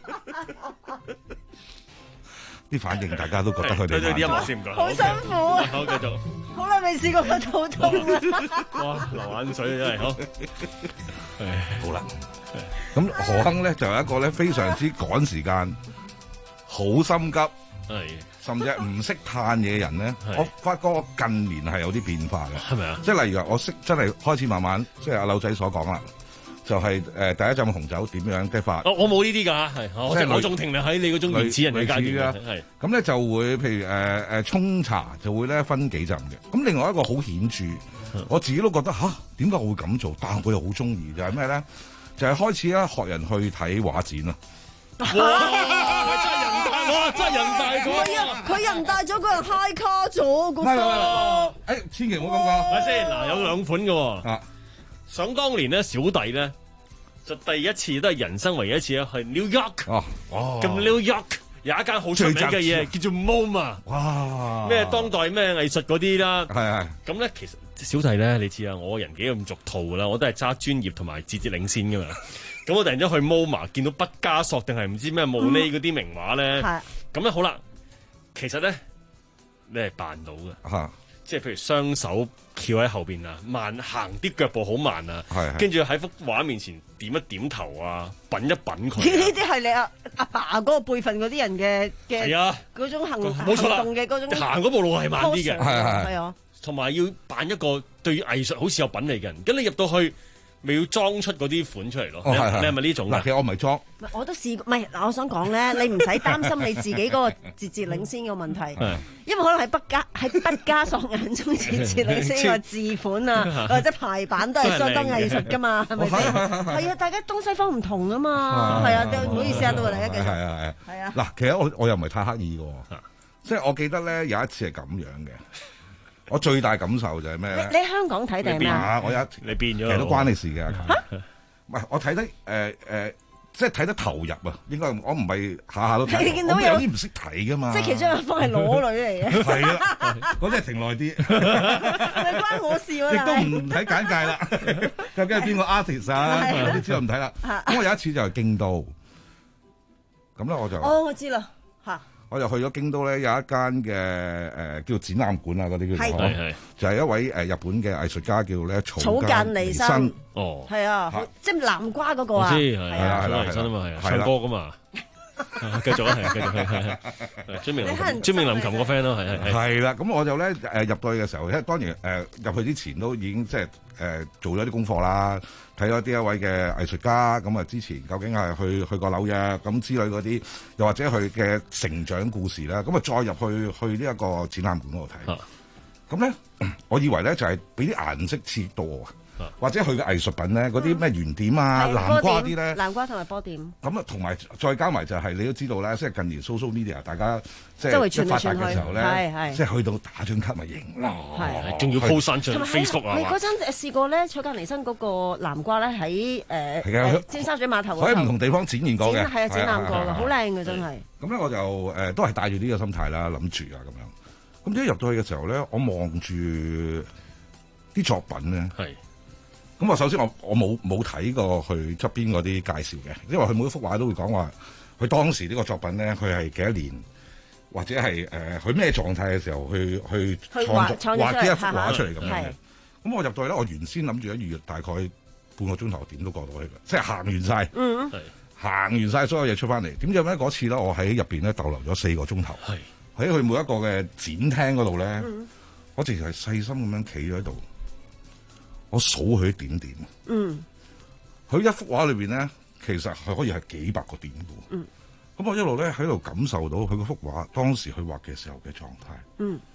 啲反應大家都覺得佢哋啲音樂先唔該， 好辛苦啊！ 好繼續， 好耐未試過個肚痛啊！ 哇，流眼水真係好。 好啦，咁何亨咧就係一個咧非常之趕時間、好心急， 係甚至係唔識嘆嘢嘅人咧。我發覺我近年係有啲變化嘅， 係咪啊？ 即係例如話，我識真係開始慢慢，即係阿柳仔所講啦。就係誒第一浸紅酒點樣激發？ 我我冇呢啲㗎，係我即係我仲停留喺你嗰種原始人嘅階段嘅，係咁咧就會譬如誒誒沖茶就會咧分幾浸嘅。咁另外一個好顯著，我自己都覺得吓，點解我會咁做？但係我又好中意，就係咩咧？就係開始咧學人去睇畫展啊！ 哇！真係人大，哇！真係人大咗。 佢人大咗，個人 high 卡咗嗰個。 誒，千祈唔好咁講。 咪先嗱，有兩款嘅喎。 啊！ 想當年咧，小弟咧就第一次都係人生唯一一次咧去 New York。哦哦，咁 New York 有一間好出名嘅嘢叫做 MoMA。哇！咩當代咩藝術嗰啲啦。係係。咁咧其實小弟咧，你知啊，我人幾咁俗套㗎啦，我都係揸專業同埋節節領先㗎嘛。咁我突然之間去 MoMA 見到畢加索定係唔知咩慕尼嗰啲名畫咧。係。咁咧好啦，其實咧你係扮到嘅。嚇！即係譬如雙手翹喺後邊啊，慢行啲腳步好慢啊，跟住喺幅畫面前點一點頭啊，品一品佢。呢啲係你阿阿爸嗰個輩份嗰啲人嘅嘅係啊嗰種行冇錯啦行動嘅嗰種行嗰步路係慢啲嘅， 係係係啊， 同埋要扮一個對藝術好似有品味嘅人，咁你入到去。咪要裝出嗰啲款出嚟咯？你係咪呢種啊？ 其實我唔係裝， 我都試過。唔係嗱，我想講咧，你唔使擔心你自己嗰個節節領先嘅問題，因為可能喺畢加喺畢加索眼中節節領先個字款啊，或者排版都係相當藝術噶嘛，係咪先？係啊，大家東西方唔同啊嘛，係啊，唔好意思啊，到大家繼續。係啊係啊，係啊。嗱， 其實我我又唔係太刻意嘅，即係我記得咧有一次係咁樣嘅。我最大感受就係咩咧？ 你喺香港睇定咩啊？ 我有你變咗， 其實都關你事嘅。嚇！唔係我睇得誒誒，即係睇得投入啊！應該我唔係下下都睇。你見到有啲唔識睇噶嘛？ 即係其中一方係裸女嚟嘅。 係啊，嗰啲係停耐啲。 咪關我事喎！ 亦都唔睇簡介啦。究竟係邊個 artist 啊？嗰啲之後唔睇啦。咁我有一次就係京都，咁咧我就哦，我知啦嚇。 我就去咗京都咧，有一間嘅誒叫展覽館啊，嗰啲叫做，就係一位誒日本嘅藝術家叫咧草間彌生， 哦， 係啊，即係南瓜嗰個啊， 我知係啊，草間彌生啊嘛，係啊，唱歌噶嘛，繼續啊，係繼續係係係，專明林專明林琴個 friend 咯，係係係啦，咁我就咧誒入到去嘅時候，因為當然誒入去之前都已經即係誒做咗啲功課啦。睇咗啲一位嘅藝術家，咁啊之前究竟係去去過紐約咁之類嗰啲，又或者佢嘅成長故事啦，咁啊再入去去呢一個展覽館嗰度睇。咁咧、啊，我以為咧就係俾啲顏色切多啊，或者佢嘅藝術品咧，嗰啲咩圓點啊、嗯、南瓜啲咧， 南瓜同埋波點。 咁啊，同埋再加埋就係你都知道咧，即係近年 social media 大家即係即係發達嘅時候咧，即係去到打張卡咪型咯， 仲要 po 上上 Facebook 啊！ 你嗰陣試過咧，草間彌生嗰個南瓜咧喺誒尖沙咀碼頭， 喺唔同地方展現過嘅， 係啊，展覽過嘅，好靚嘅真係。 咁咧我就誒都係帶住呢個心態啦，諗住啊咁樣。咁一入到去嘅時候咧，我望住啲作品咧。咁我首先我我冇冇睇過佢側邊嗰啲介紹嘅，因為佢每一幅畫都會講話佢當時呢個作品咧，佢係幾多年，或者係誒佢咩狀態嘅時候去去創作畫呢一幅畫出嚟咁樣嘅。咁我入到去咧，我原先諗住一預約大概半個鐘頭點都過到去嘅，即係行完晒，嗯，行完晒所有嘢出翻嚟。點知咧嗰次咧，我喺入邊咧逗留咗四個鐘頭，喺佢每一個嘅展廳嗰度咧，嗯、我直情係細心咁樣企咗喺度。我數佢啲點點，嗯，佢一幅畫裏邊咧，其實係可以係幾百個點嘅，嗯，咁我一路咧喺度感受到佢嗰幅畫當時佢畫嘅時候嘅狀態，嗯，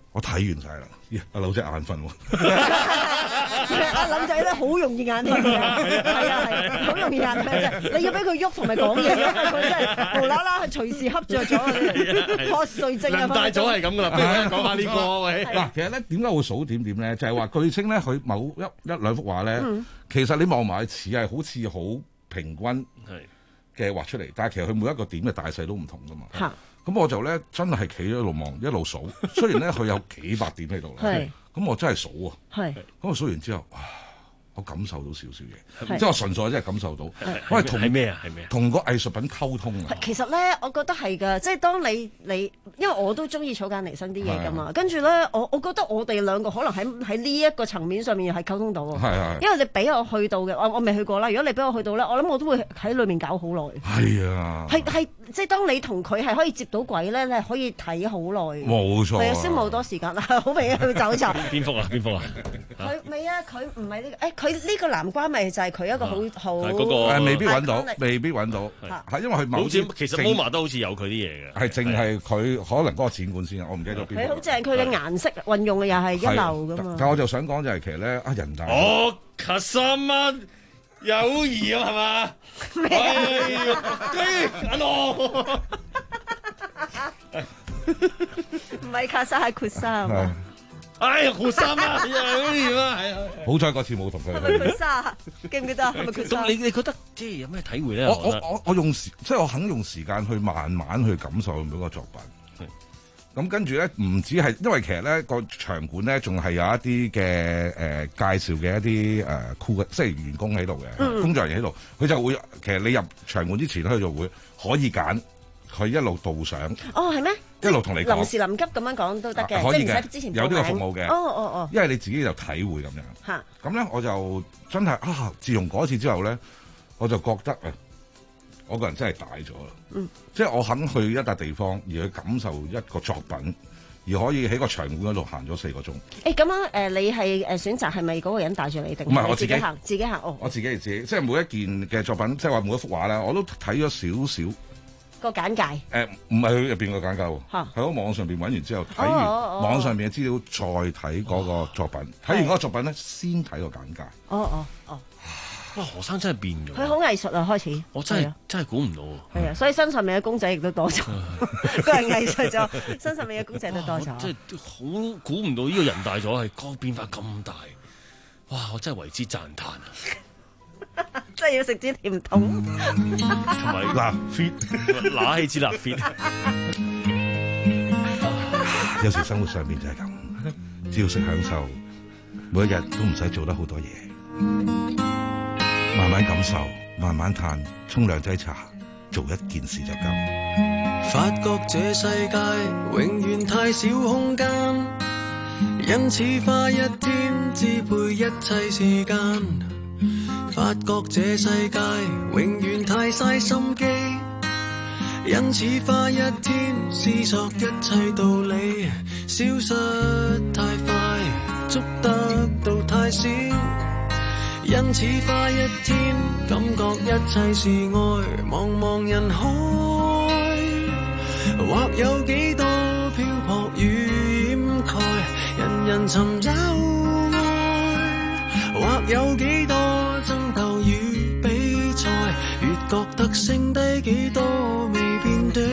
我睇完晒啦，咦阿柳仔眼瞓喎。 阿林仔咧好容易眼瞓嘅，係啊係，好容易眼瞓啫。你要俾佢喐同埋講嘢，佢真係無啦啦隨時瞌着咗，瞌睡症啊！ 大早係咁噶啦，不如講下呢個喂。 嗱，其實咧點解會數點點咧？就係話據稱咧，佢某一一兩幅畫咧，其實你望埋似係好似好平均嘅畫出嚟，但係其實佢每一個點嘅大細都唔同噶嘛。咁我就咧真係企咗一路望一路數，雖然咧佢有幾百點喺度啦，咁我真係數啊，咁我數完之後，哇！我感受到少少嘢，即係我純粹真係感受到，我係同係咩啊？係咩啊？ 同個藝術品溝通啊！ 其實咧，我覺得係㗎，即係當你你，因為我都中意草間彌生啲嘢㗎嘛，跟住咧，我我覺得我哋兩個可能喺喺呢一個層面上面係溝通到啊，係係，因為你俾我去到嘅，我我未去過啦。如果你俾我去到咧，我諗我都會喺裏面搞好耐。係啊，係係，即係當你同佢係可以接到軌咧，你係可以睇好耐。冇錯，係啊，消磨好多時間啦，好明顯去走就。 邊幅啊？邊幅啊？ 佢未啊？佢唔係呢個，誒佢呢個南瓜咪就係佢一個好好嗰個誒，未必揾到，未必揾到，係因為佢好似其實 MoMA 都好似有佢啲嘢嘅， 係淨係佢可能嗰個展館先，我唔記得咗邊。 佢好正，佢嘅顏色運用嘅又係一流噶嘛。 但我就想講就係其實咧，啊人大哦，卡三蚊友誼啊，係嘛？咩啊？哎，我唔係卡莎係闊莎啊！ 哎呀，闊衫啊！好掂啊，係啊！ 好彩嗰次冇同佢。 係咪闊莎？記唔記得？係咪闊莎？ 咁你你覺得即係有咩體會咧？ 我我我我用時即係我肯用時間去慢慢去感受每個作品。咁跟住咧，唔止係因為其實咧個場館咧仲係有一啲嘅誒介紹嘅一啲誒酷嘅即係員工喺度嘅，嗯、工作人員喺度，佢就會其實你入場館之前咧，佢就會可以揀佢一路導賞。 哦，係咩？ 一路同你講， 臨時臨急咁樣講都得嘅， 可以即係唔使之前有呢個服務嘅。 哦哦哦， 因為你自己就體會咁樣。嚇，咁咧我就真係啊！自從嗰次之後咧，我就覺得啊，我個人真係大咗啦。嗯，即係我肯去一笪地方而去感受一個作品，而可以喺個場館嗰度行咗四個鐘。誒咁樣誒，你係誒選擇係咪嗰個人帶住你定？ 唔係我自己行，自己行哦。 我自己係自己，即係每一件嘅作品，即係話每一幅畫咧，我都睇咗少少。 個簡介誒唔係佢入邊個簡介喎，喺喺網上邊揾完之後睇完網上邊嘅資料，再睇嗰個作品，睇完嗰個作品咧，先睇個簡介。 哦哦哦！ 哇，何生真係變咗。 佢好藝術啊，開始。 我真係真係估唔到。 係啊，所以身上面嘅公仔亦都多咗，個人藝術咗，身上面嘅公仔都多咗。 即係好估唔到呢個人大咗，係個變化咁大。哇！我真係為之讚歎啊！ 真係要食支甜筒，同埋嗱 fit，拿起支蠟 fit。 有時生活上面就係咁，只要識享受，每一日都唔使做得好多嘢，慢慢感受，慢慢嘆，沖兩劑茶，做一件事就夠。 發覺這世界永遠太少空間，因此花一天支配一切時間。發覺這世界永遠太嘥心機，因此花一天思索一切道理，消失太快，捉得到太少，因此花一天感覺一切是愛，茫茫人海，或有幾多漂泊與掩蓋，人人尋找愛，或有幾多爭鬥與比賽，越覺得剩低幾多未變的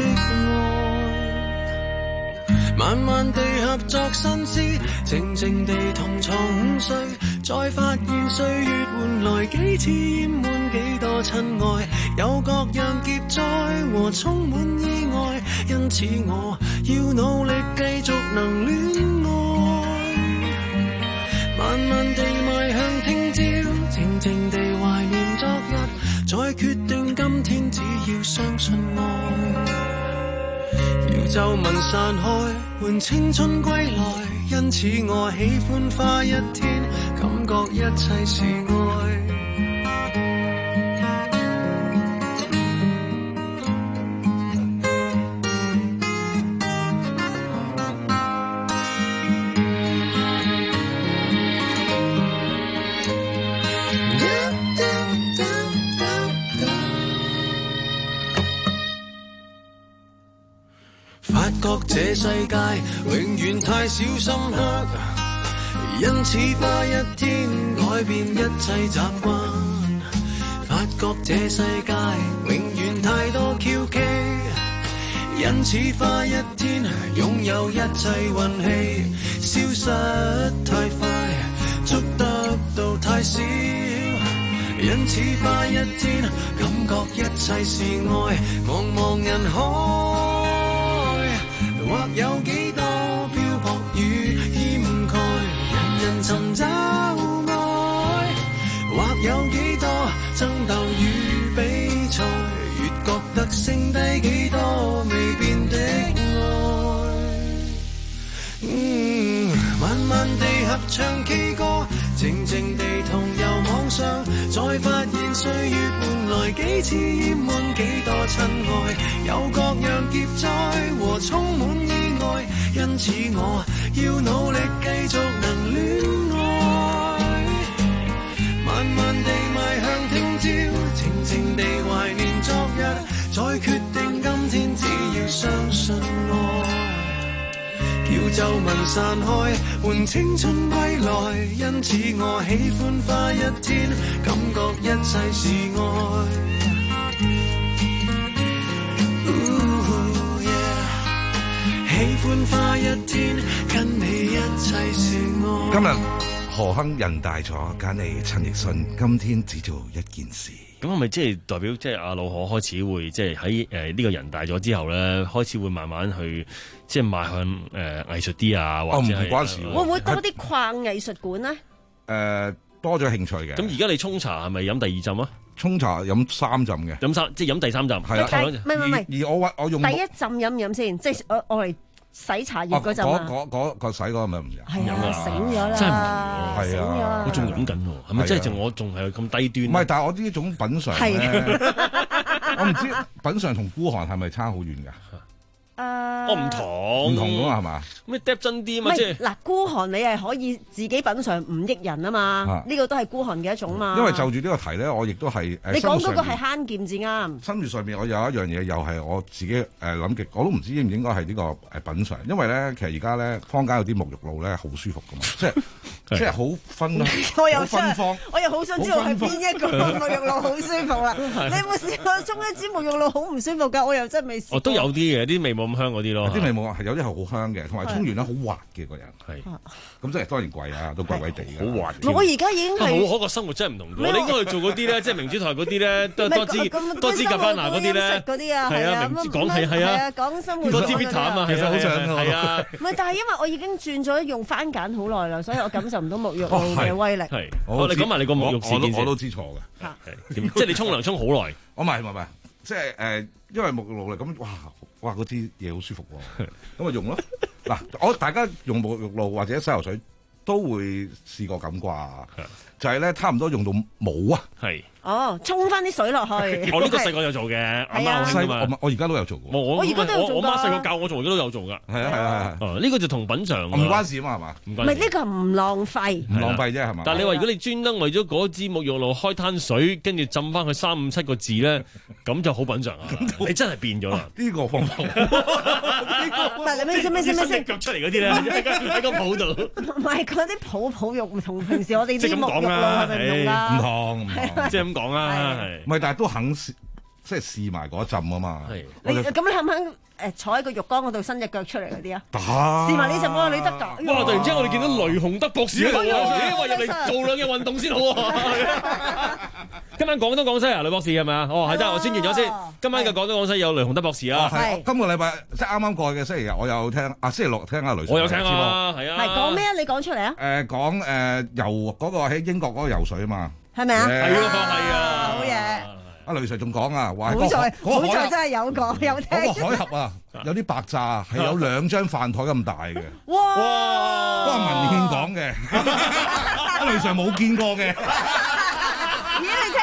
愛，慢慢地合作新詩，靜靜地同床午睡，再發現歲月換來幾次淹滿幾多親愛，有各樣劫災和充滿意外，因此我要努力繼續能戀愛，慢慢地邁向聽朝，靜靜地懷念昨日，再決定今天只要相信愛，要皺紋散開，換青春歸來，因此我喜歡花一天，感覺一切是愛。花發覺這世界永遠太少深刻，因此花一天改變一切習慣。發覺這世界永遠太多蹺蹊，因此花一天擁有一切運氣，消失太快，捉得到太少。因此花一天感覺一切是愛，茫茫人海，或有幾多漂泊與掩蓋，人人尋找愛，或有幾多爭鬥與比賽，越覺得剩低幾多未變的愛。嗯，慢慢地合唱 K 歌，靜靜地同遊網上，再發現歲月換來幾次厭悶，幾多親愛，有各樣劫災和充滿意外，因此我要努力繼續能戀愛，慢慢地邁向聽朝，靜靜地懷念昨日，再決定今天，只要相信愛。叫皺紋散開，換青春歸來，因此我喜歡花一天，感覺一切是愛。Ooh, yeah. 喜歡花一天，跟你一切是愛。 今日何亨人大咗，揀你陳奕迅，今天只做一件事。 咁係咪即係代表即係阿老可開始會即係喺誒呢個人大咗之後咧，開始會慢慢去即係邁向誒、呃、藝術啲啊，或者係、 哦、唔關事， 會唔會多啲逛藝術館咧？誒、 呃，多咗興趣嘅。 咁而家你沖茶係咪飲第二浸啊？ 沖茶飲三浸嘅， 飲三即係飲第三浸。 係啊， 唔係唔係， 而我我用第一浸飲唔飲先？即係我我嚟洗茶葉嗰陣啊！ 嗰嗰嗰洗嗰個咪唔飲？ 係啊，醒咗啦， 真係唔飲， 係啊， 我仲飲緊喎，係咪即係仲我仲係咁低端？ 唔係，但係我呢種品嚐咧，我唔知品嚐同孤寒係咪差好遠㗎？ 誒， 我唔同唔同㗎嘛係嘛？ 咩 depth 真啲嘛？即係嗱，孤寒你係可以自己品嚐五億人啊嘛，呢個都係孤寒嘅一種嘛。 因為就住呢個題咧，我亦都係誒。 你講嗰個係慳儉至啱。 心血上面我有一樣嘢，又係我自己誒諗極，我都唔知應唔應該係呢個誒品嚐，因為咧其實而家咧坊間有啲沐浴露咧好舒服㗎嘛，即係即係好分好芬芳。 我又好想知道係邊一個沐浴露好舒服啦。你有冇試過沖一支沐浴露好唔舒服㗎？我又真係未試過。 哦，都有啲嘅，啲味冇咁香嗰啲咯。 啲味冇啊，係有啲係好香嘅，同埋沖完咧好滑嘅個人。係，咁即係當然貴啊，都貴貴地嘅。好滑。 我而家已經係好可個生活真係唔同咗。你應該去做嗰啲咧，即係明珠台嗰啲咧，多多支多支格班拿嗰啲咧。 嗰啲啊，係啊， 講係係啊， 講生活。 多支 Vita 啊嘛， 其實好想係啊。 唔係，但係因為我已經轉咗用番梘好耐啦，所以我感受唔到沐浴露嘅威力。 係，好，你講埋你個沐浴事件先。 我都知錯嘅。 係，即係你沖涼沖好耐。 我唔係唔係唔係，即係誒，因為沐浴露嚟咁，哇哇嗰啲嘢好舒服喎，咁咪用咯。嗱，我大家用沐浴露或者洗頭水都會試過咁啩，就係咧差唔多用到冇啊。係。 哦，沖翻啲水落去。 我呢個細個有做嘅，阿媽好興啊嘛。 我而家都有做過。 我而家都有做。 我媽細個教我做，而家都有做㗎。 係啊係啊係。 呢個就同品嚐唔關事啊嘛係嘛？ 唔係呢個唔浪費。 唔浪費啫係嘛？ 但係你話如果你專登為咗嗰支沐浴露開攤水，跟住浸翻佢三五七個字咧，咁就好品嚐啊！你真係變咗啦！ 呢個方法。 但係你咩先咩先咩先？ 腳出嚟嗰啲咧，喺個泡度。 唔係嗰啲泡泡浴同平時我哋啲沐浴露係咪唔同㗎？ 唔同唔同， 即係咁講啦。 唔係，但係都肯試，即係試埋嗰一浸啊嘛。 係，你咁你肯唔肯誒坐喺個浴缸嗰度伸隻腳出嚟嗰啲啊？ 得， 試埋呢浸喎，你得㗎。 哇！突然之間我哋見到雷洪德博士喺度，咦？話入嚟做兩日運動先好啊！今晚廣東廣西啊，雷博士係咪啊？哦，係真係，我宣傳咗先。今晚嘅廣東廣西有雷洪德博士啊。 係。今個禮拜即係啱啱過去嘅星期日，我有聽啊，星期六聽阿雷。 我有聽啊，係啊。 係講咩啊？你講出嚟啊！ 誒講誒游嗰個喺英國嗰個游水啊嘛。 係咪啊？ 係咯，係啊。 好嘢。 阿雷 Sir 仲講啊，話好在好在真係有講有聽。 嗰個海峽啊，有啲白炸，係有兩張飯台咁大嘅。 哇！ 嗰個文獻講嘅，阿雷 Sir 冇見過嘅。 咦？你聽得好啲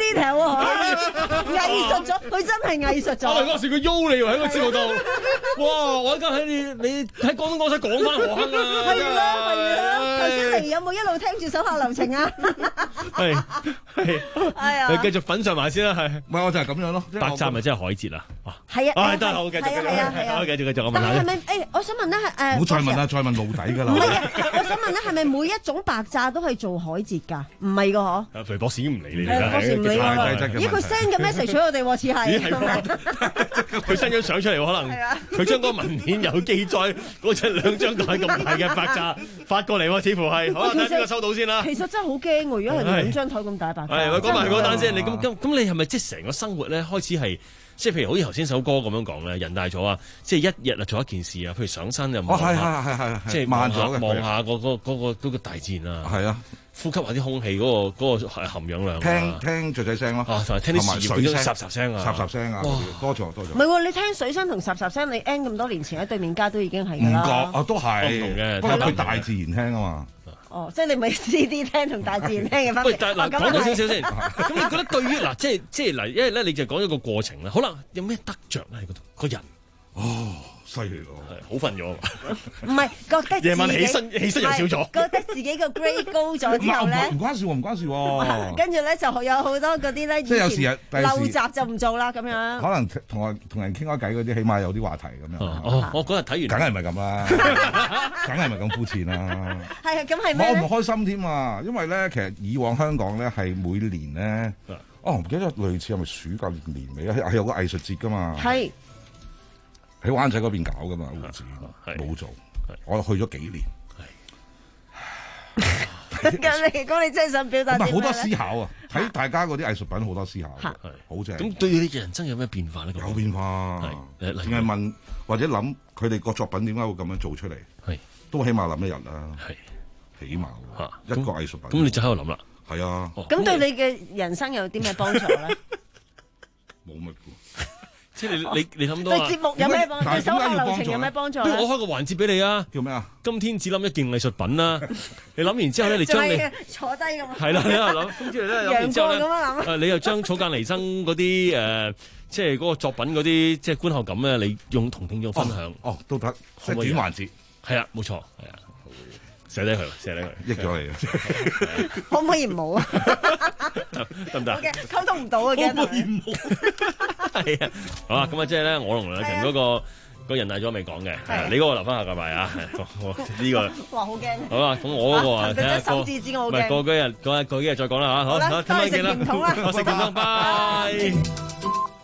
detail 喎，藝術咗，佢真係藝術咗。 可能嗰時佢喐你喎喺個節目度，哇！我而家喺你你喺廣東廣西講翻何亨啊！ 係啦係啦，頭先嚟有冇一路聽住手下留情啊？ 係係係啊！你繼續品嚐埋先啦，係。 唔係我就係咁樣咯。 白斬咪真係海蜇啊！ 係啊， 啊得好繼續繼續，好繼續繼續我問下。 但係咪誒？我想問咧誒， 唔好再問啦，再問露底㗎啦。 唔係啊，我想問咧，係咪每一種白炸都係做海蜇㗎？唔係㗎嗬。 誒，肥博士已經唔理你啦。博士唔理我啦。咦，佢 send 嘅 message 俾我哋喎，似係。 佢 send 張相出嚟，可能佢將嗰個文件有記載嗰隻兩張台咁大嘅白炸發過嚟喎，似乎係。好，睇邊個收到先啦。 其實真係好驚喎，如果係兩張台咁大白炸。 係，講埋嗰單先。你咁咁咁，你係咪即係成個生活咧開始係？即係譬如好似頭先首歌咁樣講咧，人大咗啊，即係一日啊做一件事啊，譬如上身又望下， 係係係係即係慢咗嘅， 望下嗰個嗰個嗰個大自然啊， 係啊， 呼吸下啲空氣嗰個嗰個含氧量， 聽聽雀仔聲咯， 啊，同埋聽啲水聲、霎霎聲啊， 霎霎聲啊，多咗多咗。 唔係喎，你聽水聲同霎霎聲，你 N 咁多年前喺對面街都已經係㗎啦。 唔覺啊，都係唔同嘅， 不過佢大自然聽啊嘛。 哦，即係你咪 C D 聽同大自然聽嘅分別。 喂，但係嗱，講多少少先。咁你覺得對於嗱，即係即係嗱，因為咧你就講咗個過程啦。好啦，有咩得着咧？喺嗰度個人， 哦，犀利咯， 係好瞓咗。 唔係覺得夜晚起身起身又少咗， 覺得自己個 grade 高咗之後咧， 唔關事喎，唔關事喎。 跟住咧就有好多嗰啲咧， 即係有時啊， 陋習就唔做啦咁樣。 可能同人同人傾開偈嗰啲，起碼有啲話題咁樣。 哦，我嗰日睇完， 梗係唔係咁啦，梗係唔係咁膚淺啦。 係啊，咁係咩？ 我唔開心添啊，因為咧，其實以往香港咧係每年咧，哦唔記得類似係咪暑假年尾啊，係有個藝術節噶嘛。係。喺灣仔嗰邊搞噶嘛，胡子冇做，我去咗幾年。 咁你講你真係想表達啲咩咧？ 好多思考啊！睇大家嗰啲藝術品好多思考，係好正。 咁對你嘅人生有咩變化咧？ 有變化，淨係問或者諗佢哋個作品點解會咁樣做出嚟？係都起碼諗一日啦，係起碼一個藝術品。 咁你就喺度諗啦， 係啊。 咁對你嘅人生有啲咩幫助咧？ 冇乜。 即係你你你諗到對節目有咩幫助？對手下留情有咩幫助？ 不如我開個環節俾你啊！ 叫咩啊？ 今天只諗一件藝術品啦。你諗完之後咧，你將你坐低咁啊？ 係啦，你喺度諗。咁之後咧，諗完之後咧，誒你又將草間彌生嗰啲誒，即係嗰個作品嗰啲即係觀後感咧，你用同聽眾分享。 哦，都得。即係短環節。 係啊，冇錯，係啊。寫低佢，寫低佢， 益咗你啊！ 可唔可以唔好啊？ 得唔得？ 溝通唔到啊！ 可唔可以唔好？係啊，好啦，咁啊，即係咧，我同梁晴嗰個個人大咗未講嘅，你嗰個留翻下個bài啊！呢個哇，好驚！ 好啦，咁我嗰個啊，睇下手指指我好驚。 唔係過幾日，過過幾日再講啦嚇，好，聽晚見啦，我食健康，拜。